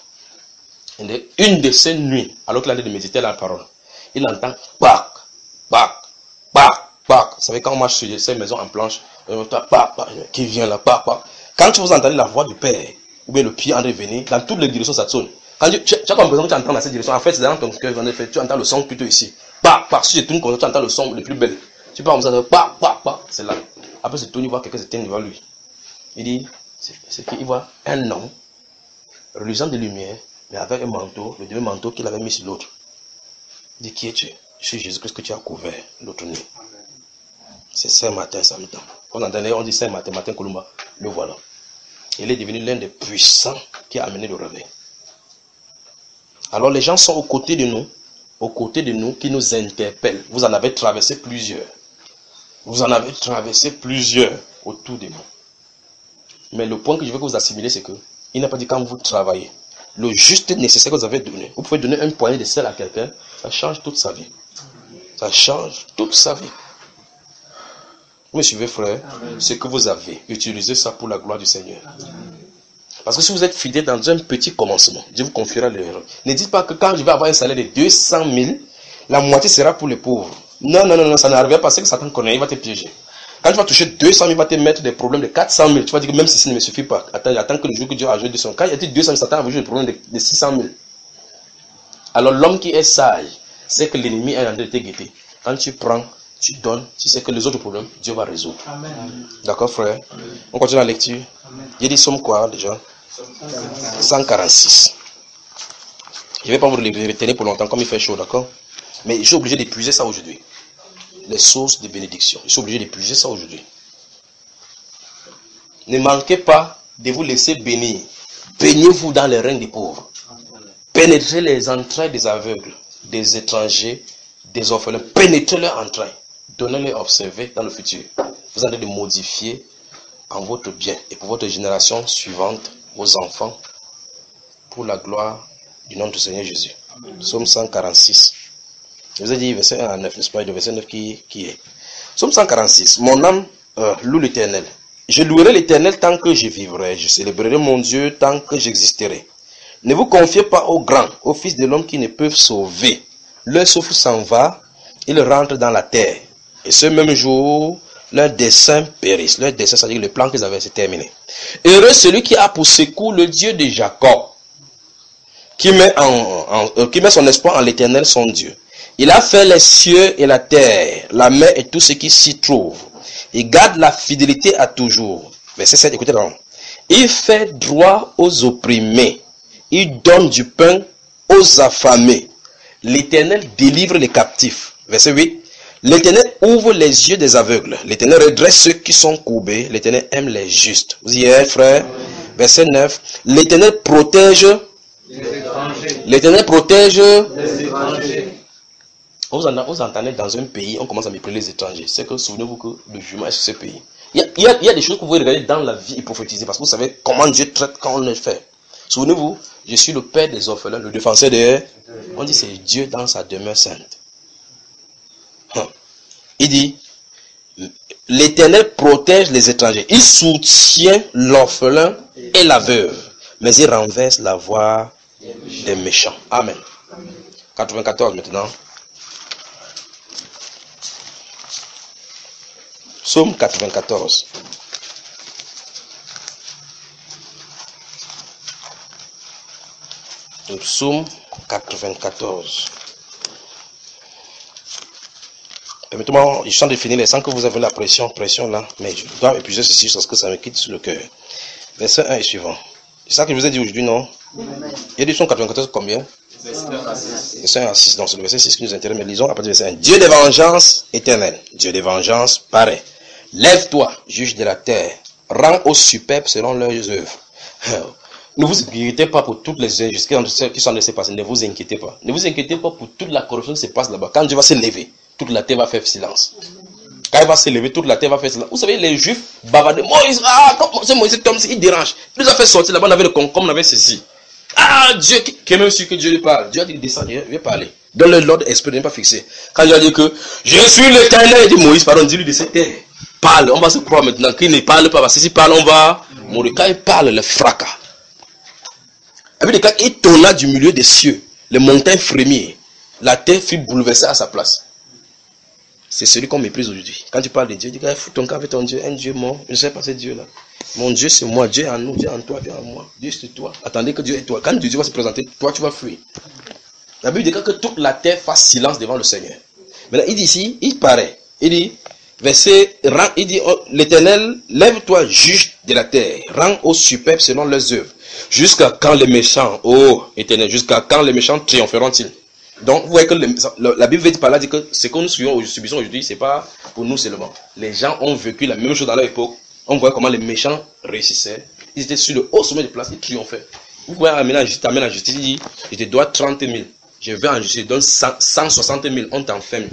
Une de ces nuits, alors qu'il allait de méditer la parole, il entend pac, pac, pac, pac. Vous savez, quand on marche sur ces maisons en planche, on entend pac, pac, qui vient là, pac, pac. Quand vous entendez la voix du Père, ou bien le pied en revenir, dans toutes les directions, ça sonne. Quand tu, tu, tu as l'impression que tu entends dans cette direction, en fait, c'est dans ton cœur, tu entends le son plutôt ici. Pac, pac. Si je tourne comme ça, tu entends le son le plus bel. Tu parles comme ça, pac, pac, pac. C'est là. Après, c'est tourne, il voit quelqu'un se tient devant lui. Il dit, c'est qu'il voit un homme, reluisant de lumière, mais avec un manteau, le même manteau qu'il avait mis sur l'autre. Il dit, qui es-tu? Je suis Jésus-Christ que tu as couvert l'autre nuit. C'est Saint-Martin, samedi. On entendait, on dit Saint-Martin, Martin Kolumba. Le voilà. Il est devenu l'un des puissants qui a amené le réveil. Alors les gens sont aux côtés de nous, aux côtés de nous, qui nous interpellent. Vous en avez traversé plusieurs. Vous en avez traversé plusieurs autour de vous. Mais le point que je veux que vous assimilez, c'est que il n'a pas dit quand vous travaillez. Le juste nécessaire que vous avez donné. Vous pouvez donner un poignet de sel à quelqu'un, ça change toute sa vie. Ça change toute sa vie. Vous me suivez, frère? Ce que vous avez, utilisez ça pour la gloire du Seigneur. Parce que si vous êtes fidèle dans un petit commencement, Dieu vous confiera l'erreur. Ne dites pas que quand je vais avoir un salaire de deux cent mille, la moitié sera pour les pauvres. Non, non, non, non, ça n'arrive pas parce que Satan connaît, il va te piéger. Quand tu vas toucher deux cent mille, il va te mettre des problèmes de quatre cent mille. Tu vas dire que même si ça ne me suffit pas, attends, attends que le jour que Dieu a joué deux cent mille. Quand il y a dit deux cent mille, Satan a joué des problèmes de, de six cent mille. Alors l'homme qui est sage, c'est que l'ennemi est en train de te guetter. Quand tu prends, tu donnes, tu sais que les autres problèmes, Dieu va résoudre. D'accord, frère? Amen. On continue la lecture. Il dit somme quoi déjà? cent quarante-six. Je ne vais pas vous le retenir pour longtemps, comme il fait chaud, d'accord? Mais je suis obligé d'épuiser ça aujourd'hui. Les sources de bénédiction. Je suis obligé d'épuiser ça aujourd'hui. Ne manquez pas de vous laisser bénir. Baignez-vous dans les reins des pauvres. Pénétrez les entrailles des aveugles, des étrangers, des orphelins. Pénétrez leurs entrailles. Donnez-les à observer dans le futur. Vous allez les modifier en votre bien et pour votre génération suivante, vos enfants, pour la gloire du nom du Seigneur Jésus. Psaume cent quarante-six. Je vous ai dit verset un à neuf, n'est-ce pas? Le verset neuf qui, qui est. Psaume cent quarante-six. Mon âme euh, loue l'Éternel. Je louerai l'Éternel tant que je vivrai. Je célébrerai mon Dieu tant que j'existerai. Ne vous confiez pas aux grands, aux fils de l'homme qui ne peuvent sauver. Leur souffle s'en va, ils rentrent dans la terre. Et ce même jour, leurs desseins périssent. Leurs desseins, c'est-à-dire que le plan qu'ils avaient, c'est terminé. Heureux celui qui a pour secours le Dieu de Jacob, qui met, en, en, euh, qui met son espoir en l'Éternel, son Dieu. Il a fait les cieux et la terre, la mer et tout ce qui s'y trouve. Il garde la fidélité à toujours. Verset sept, écoutez donc. Il fait droit aux opprimés. Il donne du pain aux affamés. L'Éternel délivre les captifs. Verset huit. L'Éternel ouvre les yeux des aveugles. L'Éternel redresse ceux qui sont courbés. L'Éternel aime les justes. Vous y êtes, frère? Verset neuf. L'Éternel protège les étrangers. L'Éternel protège les étrangers. Vous entendez dans un pays, on commence à mépriser les étrangers. C'est que, souvenez-vous que le jugement est sur ce pays. Il y, a, il, y a, il y a des choses que vous pouvez regarder dans la vie et prophétiser parce que vous savez comment Dieu traite quand on le fait. Souvenez-vous, je suis le père des orphelins, le défenseur des... On dit c'est Dieu dans sa demeure sainte. Il dit, l'Éternel protège les étrangers. Il soutient l'orphelin et la veuve. Mais il renverse la voie des méchants. Amen. quatre-vingt-quatorze maintenant. Psaume quatre-vingt-quatorze. Le psaume quatre-vingt-quatorze. Permettez-moi, je sens de finir les sans que vous avez la pression, pression là, mais je dois épuiser ceci parce que ça me quitte sur le cœur. Verset un et suivant. C'est ça que je vous ai dit aujourd'hui, non? Il y a du psaume quatre-vingt-quatorze combien? Verset un à six. Donc c'est le verset six qui nous intéresse, mais lisons à partir du verset un. Dieu des vengeances éternelles, Dieu des vengeances paraît. Lève-toi, juge de la terre, rends aux superbes selon leurs œuvres. Ne vous inquiétez pas pour toutes les injustices qui sont laissées passer. Ne vous inquiétez pas. Ne vous inquiétez pas pour toute la corruption qui se passe là-bas. Quand Dieu va se lever, toute la terre va faire silence. Quand il va se lever, toute la terre va faire silence. Vous savez, les Juifs bavardaient. Moïse, ah, c'est Moïse, comme il dérange. Il nous a fait sortir là-bas, on avait le concombre, on avait ceci. Ah, Dieu, qui est même sûr que Dieu lui parle. Dieu a dit, descend, il veut parler. Donne-le l'ordre, esprit n'est pas fixé. Quand Dieu a dit que je suis l'Éternel, il dit Moïse, pardon, dis-lui de cette terre. Parle, on va se croire maintenant qu'il ne parle pas, parce que s'il parle, on va mourir. Quand il parle, le fracas. Et puis, quand il tonna du milieu des cieux, les montagnes frémirent, la terre fut bouleversée à sa place. C'est celui qu'on méprise aujourd'hui. Quand tu parles de Dieu, tu dis, fous ton cas avec ton Dieu, un Dieu mort. Je ne sais pas c'est Dieu là. Mon Dieu c'est moi, Dieu est en nous, Dieu est en toi, Dieu est en moi. Dieu c'est toi. Attendez que Dieu est toi. Quand Dieu va se présenter, toi tu vas fuir. La Bible dit que toute la terre fasse silence devant le Seigneur. Maintenant, il dit ici, il paraît. Il dit, verset, il dit, oh, l'Éternel, lève-toi, juge de la terre, rends aux superbes selon leurs œuvres. Jusqu'à quand les méchants, oh Éternel, jusqu'à quand les méchants triompheront-ils? Donc, vous voyez que le, le, la Bible dit par là, dit que ce que nous subissons aujourd'hui, c'est pas pour nous seulement. Les gens ont vécu la même chose dans leur époque. On voit comment les méchants réussissaient. Ils étaient sur le haut sommet de place, ils triomphaient. Vous pouvez amener en justice, amener en justice, il dit, je te dois trente mille. Je vais en justice, je donne cent soixante mille, on t'enferme.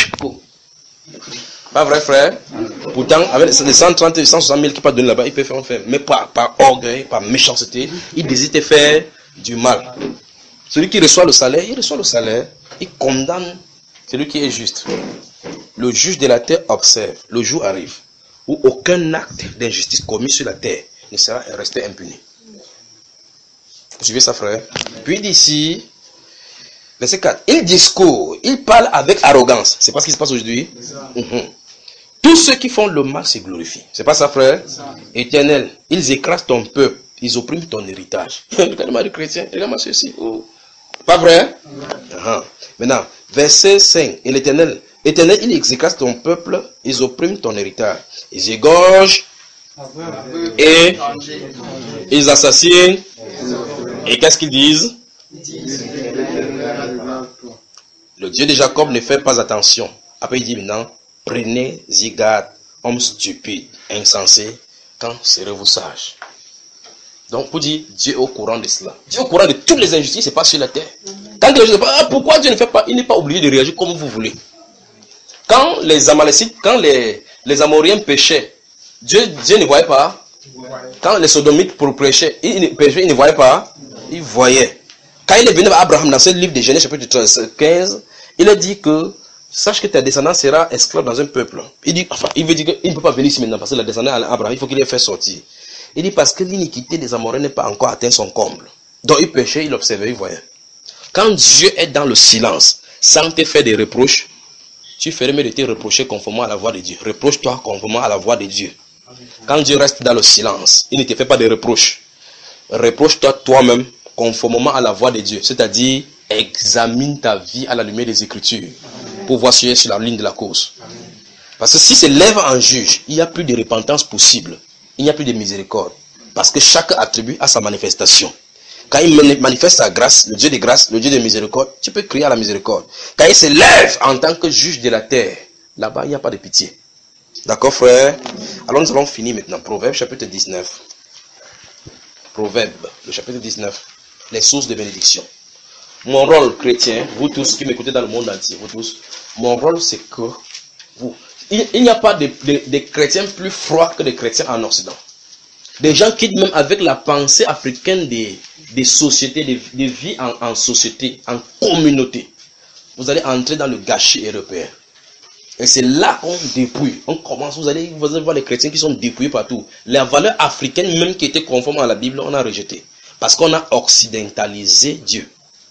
Pas vrai, frère? Pourtant, avec les cent trente et cent soixante mille qui peuvent donner là-bas, ils peuvent faire enfermer. Mais par, par orgueil, par méchanceté, ils désirent faire du mal. Celui qui reçoit le salaire, il reçoit le salaire, il condamne celui qui est juste. Le juge de la terre observe. Le jour arrive où aucun acte d'injustice commis sur la terre ne sera resté impuni. Vous suivez ça, frère? Puis d'ici, verset quatre. Il discourt, il parle avec arrogance. C'est pas ce qui se passe aujourd'hui. Mm-hmm. Tous ceux qui font le mal se glorifient. C'est pas ça, frère? Ça. Éternel, ils écrasent ton peuple, ils oppriment ton héritage. Regarde-moi les chrétiens, regarde-moi ceci. Oh. Pas vrai? Uh-huh. Maintenant, verset cinq. Et l'Éternel, Éternel, ils écrasent ton peuple, ils oppriment ton héritage. Ils égorgent et ils assassinent. Et qu'est-ce qu'ils disent? Le Dieu de Jacob ne fait pas attention. Après, il dit maintenant, prenez-y garde, homme stupide, insensé, quand serez-vous sage? Donc, pour dire, Dieu est au courant de cela. Dieu est au courant de toutes les injustices qui se passent sur la terre. Quand les gens disent, ah, pourquoi Dieu ne fait pas, il n'est pas obligé de réagir comme vous voulez. Quand les Amalécites, quand les, les Amoriens péchaient, Dieu, Dieu ne voyait pas. Quand les Sodomites pour pécher, ils, péchaient, ils ne voyaient pas. Ils voyaient. Quand il est venu à Abraham dans ce livre de Genèse chapitre quinze, il a dit que sache que ta descendance sera esclave dans un peuple. Il dit, enfin, il veut dire qu'il ne peut pas venir ici maintenant parce que la descendance d'Abraham, il faut qu'il ait fait sortir. Il dit parce que l'iniquité des Amoréens n'est pas encore atteint son comble. Donc il péchait, il observait, il voyait. Quand Dieu est dans le silence, sans te faire des reproches, tu ferais mieux de te reprocher conformément à la voix de Dieu. Reproche-toi conformément à la voix de Dieu. Quand Dieu reste dans le silence, il ne te fait pas de reproches. Reproche-toi toi-même conformément à la voix de Dieu. C'est-à-dire, examine ta vie à la lumière des Écritures pour voir si tu es sur la ligne de la cause. Parce que si c'est lève en juge, il n'y a plus de repentance possible. Il n'y a plus de miséricorde. Parce que chaque attribut a sa manifestation. Quand il manifeste sa grâce, le Dieu de grâce, le Dieu de miséricorde, tu peux crier à la miséricorde. Quand il se lève en tant que juge de la terre, là-bas, il n'y a pas de pitié. D'accord, frère? Alors nous allons finir maintenant. Proverbe chapitre dix-neuf. Proverbe, le chapitre dix-neuf. Les sources de bénédiction. Mon rôle chrétien, vous tous qui m'écoutez dans le monde entier, vous tous, mon rôle c'est que vous, il, il n'y a pas de, de, de chrétiens plus froids que des chrétiens en Occident. Des gens qui, même avec la pensée africaine des, des sociétés, des, des vies en, en société, en communauté, vous allez entrer dans le gâchis européen. Et c'est là qu'on dépouille. On commence, vous allez, vous allez voir les chrétiens qui sont dépouillés partout. Les valeurs africaines, même qui étaient conformes à la Bible, on a rejeté. Parce qu'on a occidentalisé Dieu.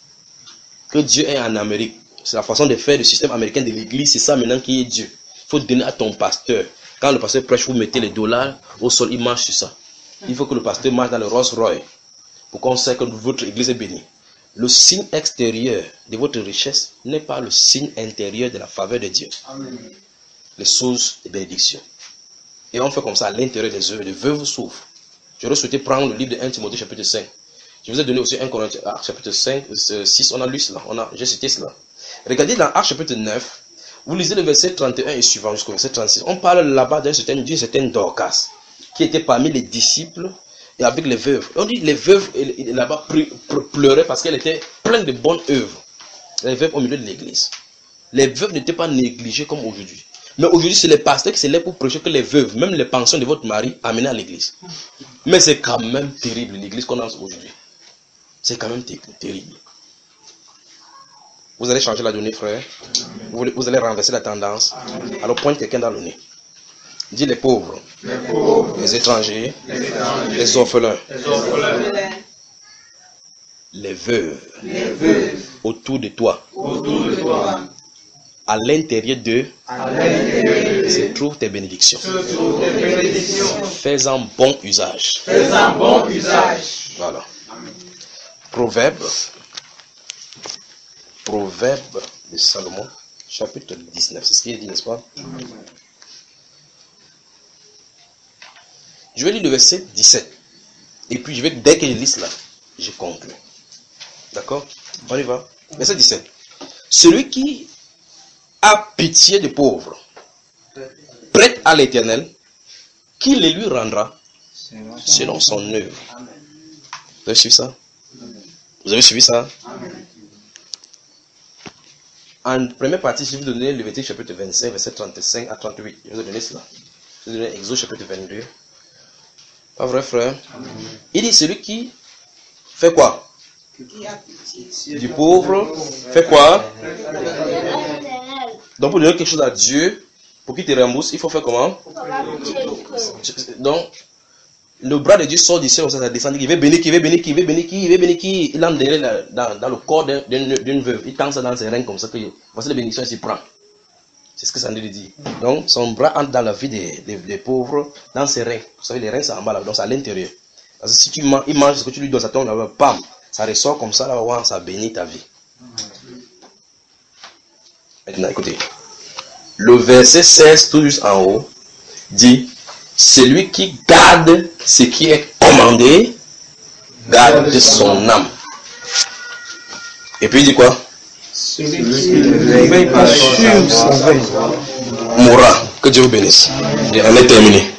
Que Dieu est en Amérique. C'est la façon de faire le système américain de l'église. C'est ça maintenant qui est Dieu. Il faut donner à ton pasteur. Quand le pasteur prêche, vous mettez les dollars au sol, il marche sur ça. Il faut que le pasteur marche dans le Rolls Royce pour qu'on sache que votre église est bénie. Le signe extérieur de votre richesse n'est pas le signe intérieur de la faveur de Dieu. Amen. Les sources de bénédiction. Et on fait comme ça à l'intérieur des œuvres. Les veuves souffrent. J'aurais souhaité prendre le livre de premier Timothée chapitre cinq. Je vous ai donné aussi un Corinthiens chapitre cinq, six. On a lu cela. On a, j'ai cité cela. Regardez dans Actes chapitre neuf. Vous lisez le verset trente et un et suivant jusqu'au verset trente-six. On parle là-bas d'un certain, d'une certaine Dorcas qui était parmi les disciples et avec les veuves. On dit les veuves là-bas pleuraient parce qu'elles étaient pleines de bonnes œuvres. Les veuves au milieu de l'église. Les veuves n'étaient pas négligées comme aujourd'hui. Mais aujourd'hui, c'est les pasteurs qui se lèvent pour prêcher que les veuves, même les pensions de votre mari, amenées à l'église. Mais c'est quand même terrible l'église qu'on a aujourd'hui. C'est quand même terrible. Vous allez changer la donnée, frère. Vous, vous allez renverser la tendance. Alors pointe quelqu'un dans le nez. Dis les pauvres, les, pauvres, les, étrangers, les étrangers, les orphelins, les, orphelins, les, veuves, les veuves, autour de toi, autour de toi, à l'intérieur d'eux, se trouvent tes bénédictions. Fais-en bon usage. Fais-en bon usage. Voilà. Proverbe, Proverbe de Salomon, chapitre dix-neuf. C'est ce qu'il dit, n'est-ce pas? Amen. Je vais lire le verset dix-sept. Et puis, je vais, dès que je lis cela, je conclue. D'accord? On y va. Verset dix-sept. Celui qui a pitié des pauvres, prête à l'Éternel, qui les lui rendra selon son œuvre. Vous avez suivi ça? Vous avez suivi ça? En première partie, je vais vous donner le Lévitique chapitre vingt-cinq, verset trente-cinq à trente-huit. Je vais vous donner cela. Je vais vous donner Exode chapitre vingt-deux. Pas vrai, frère? Amen. Il dit celui qui fait quoi? Du pauvre, fait quoi? Donc pour donner quelque chose à Dieu, pour qu'il te rembourse, il faut faire comment? Donc, le bras de Dieu sort du ciel, ça descend, il veut bénir qui, il veut bénir qui, il veut bénir qui, il veut bénir qui, il entre dans, dans le corps d'une veuve, il tend ça dans ses reins comme ça, que voici les bénédictions, il s'y prend. C'est ce que ça nous dit. Donc, son bras entre dans la vie des, des, des pauvres, dans ses reins. Vous savez, les reins, c'est en bas, là, donc c'est à l'intérieur. Parce que si tu manges, il mange ce que tu lui donnes, ça tombe là-bas, pam, ça ressort comme ça, là, ça bénit ta vie. Maintenant, écoutez. Le verset seize, tout juste en haut, dit, celui qui garde ce qui est commandé, garde son âme. Et puis il dit quoi? Celui qui ne veille pas sur sa veille mourra. Que Dieu vous bénisse. On est terminé.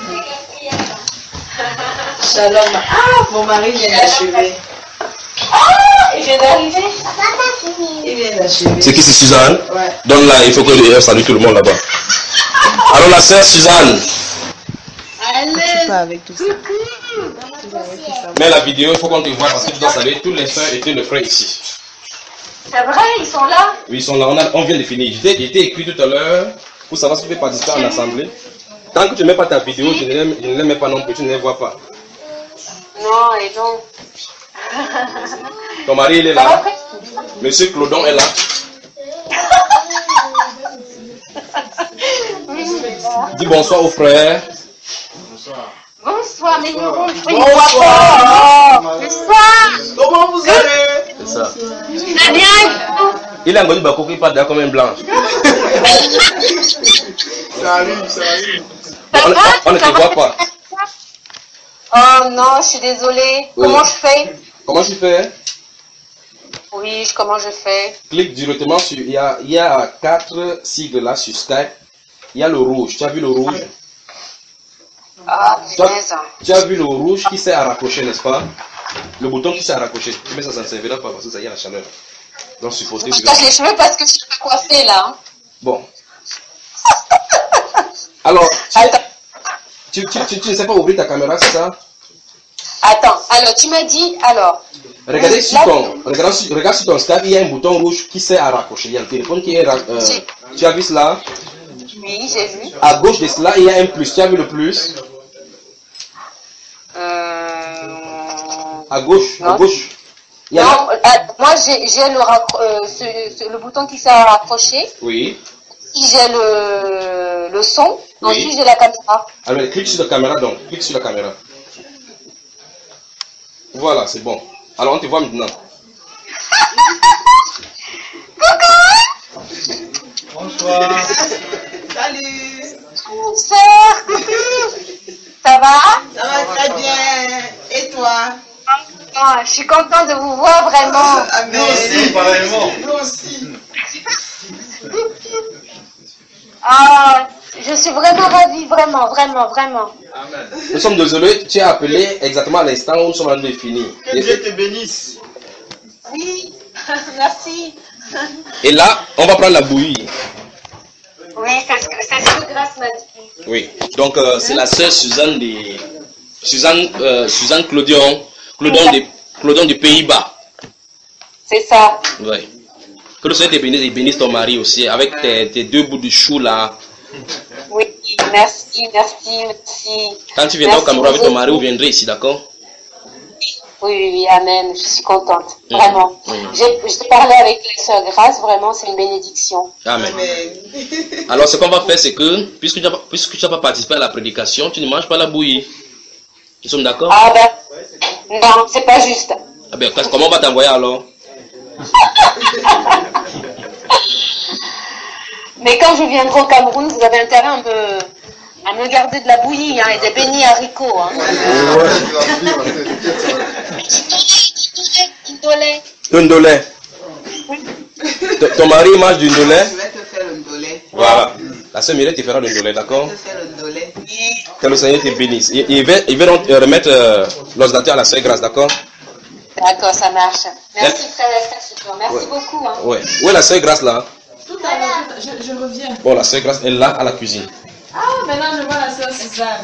Shalom. Ah, mon mari vient d'achever. Ah, il vient d'arriver. Il vient d'achever. C'est qui, c'est Suzanne? Ouais. Donc là, il faut que je salue tout le monde là-bas. Alors la sœur Suzanne. Je suis pas avec tout ça. Mais la vidéo, il faut qu'on te voie parce que tu dois saluer tous les sœurs et tous les frères ici. C'est vrai, ils sont là. Oui, ils sont là. On, a, on vient de finir. Il était écrit tout à l'heure pour savoir si tu peux participer en assemblée. Tant que tu ne mets pas ta vidéo, je ne les mets pas non plus, tu ne les vois pas. Non, et donc. Ton mari, il est là. Monsieur Claudon est là. Dis bonsoir aux frères. Bonsoir. Bonsoir, mes nouveaux. Bonsoir. Bonsoir. Comment vous allez? C'est ça. Très bien. Il a un gros bako qui part derrière comme un blanche. Ça arrive, ça arrive. On, on ne te voit pas. Oh non, je suis désolée. Oui. Comment je fais? Comment tu fais? Oui, comment je fais? Clique directement sur. Il y a, il y a quatre sigles là sur Skype. Il y a le rouge. Tu as vu le rouge? Ah, tu, as, punaise. tu as vu le rouge qui sert à raccrocher, n'est-ce pas? Le bouton qui sert à raccrocher. Mais ça, ça ne servira pas parce que ça y a la chaleur. Donc, supporter. Je cache les cheveux parce que je suis pas coiffée là. Hein. Bon. Alors, tu, tu, tu, tu ne sais pas ouvrir ta caméra, c'est ça? Attends, alors tu m'as dit, alors. Regardez sur ton, regarde, sur, regarde sur ton Skype, il y a un bouton rouge qui sert à raccrocher. Il y a le téléphone qui est. Euh, tu as vu cela? Oui, j'ai vu. À gauche de cela, il y a un plus. Tu as vu le plus? Euh... À gauche, non. à gauche. Il y a non, euh, moi j'ai le, euh, ce, ce, le bouton qui sert à raccrocher. Oui. Ici j'ai le, le son. Oui. Ensuite j'ai la caméra. Alors clique sur la caméra donc. Clique sur la caméra. Voilà, c'est bon. Alors on te voit maintenant. Coucou. Bonsoir. Salut. Bonsoir. Coucou. Ça va? Ça va très bien. Et toi? Ah, je suis contente de vous voir vraiment. Ah, nous aussi, pareillement. Nous aussi. Ah, je suis vraiment ravie, vraiment, vraiment, vraiment. Amen. Nous sommes désolés, tu as appelé exactement à l'instant où nous sommes en train de finir. Que Dieu te bénisse. Oui, merci. Et là, on va prendre la bouillie. Oui, c'est ce que, c'est ce que Grâce m'a dit. Oui, donc euh, c'est la sœur Suzanne de Suzanne, euh, Suzanne Claudion, Claudon des Claudon des Pays-Bas. C'est ça. Oui. Que le Seigneur te bénisse et bénisse ton mari aussi avec tes, tes deux bouts de chou là. Oui, merci, merci, merci. Quand tu viendras au Cameroun avec ton mari, vous viendrez ici, d'accord? Oui, oui, oui, amen. Je suis contente, vraiment. Mmh. Mmh. J'ai parlé avec la sœur Grâce, vraiment, c'est une bénédiction. Amen. Alors, ce qu'on va faire, c'est que, puisque tu n'as pas, puisque tu n'as pas participé à la prédication, tu ne manges pas la bouillie. Nous sommes d'accord? Ah ben, non, c'est pas juste. Ah ben, comment on va t'envoyer alors? Mais quand je viendrai au Cameroun, vous avez intérêt à me, à me garder de la bouillie hein, et des beignets haricots. Hein. Un dolé. Ton mari mange du dolé? Je vais te faire le dolé. Voilà. La sœur Mireille te fera le dolé, d'accord? Je vais te faire le dolé. Que le Seigneur te bénisse. Il, il, va, il va remettre euh, l'ordinateur à la sœur Grâce, d'accord? D'accord, ça marche. Merci frère Esther, merci ouais. beaucoup. Hein. Ouais. Où est la sœur Grâce là? Tout à l'heure, je, je reviens. Bon, la sœur Grâce est là à la cuisine. Ah, maintenant je vois la sœur Suzanne.